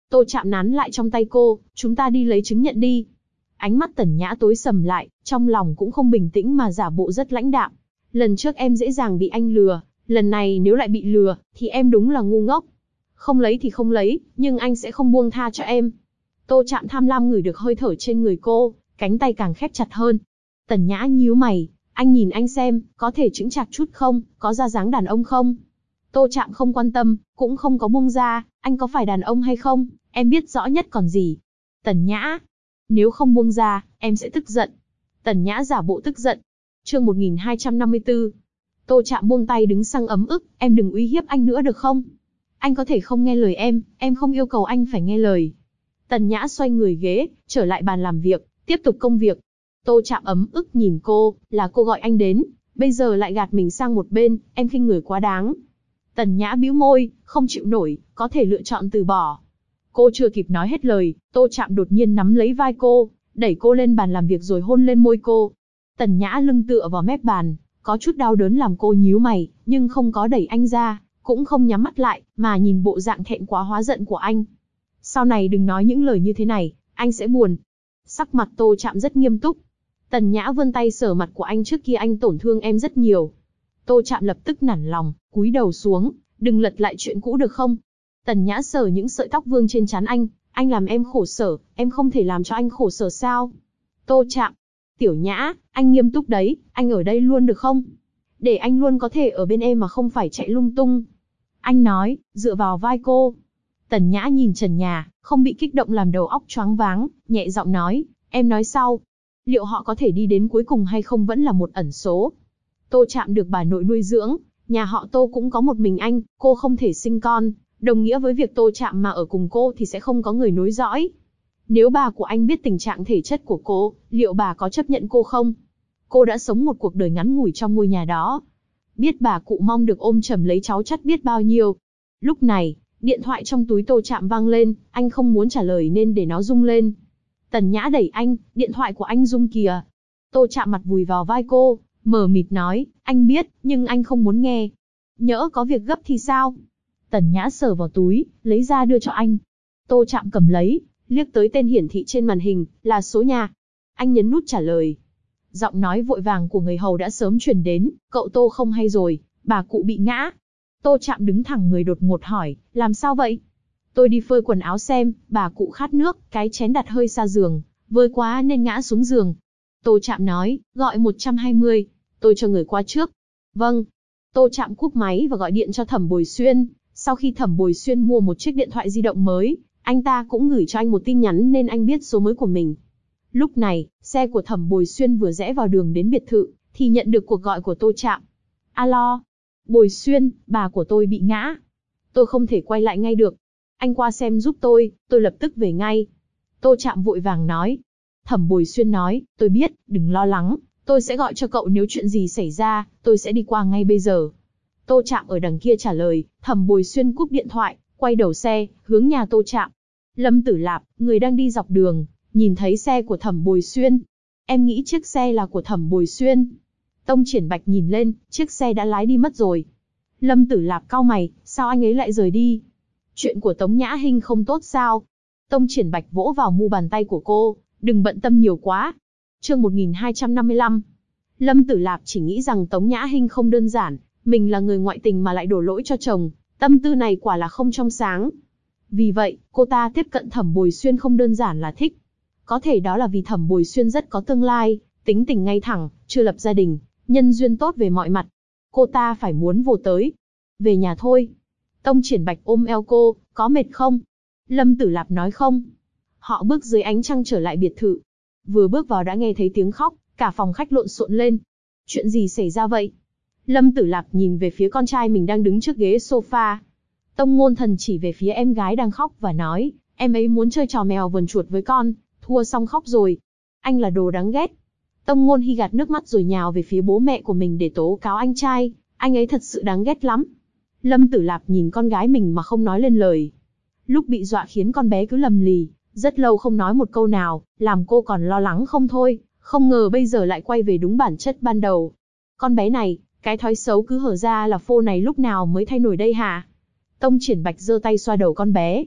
Tô Trạm nán lại trong tay cô, chúng ta đi lấy chứng nhận đi. Ánh mắt Tần Nhã tối sầm lại, trong lòng cũng không bình tĩnh mà giả bộ rất lãnh đạm. Lần trước em dễ dàng bị anh lừa, lần này nếu lại bị lừa, thì em đúng là ngu ngốc. Không lấy thì không lấy, nhưng anh sẽ không buông tha cho em. Tô Trạm tham lam ngửi được hơi thở trên người cô, cánh tay càng khép chặt hơn. Tần Nhã nhíu mày, anh nhìn anh xem, có thể chững chạc chút không, có ra dáng đàn ông không? Tô Trạm không quan tâm, cũng không có buông ra, anh có phải đàn ông hay không, em biết rõ nhất còn gì. Tần Nhã, nếu không buông ra, em sẽ tức giận. Tần Nhã giả bộ tức giận. Chương 1254. Tô Trạm buông tay đứng sang ấm ức, em đừng uy hiếp anh nữa được không? Anh có thể không nghe lời em không yêu cầu anh phải nghe lời. Tần Nhã xoay người ghế, trở lại bàn làm việc, tiếp tục công việc. Tô Trạm ấm ức nhìn cô, là cô gọi anh đến, bây giờ lại gạt mình sang một bên, em khinh người quá đáng. Tần Nhã bĩu môi, không chịu nổi, có thể lựa chọn từ bỏ. Cô chưa kịp nói hết lời, Tô Trạm đột nhiên nắm lấy vai cô, đẩy cô lên bàn làm việc rồi hôn lên môi cô. Tần Nhã lưng tựa vào mép bàn, có chút đau đớn làm cô nhíu mày, nhưng không có đẩy anh ra, cũng không nhắm mắt lại, mà nhìn bộ dạng thẹn quá hóa giận của anh. Sau này đừng nói những lời như thế này, anh sẽ buồn. Sắc mặt Tô Trạm rất nghiêm túc. Tần Nhã vươn tay sờ mặt của anh, trước kia anh tổn thương em rất nhiều. Tô Trạm lập tức nản lòng, cúi đầu xuống, đừng lật lại chuyện cũ được không? Tần Nhã sờ những sợi tóc vương trên trán anh làm em khổ sở, em không thể làm cho anh khổ sở sao? Tô Trạm, Tiểu Nhã, anh nghiêm túc đấy, anh ở đây luôn được không? Để anh luôn có thể ở bên em mà không phải chạy lung tung. Anh nói, dựa vào vai cô. Tần Nhã nhìn trần nhà, không bị kích động làm đầu óc choáng váng, nhẹ giọng nói, em nói sau. Liệu họ có thể đi đến cuối cùng hay không vẫn là một ẩn số. Tô Trạm được bà nội nuôi dưỡng, nhà họ Tô cũng có một mình anh, cô không thể sinh con, đồng nghĩa với việc Tô Trạm mà ở cùng cô thì sẽ không có người nối dõi. Nếu bà của anh biết tình trạng thể chất của cô, liệu bà có chấp nhận cô không? Cô đã sống một cuộc đời ngắn ngủi trong ngôi nhà đó. Biết bà cụ mong được ôm chầm lấy cháu chắt biết bao nhiêu. Lúc này, điện thoại trong túi Tô Trạm vang lên, anh không muốn trả lời nên để nó rung lên. Tần Nhã đẩy anh, điện thoại của anh rung kìa. Tô Trạm mặt vùi vào vai cô, mờ mịt nói, anh biết, nhưng anh không muốn nghe. Nhỡ có việc gấp thì sao? Tần Nhã sờ vào túi, lấy ra đưa cho anh. Tô Trạm cầm lấy, liếc tới tên hiển thị trên màn hình, là số nhà. Anh nhấn nút trả lời. Giọng nói vội vàng của người hầu đã sớm truyền đến, cậu Tô không hay rồi, bà cụ bị ngã. Tô Trạm đứng thẳng người đột ngột hỏi, làm sao vậy? Tôi đi phơi quần áo xem, bà cụ khát nước, cái chén đặt hơi xa giường, vơi quá nên ngã xuống giường. Tô Trạm nói, gọi 120, tôi cho người qua trước. Vâng. Tô Trạm cúp máy và gọi điện cho Thẩm Bồi Xuyên. Sau khi Thẩm Bồi Xuyên mua một chiếc điện thoại di động mới, anh ta cũng gửi cho anh một tin nhắn nên anh biết số mới của mình. Lúc này, xe của Thẩm Bồi Xuyên vừa rẽ vào đường đến biệt thự, thì nhận được cuộc gọi của Tô Trạm. Alo, Bồi Xuyên, bà của tôi bị ngã. Tôi không thể quay lại ngay được. Anh qua xem giúp tôi lập tức về ngay. Tô Trạm vội vàng nói. Thẩm Bồi Xuyên nói, tôi biết, đừng lo lắng, tôi sẽ gọi cho cậu nếu chuyện gì xảy ra, tôi sẽ đi qua ngay bây giờ. Tô Trạm ở đằng kia trả lời, Thẩm Bồi Xuyên cúp điện thoại, quay đầu xe, hướng nhà Tô Trạm. Lâm Tử Lạp, người đang đi dọc đường, nhìn thấy xe của Thẩm Bồi Xuyên. Em nghĩ chiếc xe là của Thẩm Bồi Xuyên. Tông Triển Bạch nhìn lên, chiếc xe đã lái đi mất rồi. Lâm Tử Lạp cau mày, sao anh ấy lại rời đi? Chuyện của Tống Nhã Hinh không tốt sao? Tông Triển Bạch vỗ vào mu bàn tay của cô, đừng bận tâm nhiều quá. Chương 1255. Lâm Tử Lạp chỉ nghĩ rằng Tống Nhã Hinh không đơn giản, mình là người ngoại tình mà lại đổ lỗi cho chồng, tâm tư này quả là không trong sáng. Vì vậy, cô ta tiếp cận Thẩm Bồi Xuyên không đơn giản là thích. Có thể đó là vì Thẩm Bồi Xuyên rất có tương lai, tính tình ngay thẳng, chưa lập gia đình, nhân duyên tốt về mọi mặt. Cô ta phải muốn vô tới. Về nhà thôi. Tông Triển Bạch ôm eo cô, có mệt không? Lâm Tử Lạp nói không. Họ bước dưới ánh trăng trở lại biệt thự. Vừa bước vào đã nghe thấy tiếng khóc, cả phòng khách lộn xộn lên. Chuyện gì xảy ra vậy? Lâm Tử Lạp nhìn về phía con trai mình đang đứng trước ghế sofa. Tông Ngôn Thần chỉ về phía em gái đang khóc và nói, em ấy muốn chơi trò mèo vờn chuột với con, thua xong khóc rồi. Anh là đồ đáng ghét. Tông Ngôn Hy gạt nước mắt rồi nhào về phía bố mẹ của mình để tố cáo anh trai, anh ấy thật sự đáng ghét lắm. Lâm Tử Lạp nhìn con gái mình mà không nói lên lời. Lúc bị dọa khiến con bé cứ lầm lì, rất lâu không nói một câu nào, làm cô còn lo lắng không thôi, không ngờ bây giờ lại quay về đúng bản chất ban đầu. Con bé này, cái thói xấu cứ hở ra là phô này lúc nào mới thay đổi đây hả? Tông Triển Bạch giơ tay xoa đầu con bé.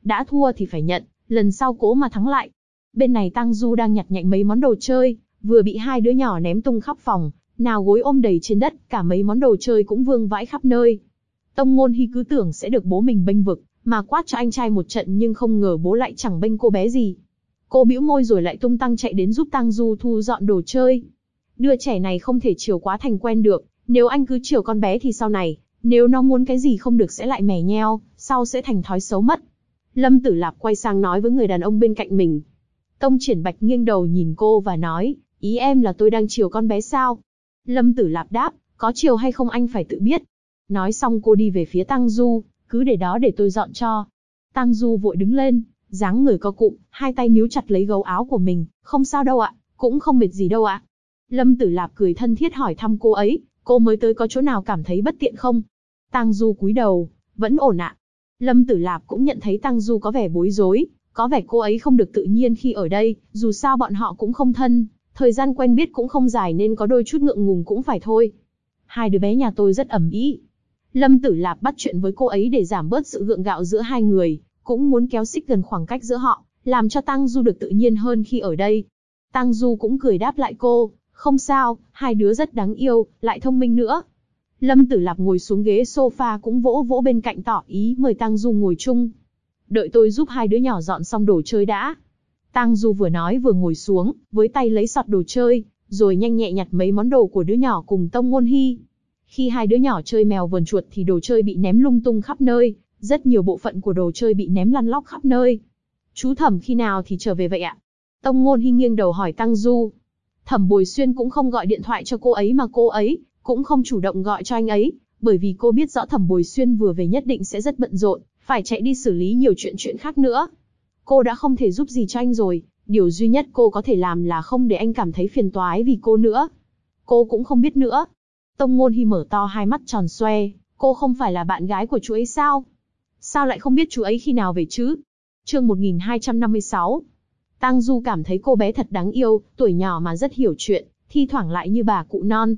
đã thua thì phải nhận, lần sau cố mà thắng lại. Bên này Tang Du đang nhặt nhạnh mấy món đồ chơi, vừa bị hai đứa nhỏ ném tung khắp phòng, nào gối ôm đầy trên đất, cả mấy món đồ chơi cũng vương vãi khắp nơi. Tông Ngôn Hi cứ tưởng sẽ được bố mình bênh vực, mà quát cho anh trai một trận, nhưng không ngờ bố lại chẳng bênh cô bé gì. Cô bĩu môi rồi lại tung tăng chạy đến giúp Tang Du thu dọn đồ chơi. Đứa trẻ này không thể chiều quá thành quen được, nếu anh cứ chiều con bé thì sau này, nếu nó muốn cái gì không được sẽ lại mè nheo, sau sẽ thành thói xấu mất. Lâm Tử Lạp quay sang nói với người đàn ông bên cạnh mình. Tông Triển Bạch nghiêng đầu nhìn cô và nói, ý em là tôi đang chiều con bé sao? Lâm Tử Lạp đáp, có chiều hay không anh phải tự biết. Nói xong cô đi về phía Tang Du, cứ để đó để tôi dọn cho. Tang Du vội đứng lên, dáng người co cụm, hai tay níu chặt lấy gấu áo của mình, không sao đâu ạ, cũng không mệt gì đâu ạ. Lâm Tử Lạp cười thân thiết hỏi thăm cô ấy, cô mới tới có chỗ nào cảm thấy bất tiện không? Tang Du cúi đầu, vẫn ổn ạ. Lâm Tử Lạp cũng nhận thấy Tang Du có vẻ bối rối, có vẻ cô ấy không được tự nhiên khi ở đây, dù sao bọn họ cũng không thân, thời gian quen biết cũng không dài nên có đôi chút ngượng ngùng cũng phải thôi. Hai đứa bé nhà tôi rất ầm ĩ. Lâm Tử Lạp bắt chuyện với cô ấy để giảm bớt sự gượng gạo giữa hai người, cũng muốn kéo xích gần khoảng cách giữa họ, làm cho Tang Du được tự nhiên hơn khi ở đây. Tang Du cũng cười đáp lại cô, không sao, hai đứa rất đáng yêu, lại thông minh nữa. Lâm Tử Lạp ngồi xuống ghế sofa cũng vỗ vỗ bên cạnh tỏ ý mời Tang Du ngồi chung. Đợi tôi giúp hai đứa nhỏ dọn xong đồ chơi đã. Tang Du vừa nói vừa ngồi xuống, với tay lấy sọt đồ chơi, rồi nhanh nhẹ nhặt mấy món đồ của đứa nhỏ cùng Tông Ngôn Hi. Khi hai đứa nhỏ chơi mèo vờn chuột thì đồ chơi bị ném lung tung khắp nơi, rất nhiều bộ phận của đồ chơi bị ném lăn lóc khắp nơi. Chú Thẩm khi nào thì trở về vậy ạ? Tông Ngôn Hi nghiêng đầu hỏi Tang Du. Thẩm Bồi Xuyên cũng không gọi điện thoại cho cô ấy mà cô ấy cũng không chủ động gọi cho anh ấy, bởi vì cô biết rõ Thẩm Bồi Xuyên vừa về nhất định sẽ rất bận rộn, phải chạy đi xử lý nhiều chuyện khác nữa. Cô đã không thể giúp gì cho anh rồi, điều duy nhất cô có thể làm là không để anh cảm thấy phiền toái vì cô nữa. Cô cũng không biết nữa. Tông Ngôn Hi mở to hai mắt tròn xoe, cô không phải là bạn gái của chú ấy sao? Sao lại không biết chú ấy khi nào về chứ? Chương 1256. Tang Du cảm thấy cô bé thật đáng yêu, tuổi nhỏ mà rất hiểu chuyện, thi thoảng lại như bà cụ non.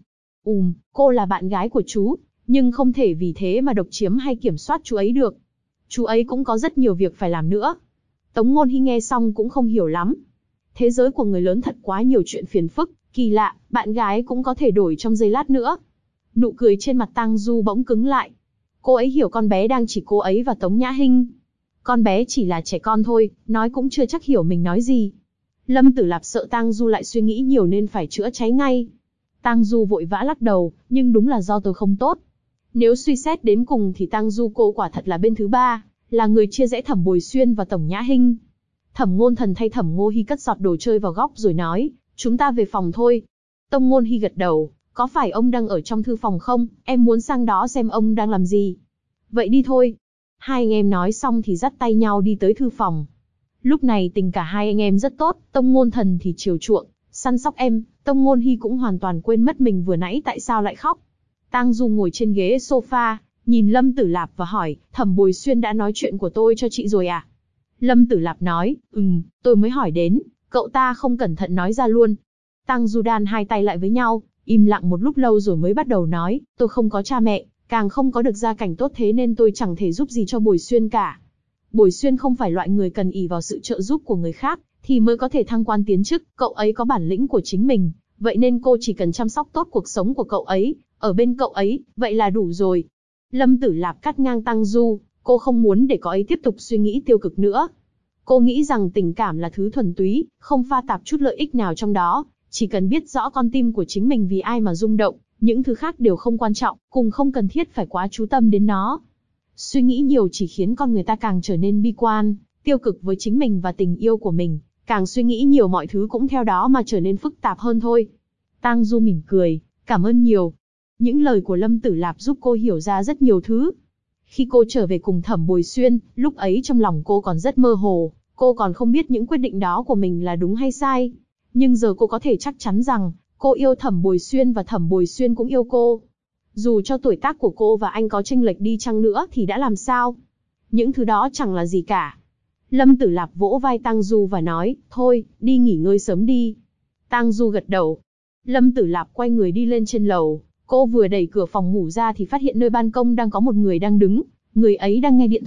Cô là bạn gái của chú, nhưng không thể vì thế mà độc chiếm hay kiểm soát chú ấy được. Chú ấy cũng có rất nhiều việc phải làm nữa. Tống Ngôn Hi nghe xong cũng không hiểu lắm. Thế giới của người lớn thật quá nhiều chuyện phiền phức, kỳ lạ, bạn gái cũng có thể đổi trong giây lát nữa. Nụ cười trên mặt Tang Du bỗng cứng lại. Cô ấy hiểu con bé đang chỉ cô ấy và Tống Nhã Hinh. Con bé chỉ là trẻ con thôi, nói cũng chưa chắc hiểu mình nói gì. Lâm Tử Lạp sợ Tang Du lại suy nghĩ nhiều nên phải chữa cháy ngay. Tang Du vội vã lắc đầu, nhưng đúng là do tôi không tốt. Nếu suy xét đến cùng thì Tang Du cô quả thật là bên thứ ba, là người chia rẽ Thẩm Bồi Xuyên và Tống Nhã Hinh. Thẩm Ngôn Thần thay Thẩm Ngô Hi cất giọt đồ chơi vào góc rồi nói, chúng ta về phòng thôi. Tông Ngôn Hi gật đầu, có phải ông đang ở trong thư phòng không, em muốn sang đó xem ông đang làm gì. Vậy đi thôi. Hai anh em nói xong thì dắt tay nhau đi tới thư phòng. Lúc này tình cả hai anh em rất tốt, Tông Ngôn Thần thì chiều chuộng, săn sóc em, Tông Ngôn Hi cũng hoàn toàn quên mất mình vừa nãy tại sao lại khóc. Tang Du ngồi trên ghế sofa, nhìn Lâm Tử Lạp và hỏi, Thẩm Bồi Xuyên đã nói chuyện của tôi cho chị rồi à? Lâm Tử Lạp nói, tôi mới hỏi đến, cậu ta không cẩn thận nói ra luôn. Tang Du đan hai tay lại với nhau, im lặng một lúc lâu rồi mới bắt đầu nói, tôi không có cha mẹ, càng không có được gia cảnh tốt thế nên tôi chẳng thể giúp gì cho Bồi Xuyên cả. Bồi Xuyên không phải loại người cần ỷ vào sự trợ giúp của người khác, thì mới có thể thăng quan tiến chức, cậu ấy có bản lĩnh của chính mình, vậy nên cô chỉ cần chăm sóc tốt cuộc sống của cậu ấy, ở bên cậu ấy, vậy là đủ rồi. Lâm Tử Lạp cắt ngang Tang Du, cô không muốn để cậu ấy tiếp tục suy nghĩ tiêu cực nữa. Cô nghĩ rằng tình cảm là thứ thuần túy, không pha tạp chút lợi ích nào trong đó, chỉ cần biết rõ con tim của chính mình vì ai mà rung động, những thứ khác đều không quan trọng, cùng không cần thiết phải quá chú tâm đến nó. Suy nghĩ nhiều chỉ khiến con người ta càng trở nên bi quan, tiêu cực với chính mình và tình yêu của mình, càng suy nghĩ nhiều mọi thứ cũng theo đó mà trở nên phức tạp hơn thôi. Tang Du mỉm cười, cảm ơn nhiều. Những lời của Lâm Tử Lạp giúp cô hiểu ra rất nhiều thứ. Khi cô trở về cùng Thẩm Bồi Xuyên, lúc ấy trong lòng cô còn rất mơ hồ, cô còn không biết những quyết định đó của mình là đúng hay sai. Nhưng giờ cô có thể chắc chắn rằng, cô yêu Thẩm Bồi Xuyên và Thẩm Bồi Xuyên cũng yêu cô. Dù cho tuổi tác của cô và anh có chênh lệch đi chăng nữa thì đã làm sao? Những thứ đó chẳng là gì cả. Lâm Tử Lạp vỗ vai Tang Du và nói, thôi, đi nghỉ ngơi sớm đi. Tang Du gật đầu. Lâm Tử Lạp quay người đi lên trên lầu. Cô vừa đẩy cửa phòng ngủ ra thì phát hiện nơi ban công đang có một người đang đứng. Người ấy đang nghe điện thoại,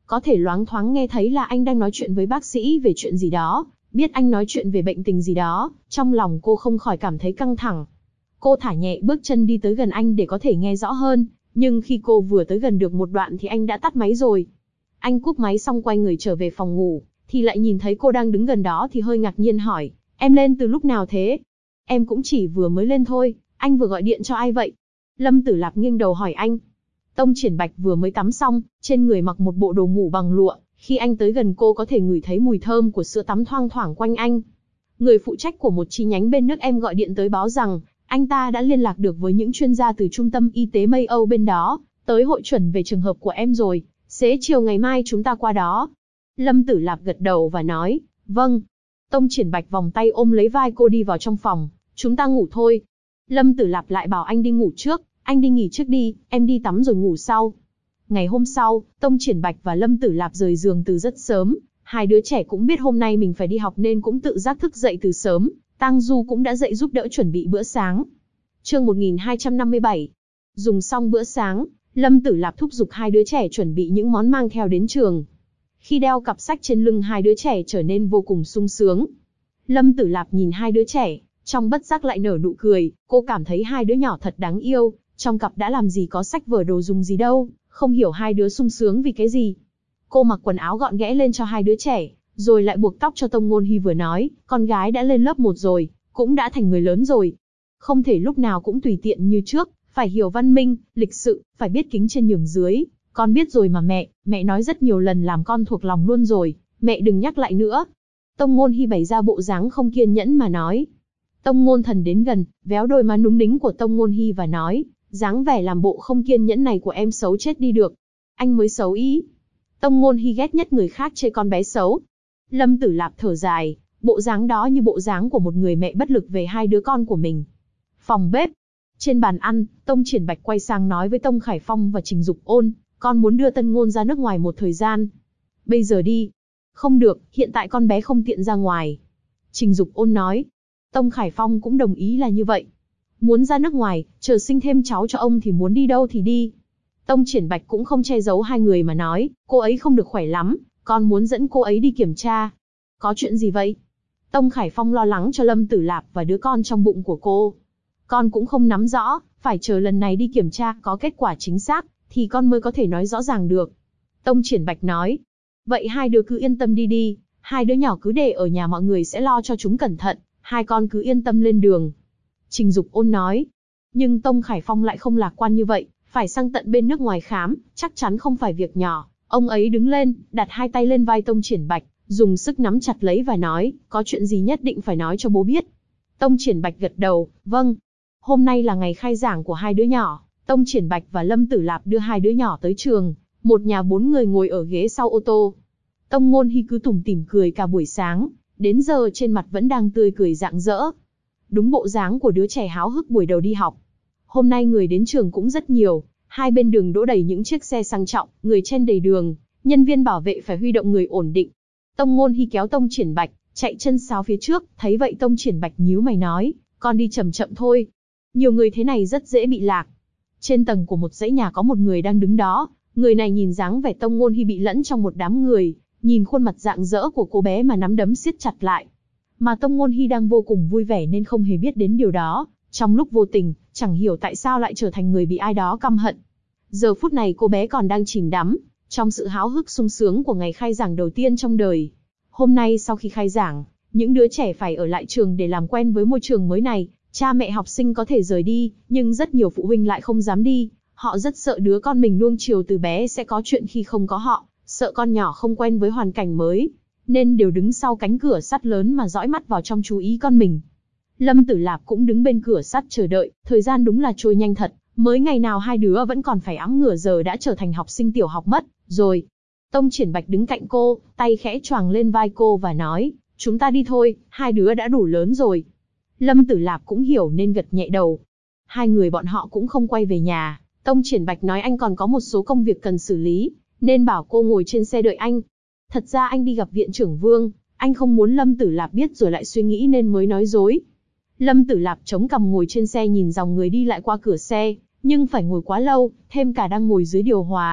có thể loáng thoáng nghe thấy là anh đang nói chuyện với bác sĩ về chuyện gì đó, biết anh nói chuyện về bệnh tình gì đó, trong lòng cô không khỏi cảm thấy căng thẳng. Cô thả nhẹ bước chân đi tới gần anh để có thể nghe rõ hơn, nhưng khi cô vừa tới gần được một đoạn thì anh đã tắt máy rồi. Anh cúp máy xong quay người trở về phòng ngủ, thì lại nhìn thấy cô đang đứng gần đó thì hơi ngạc nhiên hỏi, em lên từ lúc nào thế? Em cũng chỉ vừa mới lên thôi, anh vừa gọi điện cho ai vậy? Lâm Tử Lạp nghiêng đầu hỏi anh. Tông Triển Bạch vừa mới tắm xong, trên người mặc một bộ đồ ngủ bằng lụa, khi anh tới gần cô có thể ngửi thấy mùi thơm của sữa tắm thoang thoảng quanh anh. Người phụ trách của một chi nhánh bên nước em gọi điện tới báo rằng, anh ta đã liên lạc được với những chuyên gia từ trung tâm y tế Mây Âu bên đó, tới hội chuẩn về trường hợp của em rồi, xế chiều ngày mai chúng ta qua đó. Lâm Tử Lạp gật đầu và nói, vâng. Tông Triển Bạch vòng tay ôm lấy vai cô đi vào trong phòng, chúng ta ngủ thôi. Lâm Tử Lạp lại bảo anh đi ngủ trước, anh đi nghỉ trước đi, em đi tắm rồi ngủ sau. Ngày hôm sau, Tông Triển Bạch và Lâm Tử Lạp rời giường từ rất sớm, hai đứa trẻ cũng biết hôm nay mình phải đi học nên cũng tự giác thức dậy từ sớm, Tang Du cũng đã dậy giúp đỡ chuẩn bị bữa sáng. Chương 1257. Dùng xong bữa sáng, Lâm Tử Lạp thúc giục hai đứa trẻ chuẩn bị những món mang theo đến trường. Khi đeo cặp sách trên lưng hai đứa trẻ trở nên vô cùng sung sướng. Lâm Tử Lạp nhìn hai đứa trẻ, trong bất giác lại nở nụ cười, cô cảm thấy hai đứa nhỏ thật đáng yêu, trong cặp đã làm gì có sách vở đồ dùng gì đâu, không hiểu hai đứa sung sướng vì cái gì. Cô mặc quần áo gọn ghẽ lên cho hai đứa trẻ, rồi lại buộc tóc cho Tông Ngôn Hi vừa nói, con gái đã lên lớp 1 rồi, cũng đã thành người lớn rồi. Không thể lúc nào cũng tùy tiện như trước, phải hiểu văn minh, lịch sự, phải biết kính trên nhường dưới. Con biết rồi mà mẹ nói rất nhiều lần làm con thuộc lòng luôn rồi, mẹ đừng nhắc lại nữa. Tông Ngôn Hi bày ra bộ dáng không kiên nhẫn mà nói. Tông Ngôn Thần đến gần, véo đôi má núng nính của Tông Ngôn Hi và nói, dáng vẻ làm bộ không kiên nhẫn này của em xấu chết đi được. Anh mới xấu ý. Tông Ngôn Hi ghét nhất người khác chê con bé xấu. Lâm Tử Lạp thở dài, bộ dáng đó như bộ dáng của một người mẹ bất lực về hai đứa con của mình. Phòng bếp. Trên bàn ăn, Tông Triển Bạch quay sang nói với Tông Khải Phong và Trình Dục Ôn, con muốn đưa Tân Ngôn ra nước ngoài một thời gian. Bây giờ đi. Không được, hiện tại con bé không tiện ra ngoài. Trình Dục Ôn nói. Tông Khải Phong cũng đồng ý là như vậy. Muốn ra nước ngoài, chờ sinh thêm cháu cho ông thì muốn đi đâu thì đi. Tông Triển Bạch cũng không che giấu hai người mà nói, cô ấy không được khỏe lắm, con muốn dẫn cô ấy đi kiểm tra. Có chuyện gì vậy? Tông Khải Phong lo lắng cho Lâm Tử Lạp và đứa con trong bụng của cô. Con cũng không nắm rõ, phải chờ lần này đi kiểm tra có kết quả chính xác, thì con mới có thể nói rõ ràng được. Tông Triển Bạch nói, vậy hai đứa cứ yên tâm đi, hai đứa nhỏ cứ để ở nhà mọi người sẽ lo cho chúng cẩn thận, hai con cứ yên tâm lên đường. Trình Dục Ôn nói, nhưng Tông Khải Phong lại không lạc quan như vậy, phải sang tận bên nước ngoài khám, chắc chắn không phải việc nhỏ. Ông ấy đứng lên, đặt hai tay lên vai Tông Triển Bạch, dùng sức nắm chặt lấy và nói, có chuyện gì nhất định phải nói cho bố biết. Tông Triển Bạch gật đầu, vâng. Hôm nay là ngày khai giảng của hai đứa nhỏ, Tông Triển Bạch và Lâm Tử Lạp đưa hai đứa nhỏ tới trường, một nhà 4 người ngồi ở ghế sau ô tô. Tông Ngôn Hi cứ tủm tỉm cười cả buổi sáng, đến giờ trên mặt vẫn đang tươi cười rạng rỡ. Đúng bộ dáng của đứa trẻ háo hức buổi đầu đi học. Hôm nay người đến trường cũng rất nhiều, hai bên đường đỗ đầy những chiếc xe sang trọng, người chen đầy đường, nhân viên bảo vệ phải huy động người ổn định. Tông Ngôn Hi kéo Tông Triển Bạch, chạy chân sáo phía trước, thấy vậy Tông Triển Bạch nhíu mày nói, con đi chậm chậm thôi. Nhiều người thế này rất dễ bị lạc. Trên tầng của một dãy nhà có một người đang đứng đó, người này nhìn dáng vẻ Tông Ngôn Hi bị lẫn trong một đám người, nhìn khuôn mặt rạng rỡ của cô bé mà nắm đấm siết chặt lại. Mà Tông Ngôn Hi đang vô cùng vui vẻ nên không hề biết đến điều đó, trong lúc vô tình, chẳng hiểu tại sao lại trở thành người bị ai đó căm hận. Giờ phút này cô bé còn đang chìm đắm trong sự háo hức sung sướng của ngày khai giảng đầu tiên trong đời. Hôm nay sau khi khai giảng, những đứa trẻ phải ở lại trường để làm quen với môi trường mới này. Cha mẹ học sinh có thể rời đi, nhưng rất nhiều phụ huynh lại không dám đi. Họ rất sợ đứa con mình nuông chiều từ bé sẽ có chuyện khi không có họ, sợ con nhỏ không quen với hoàn cảnh mới, nên đều đứng sau cánh cửa sắt lớn mà dõi mắt vào trong chú ý con mình. Lâm Tử Lạp cũng đứng bên cửa sắt chờ đợi, thời gian đúng là trôi nhanh thật, mới ngày nào hai đứa vẫn còn phải ẵm ngửa giờ đã trở thành học sinh tiểu học mất rồi. Tông Triển Bạch đứng cạnh cô, tay khẽ choàng lên vai cô và nói, chúng ta đi thôi, hai đứa đã đủ lớn rồi. Lâm Tử Lạp cũng hiểu nên gật nhẹ đầu. Hai người bọn họ cũng không quay về nhà, Tông Triển Bạch nói anh còn có một số công việc cần xử lý, nên bảo cô ngồi trên xe đợi anh. Thật ra anh đi gặp viện trưởng Vương, anh không muốn Lâm Tử Lạp biết rồi lại suy nghĩ nên mới nói dối. Lâm Tử Lạp chống cằm ngồi trên xe nhìn dòng người đi lại qua cửa xe, nhưng phải ngồi quá lâu, thêm cả đang ngồi dưới điều hòa,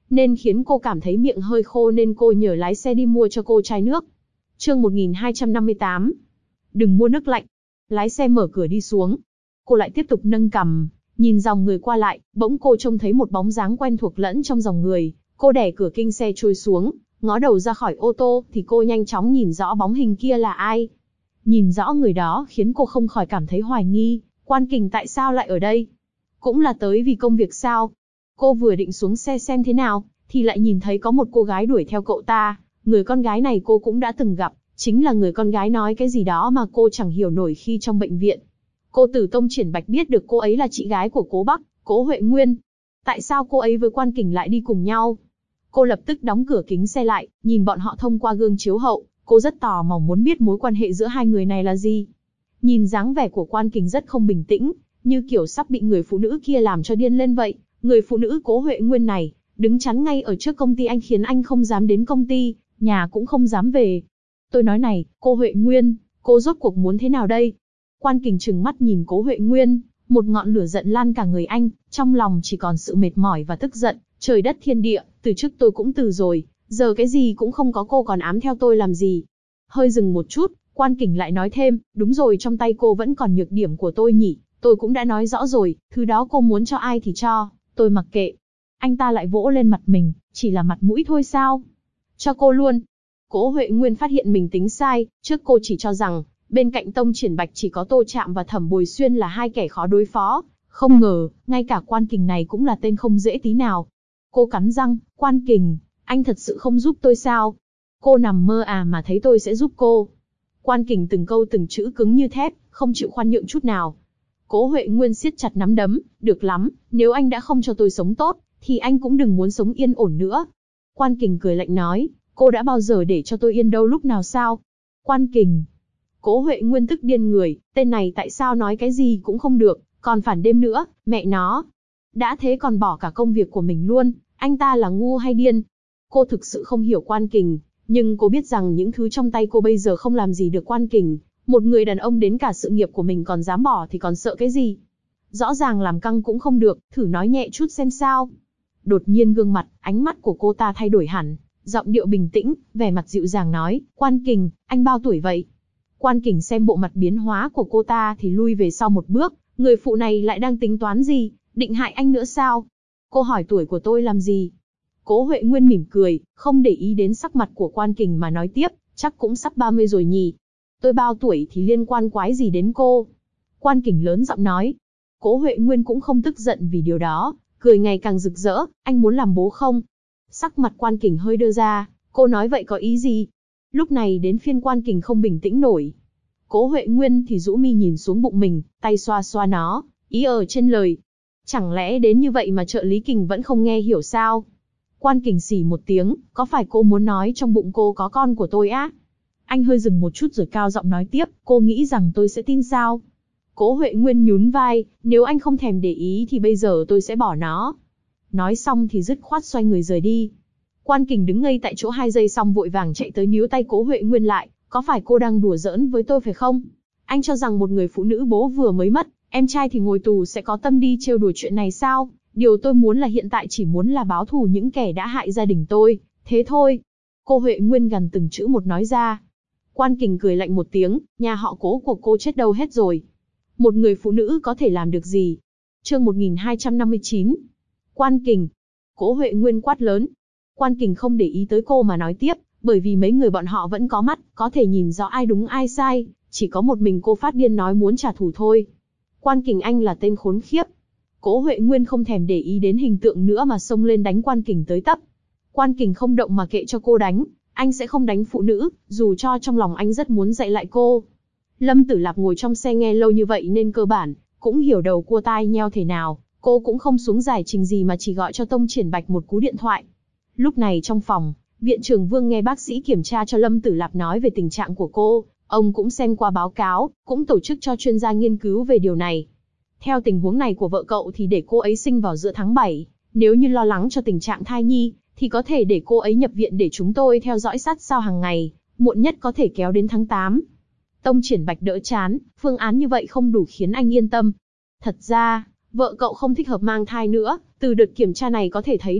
nên khiến cô cảm thấy miệng hơi khô nên cô nhờ lái xe đi mua cho cô chai nước. Chương 1258. Đừng mua nước lạnh. Lái xe mở cửa đi xuống. Cô lại tiếp tục nâng cằm, nhìn dòng người qua lại, bỗng cô trông thấy một bóng dáng quen thuộc lẫn trong dòng người. Cô đẩy cửa kinh xe trôi xuống, ngó đầu ra khỏi ô tô thì cô nhanh chóng nhìn rõ bóng hình kia là ai. Nhìn rõ người đó khiến cô không khỏi cảm thấy hoài nghi, Quan Kình tại sao lại ở đây? Cũng là tới vì công việc sao? Cô vừa định xuống xe xem thế nào, thì lại nhìn thấy có một cô gái đuổi theo cậu ta. Người con gái này cô cũng đã từng gặp, chính là người con gái nói cái gì đó mà cô chẳng hiểu nổi khi trong bệnh viện. Cô từ Tông Triển Bạch biết được cô ấy là chị gái của Cố Bắc, Cố Huệ Nguyên. Tại sao cô ấy với Quan Kình lại đi cùng nhau? Cô lập tức đóng cửa kính xe lại, nhìn bọn họ thông qua gương chiếu hậu, cô rất tò mò muốn biết mối quan hệ giữa hai người này là gì. Nhìn dáng vẻ của Quan Kình rất không bình tĩnh, như kiểu sắp bị người phụ nữ kia làm cho điên lên vậy. Người phụ nữ Cố Huệ Nguyên này, đứng chắn ngay ở trước công ty anh khiến anh không dám đến công ty, nhà cũng không dám về. Tôi nói này, cô Huệ Nguyên, cô rốt cuộc muốn thế nào đây? Quan Kình trừng mắt nhìn Cố Huệ Nguyên, một ngọn lửa giận lan cả người anh, trong lòng chỉ còn sự mệt mỏi và tức giận. Trời đất thiên địa, từ trước tôi cũng từ rồi, giờ cái gì cũng không có cô còn ám theo tôi làm gì. Hơi dừng một chút, Quan Kình lại nói thêm, đúng rồi, trong tay cô vẫn còn nhược điểm của tôi nhỉ, tôi cũng đã nói rõ rồi, thứ đó cô muốn cho ai thì cho, tôi mặc kệ. Anh ta lại vỗ lên mặt mình, chỉ là mặt mũi thôi sao? Cho cô luôn. Cố Huệ Nguyên phát hiện mình tính sai, trước cô chỉ cho rằng, bên cạnh Tông Triển Bạch chỉ có Tô Trạm và Thẩm Bồi Xuyên là hai kẻ khó đối phó, không ngờ, ngay cả Quan Kình này cũng là tên không dễ tí nào. Cô cắn răng, Quan Kình, anh thật sự không giúp tôi sao? Cô nằm mơ à mà thấy tôi sẽ giúp cô. Quan Kình từng câu từng chữ cứng như thép, không chịu khoan nhượng chút nào. Cố Huệ Nguyên siết chặt nắm đấm, được lắm, nếu anh đã không cho tôi sống tốt, thì anh cũng đừng muốn sống yên ổn nữa. Quan Kình cười lạnh nói, cô đã bao giờ để cho tôi yên đâu lúc nào sao? Quan Kình. Cố Huệ Nguyên tức điên người, tên này tại sao nói cái gì cũng không được, còn phản đêm nữa, mẹ nó. Đã thế còn bỏ cả công việc của mình luôn, anh ta là ngu hay điên? Cô thực sự không hiểu Quan Kình, nhưng cô biết rằng những thứ trong tay cô bây giờ không làm gì được Quan Kình. Một người đàn ông đến cả sự nghiệp của mình còn dám bỏ thì còn sợ cái gì? Rõ ràng làm căng cũng không được, thử nói nhẹ chút xem sao. Đột nhiên gương mặt, ánh mắt của cô ta thay đổi hẳn, giọng điệu bình tĩnh, vẻ mặt dịu dàng nói, Quan Kình, anh bao tuổi vậy? Quan Kình xem bộ mặt biến hóa của cô ta thì lui về sau một bước, người phụ này lại đang tính toán gì, định hại anh nữa sao? Cô hỏi tuổi của tôi làm gì? Cố Huệ Nguyên mỉm cười, không để ý đến sắc mặt của Quan Kình mà nói tiếp, chắc cũng sắp 30 rồi nhỉ. Tôi bao tuổi thì liên quan quái gì đến cô? Quan Kình lớn giọng nói. Cố Huệ Nguyên cũng không tức giận vì điều đó, cười ngày càng rực rỡ, anh muốn làm bố không? Sắc mặt Quan Kình hơi đưa ra, cô nói vậy có ý gì? Lúc này đến phiên Quan Kình không bình tĩnh nổi. Cố Huệ Nguyên thì rũ mi nhìn xuống bụng mình, tay xoa xoa nó, ý ở trên lời. Chẳng lẽ đến như vậy mà trợ lý Kình vẫn không nghe hiểu sao? Quan Kình xì một tiếng, có phải cô muốn nói trong bụng cô có con của tôi á? Anh hơi dừng một chút rồi cao giọng nói tiếp, cô nghĩ rằng tôi sẽ tin sao? Cố Huệ Nguyên nhún vai, nếu anh không thèm để ý thì bây giờ tôi sẽ bỏ nó. Nói xong thì dứt khoát xoay người rời đi. Quan Kình đứng ngây tại chỗ 2 giây xong vội vàng chạy tới níu tay Cố Huệ Nguyên lại, có phải cô đang đùa giỡn với tôi phải không? Anh cho rằng một người phụ nữ bố vừa mới mất, em trai thì ngồi tù sẽ có tâm đi trêu đùa chuyện này sao? Điều tôi muốn là hiện tại chỉ muốn là báo thù những kẻ đã hại gia đình tôi, thế thôi. Cô Huệ Nguyên gần từng chữ một nói ra. Quan Kình cười lạnh một tiếng, nhà họ Cố của cô chết đâu hết rồi. Một người phụ nữ có thể làm được gì? Chương 1259. Quan Kình. Cố Huệ Nguyên quát lớn. Quan Kình không để ý tới cô mà nói tiếp, bởi vì mấy người bọn họ vẫn có mắt, có thể nhìn rõ ai đúng ai sai, chỉ có một mình cô phát điên nói muốn trả thù thôi. Quan Kình anh là tên khốn khiếp. Cố Huệ Nguyên không thèm để ý đến hình tượng nữa mà xông lên đánh Quan Kình tới tấp. Quan Kình không động mà kệ cho cô đánh, anh sẽ không đánh phụ nữ, dù cho trong lòng anh rất muốn dạy lại cô. Lâm Tử Lạp ngồi trong xe nghe lâu như vậy nên cơ bản cũng hiểu đầu cua tai nheo thế nào, cô cũng không xuống giải trình gì mà chỉ gọi cho Tông Triển Bạch một cú điện thoại. Lúc này trong phòng, Viện trưởng Vương nghe bác sĩ kiểm tra cho Lâm Tử Lạp nói về tình trạng của cô, ông cũng xem qua báo cáo, cũng tổ chức cho chuyên gia nghiên cứu về điều này. Theo tình huống này của vợ cậu thì để cô ấy sinh vào giữa tháng 7, nếu như lo lắng cho tình trạng thai nhi, thì có thể để cô ấy nhập viện để chúng tôi theo dõi sát sao hàng ngày, muộn nhất có thể kéo đến tháng 8. Tông Triển Bạch đỡ chán, phương án như vậy không đủ khiến anh yên tâm. Thật ra, vợ cậu không thích hợp mang thai nữa, từ đợt kiểm tra này có thể thấy được,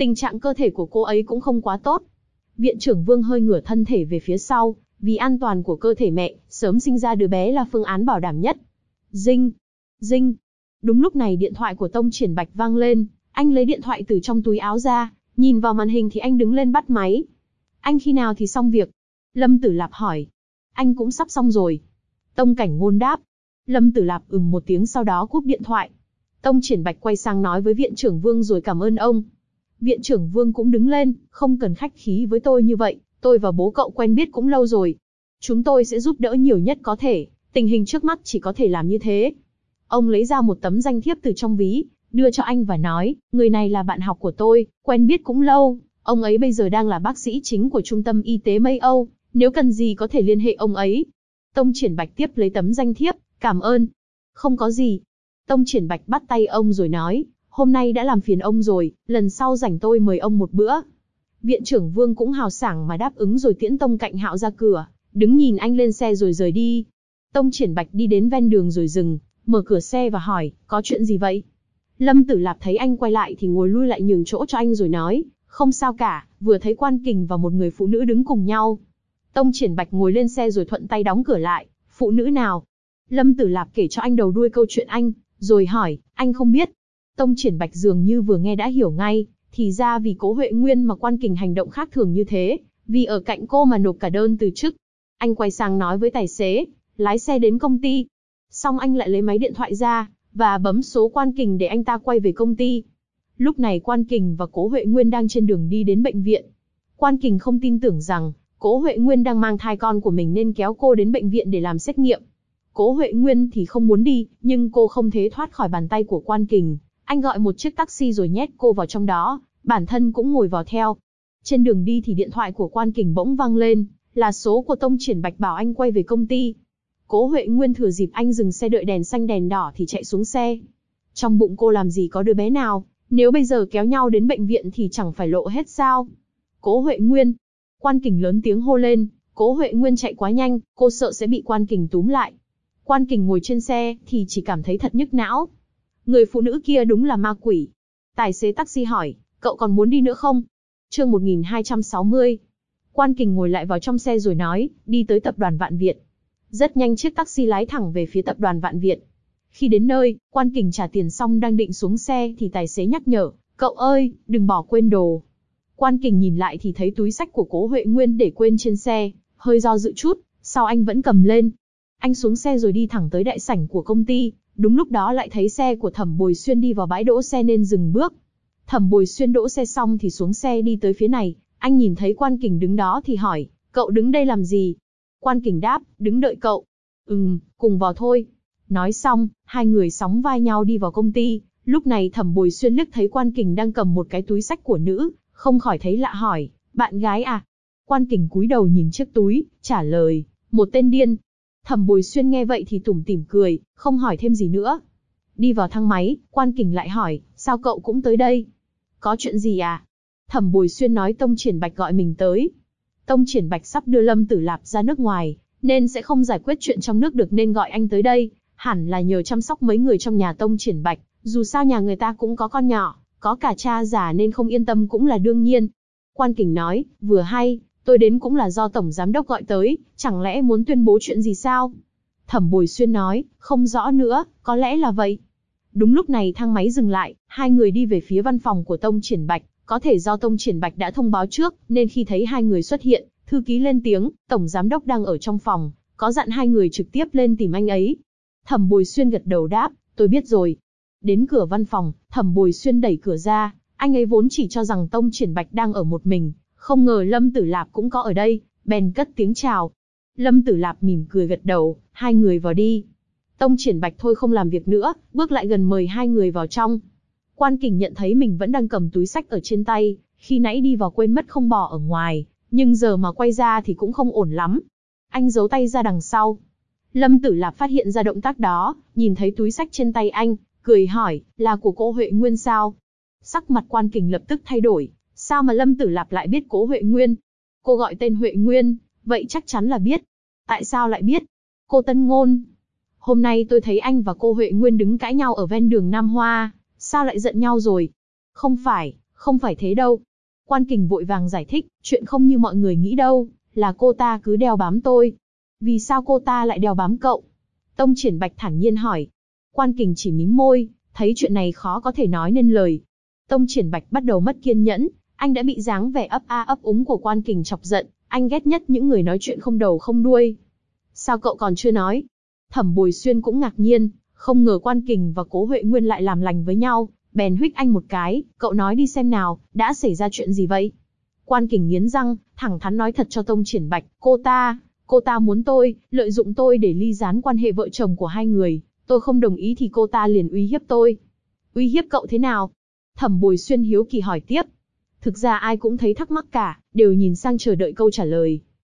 Tình trạng cơ thể của cô ấy cũng không quá tốt. Viện trưởng Vương hơi ngửa thân thể về phía sau, vì an toàn của cơ thể mẹ, sớm sinh ra đứa bé là phương án bảo đảm nhất. Dinh, dinh. Đúng lúc này điện thoại của Tông Triển Bạch vang lên, anh lấy điện thoại từ trong túi áo ra, nhìn vào màn hình thì anh đứng lên bắt máy. Anh khi nào thì xong việc? Lâm Tử Lạp hỏi. Anh cũng sắp xong rồi. Tông Cảnh Ngôn đáp. Lâm Tử Lạp một tiếng sau đó cúp điện thoại. Tông Triển Bạch quay sang nói với Viện trưởng Vương rồi cảm ơn ông. Viện trưởng Vương cũng đứng lên, không cần khách khí với tôi như vậy, tôi và bố cậu quen biết cũng lâu rồi. Chúng tôi sẽ giúp đỡ nhiều nhất có thể, tình hình trước mắt chỉ có thể làm như thế. Ông lấy ra một tấm danh thiếp từ trong ví, đưa cho anh và nói, người này là bạn học của tôi, quen biết cũng lâu, ông ấy bây giờ đang là bác sĩ chính của Trung tâm Y tế Mây Âu, nếu cần gì có thể liên hệ ông ấy. Tông Triển Bạch tiếp lấy tấm danh thiếp, cảm ơn. Không có gì. Tông Triển Bạch bắt tay ông rồi nói, hôm nay đã làm phiền ông rồi, lần sau rảnh tôi mời ông một bữa. Viện trưởng Vương cũng hào sảng mà đáp ứng rồi tiễn Tông Cạnh Hạo ra cửa, đứng nhìn anh lên xe rồi rời đi. Tông Triển Bạch đi đến ven đường rồi dừng, mở cửa xe và hỏi, có chuyện gì vậy? Lâm Tử Lạp thấy anh quay lại thì ngồi lui lại nhường chỗ cho anh rồi nói, không sao cả, vừa thấy Quan Kình và một người phụ nữ đứng cùng nhau. Tông Triển Bạch ngồi lên xe rồi thuận tay đóng cửa lại, phụ nữ nào? Lâm Tử Lạp kể cho anh đầu đuôi câu chuyện anh, rồi hỏi, anh không biết. Tông Triển Bạch dường như vừa nghe đã hiểu ngay, thì ra vì Cố Huệ Nguyên mà Quan Kình hành động khác thường như thế, vì ở cạnh cô mà nộp cả đơn từ chức. Anh quay sang nói với tài xế, lái xe đến công ty. Xong anh lại lấy máy điện thoại ra, và bấm số Quan Kình để anh ta quay về công ty. Lúc này Quan Kình và Cố Huệ Nguyên đang trên đường đi đến bệnh viện. Quan Kình không tin tưởng rằng, Cố Huệ Nguyên đang mang thai con của mình nên kéo cô đến bệnh viện để làm xét nghiệm. Cố Huệ Nguyên thì không muốn đi, nhưng cô không thể thoát khỏi bàn tay của Quan Kình. Anh gọi một chiếc taxi rồi nhét cô vào trong đó, bản thân cũng ngồi vào theo. Trên đường đi thì điện thoại của Quan Kình bỗng vang lên, là số của Tông Triển Bạch bảo anh quay về công ty. Cố Huệ Nguyên thừa dịp anh dừng xe đợi đèn xanh đèn đỏ thì chạy xuống xe. Trong bụng cô làm gì có đứa bé nào, nếu bây giờ kéo nhau đến bệnh viện thì chẳng phải lộ hết sao? Cố Huệ Nguyên. Quan Kình lớn tiếng hô lên, Cố Huệ Nguyên chạy quá nhanh, cô sợ sẽ bị Quan Kình túm lại. Quan Kình ngồi trên xe thì chỉ cảm thấy thật nhức não. Người phụ nữ kia đúng là ma quỷ. Tài xế taxi hỏi, cậu còn muốn đi nữa không? Chương 1260. Quan Kình ngồi lại vào trong xe rồi nói, đi tới tập đoàn Vạn Việt. Rất nhanh chiếc taxi lái thẳng về phía tập đoàn Vạn Việt. Khi đến nơi, Quan Kình trả tiền xong đang định xuống xe thì tài xế nhắc nhở, cậu ơi, đừng bỏ quên đồ. Quan Kình nhìn lại thì thấy túi xách của Cố Huệ Nguyên để quên trên xe, hơi do dự chút, sau anh vẫn cầm lên. Anh xuống xe rồi đi thẳng tới đại sảnh của công ty, đúng lúc đó lại thấy xe của Thẩm Bồi Xuyên đi vào bãi đỗ xe nên dừng bước. Thẩm Bồi Xuyên đỗ xe xong thì xuống xe đi tới phía này, anh nhìn thấy Quan Kình đứng đó thì hỏi, cậu đứng đây làm gì? Quan Kình đáp, đứng đợi cậu. Cùng vào thôi. Nói xong, hai người sóng vai nhau đi vào công ty, lúc này Thẩm Bồi Xuyên liếc thấy Quan Kình đang cầm một cái túi xách của nữ, không khỏi thấy lạ hỏi, bạn gái à? Quan Kình cúi đầu nhìn chiếc túi, trả lời, một tên điên. Thẩm Bồi Xuyên nghe vậy thì tủm tỉm cười, không hỏi thêm gì nữa. Đi vào thang máy, Quan Kình lại hỏi, sao cậu cũng tới đây? Có chuyện gì à? Thẩm Bồi Xuyên nói Tông Triển Bạch gọi mình tới. Tông Triển Bạch sắp đưa Lâm Tử Lạp ra nước ngoài, nên sẽ không giải quyết chuyện trong nước được nên gọi anh tới đây, hẳn là nhờ chăm sóc mấy người trong nhà Tông Triển Bạch, dù sao nhà người ta cũng có con nhỏ, có cả cha già nên không yên tâm cũng là đương nhiên. Quan Kình nói, vừa hay, tôi đến cũng là do Tổng Giám Đốc gọi tới, chẳng lẽ muốn tuyên bố chuyện gì sao? Thẩm Bồi Xuyên nói, không rõ nữa, có lẽ là vậy. Đúng lúc này thang máy dừng lại, hai người đi về phía văn phòng của Tông Triển Bạch, có thể do Tông Triển Bạch đã thông báo trước, nên khi thấy hai người xuất hiện, thư ký lên tiếng, Tổng Giám Đốc đang ở trong phòng, có dặn hai người trực tiếp lên tìm anh ấy. Thẩm Bồi Xuyên gật đầu đáp, tôi biết rồi. Đến cửa văn phòng, Thẩm Bồi Xuyên đẩy cửa ra, anh ấy vốn chỉ cho rằng Tông Triển Bạch đang ở một mình, không ngờ Lâm Tử Lạp cũng có ở đây, bèn cất tiếng chào. Lâm Tử Lạp mỉm cười gật đầu, hai người vào đi. Tông Triển Bạch thôi không làm việc nữa, bước lại gần mời hai người vào trong. Quan Kình nhận thấy mình vẫn đang cầm túi xách ở trên tay, khi nãy đi vào quên mất không bỏ ở ngoài, nhưng giờ mà quay ra thì cũng không ổn lắm. Anh giấu tay ra đằng sau. Lâm Tử Lạp phát hiện ra động tác đó, nhìn thấy túi xách trên tay anh, cười hỏi, là của Cố Huệ Nguyên sao? Sắc mặt Quan Kình lập tức thay đổi, sao mà Lâm Tử Lạp lại biết Cố Huệ Nguyên? Cô gọi tên Huệ Nguyên, vậy chắc chắn là biết. Tại sao lại biết? Cô Tân Ngôn. Hôm nay tôi thấy anh và cô Huệ Nguyên đứng cãi nhau ở ven đường Nam Hoa, sao lại giận nhau rồi? Không Không phải thế đâu. Quan Kình vội vàng giải thích, chuyện không như mọi người nghĩ đâu, là cô ta cứ đeo bám tôi. Vì sao cô ta lại đeo bám cậu? Tông Triển Bạch thản nhiên hỏi. Quan Kình chỉ mím môi, thấy chuyện này khó có thể nói nên lời. Tông Triển Bạch bắt đầu mất kiên nhẫn, anh đã bị dáng vẻ ấp a ấp úng của Quan Kình chọc giận, anh ghét nhất những người nói chuyện không đầu không đuôi. Sao cậu còn chưa nói? Thẩm Bồi Xuyên cũng ngạc nhiên, không ngờ Quan Kình và Cố Huệ Nguyên lại làm lành với nhau, bèn huých anh một cái, cậu nói đi xem nào, đã xảy ra chuyện gì vậy? Quan Kình nghiến răng, thẳng thắn nói thật cho Tông Triển Bạch, cô ta muốn tôi, lợi dụng tôi để ly gián quan hệ vợ chồng của hai người, tôi không đồng ý thì cô ta liền uy hiếp tôi. Uy hiếp cậu thế nào? Thẩm Bồi Xuyên hiếu kỳ hỏi tiếp. Thực ra ai cũng thấy thắc mắc cả, đều nhìn sang chờ đợi câu trả lời.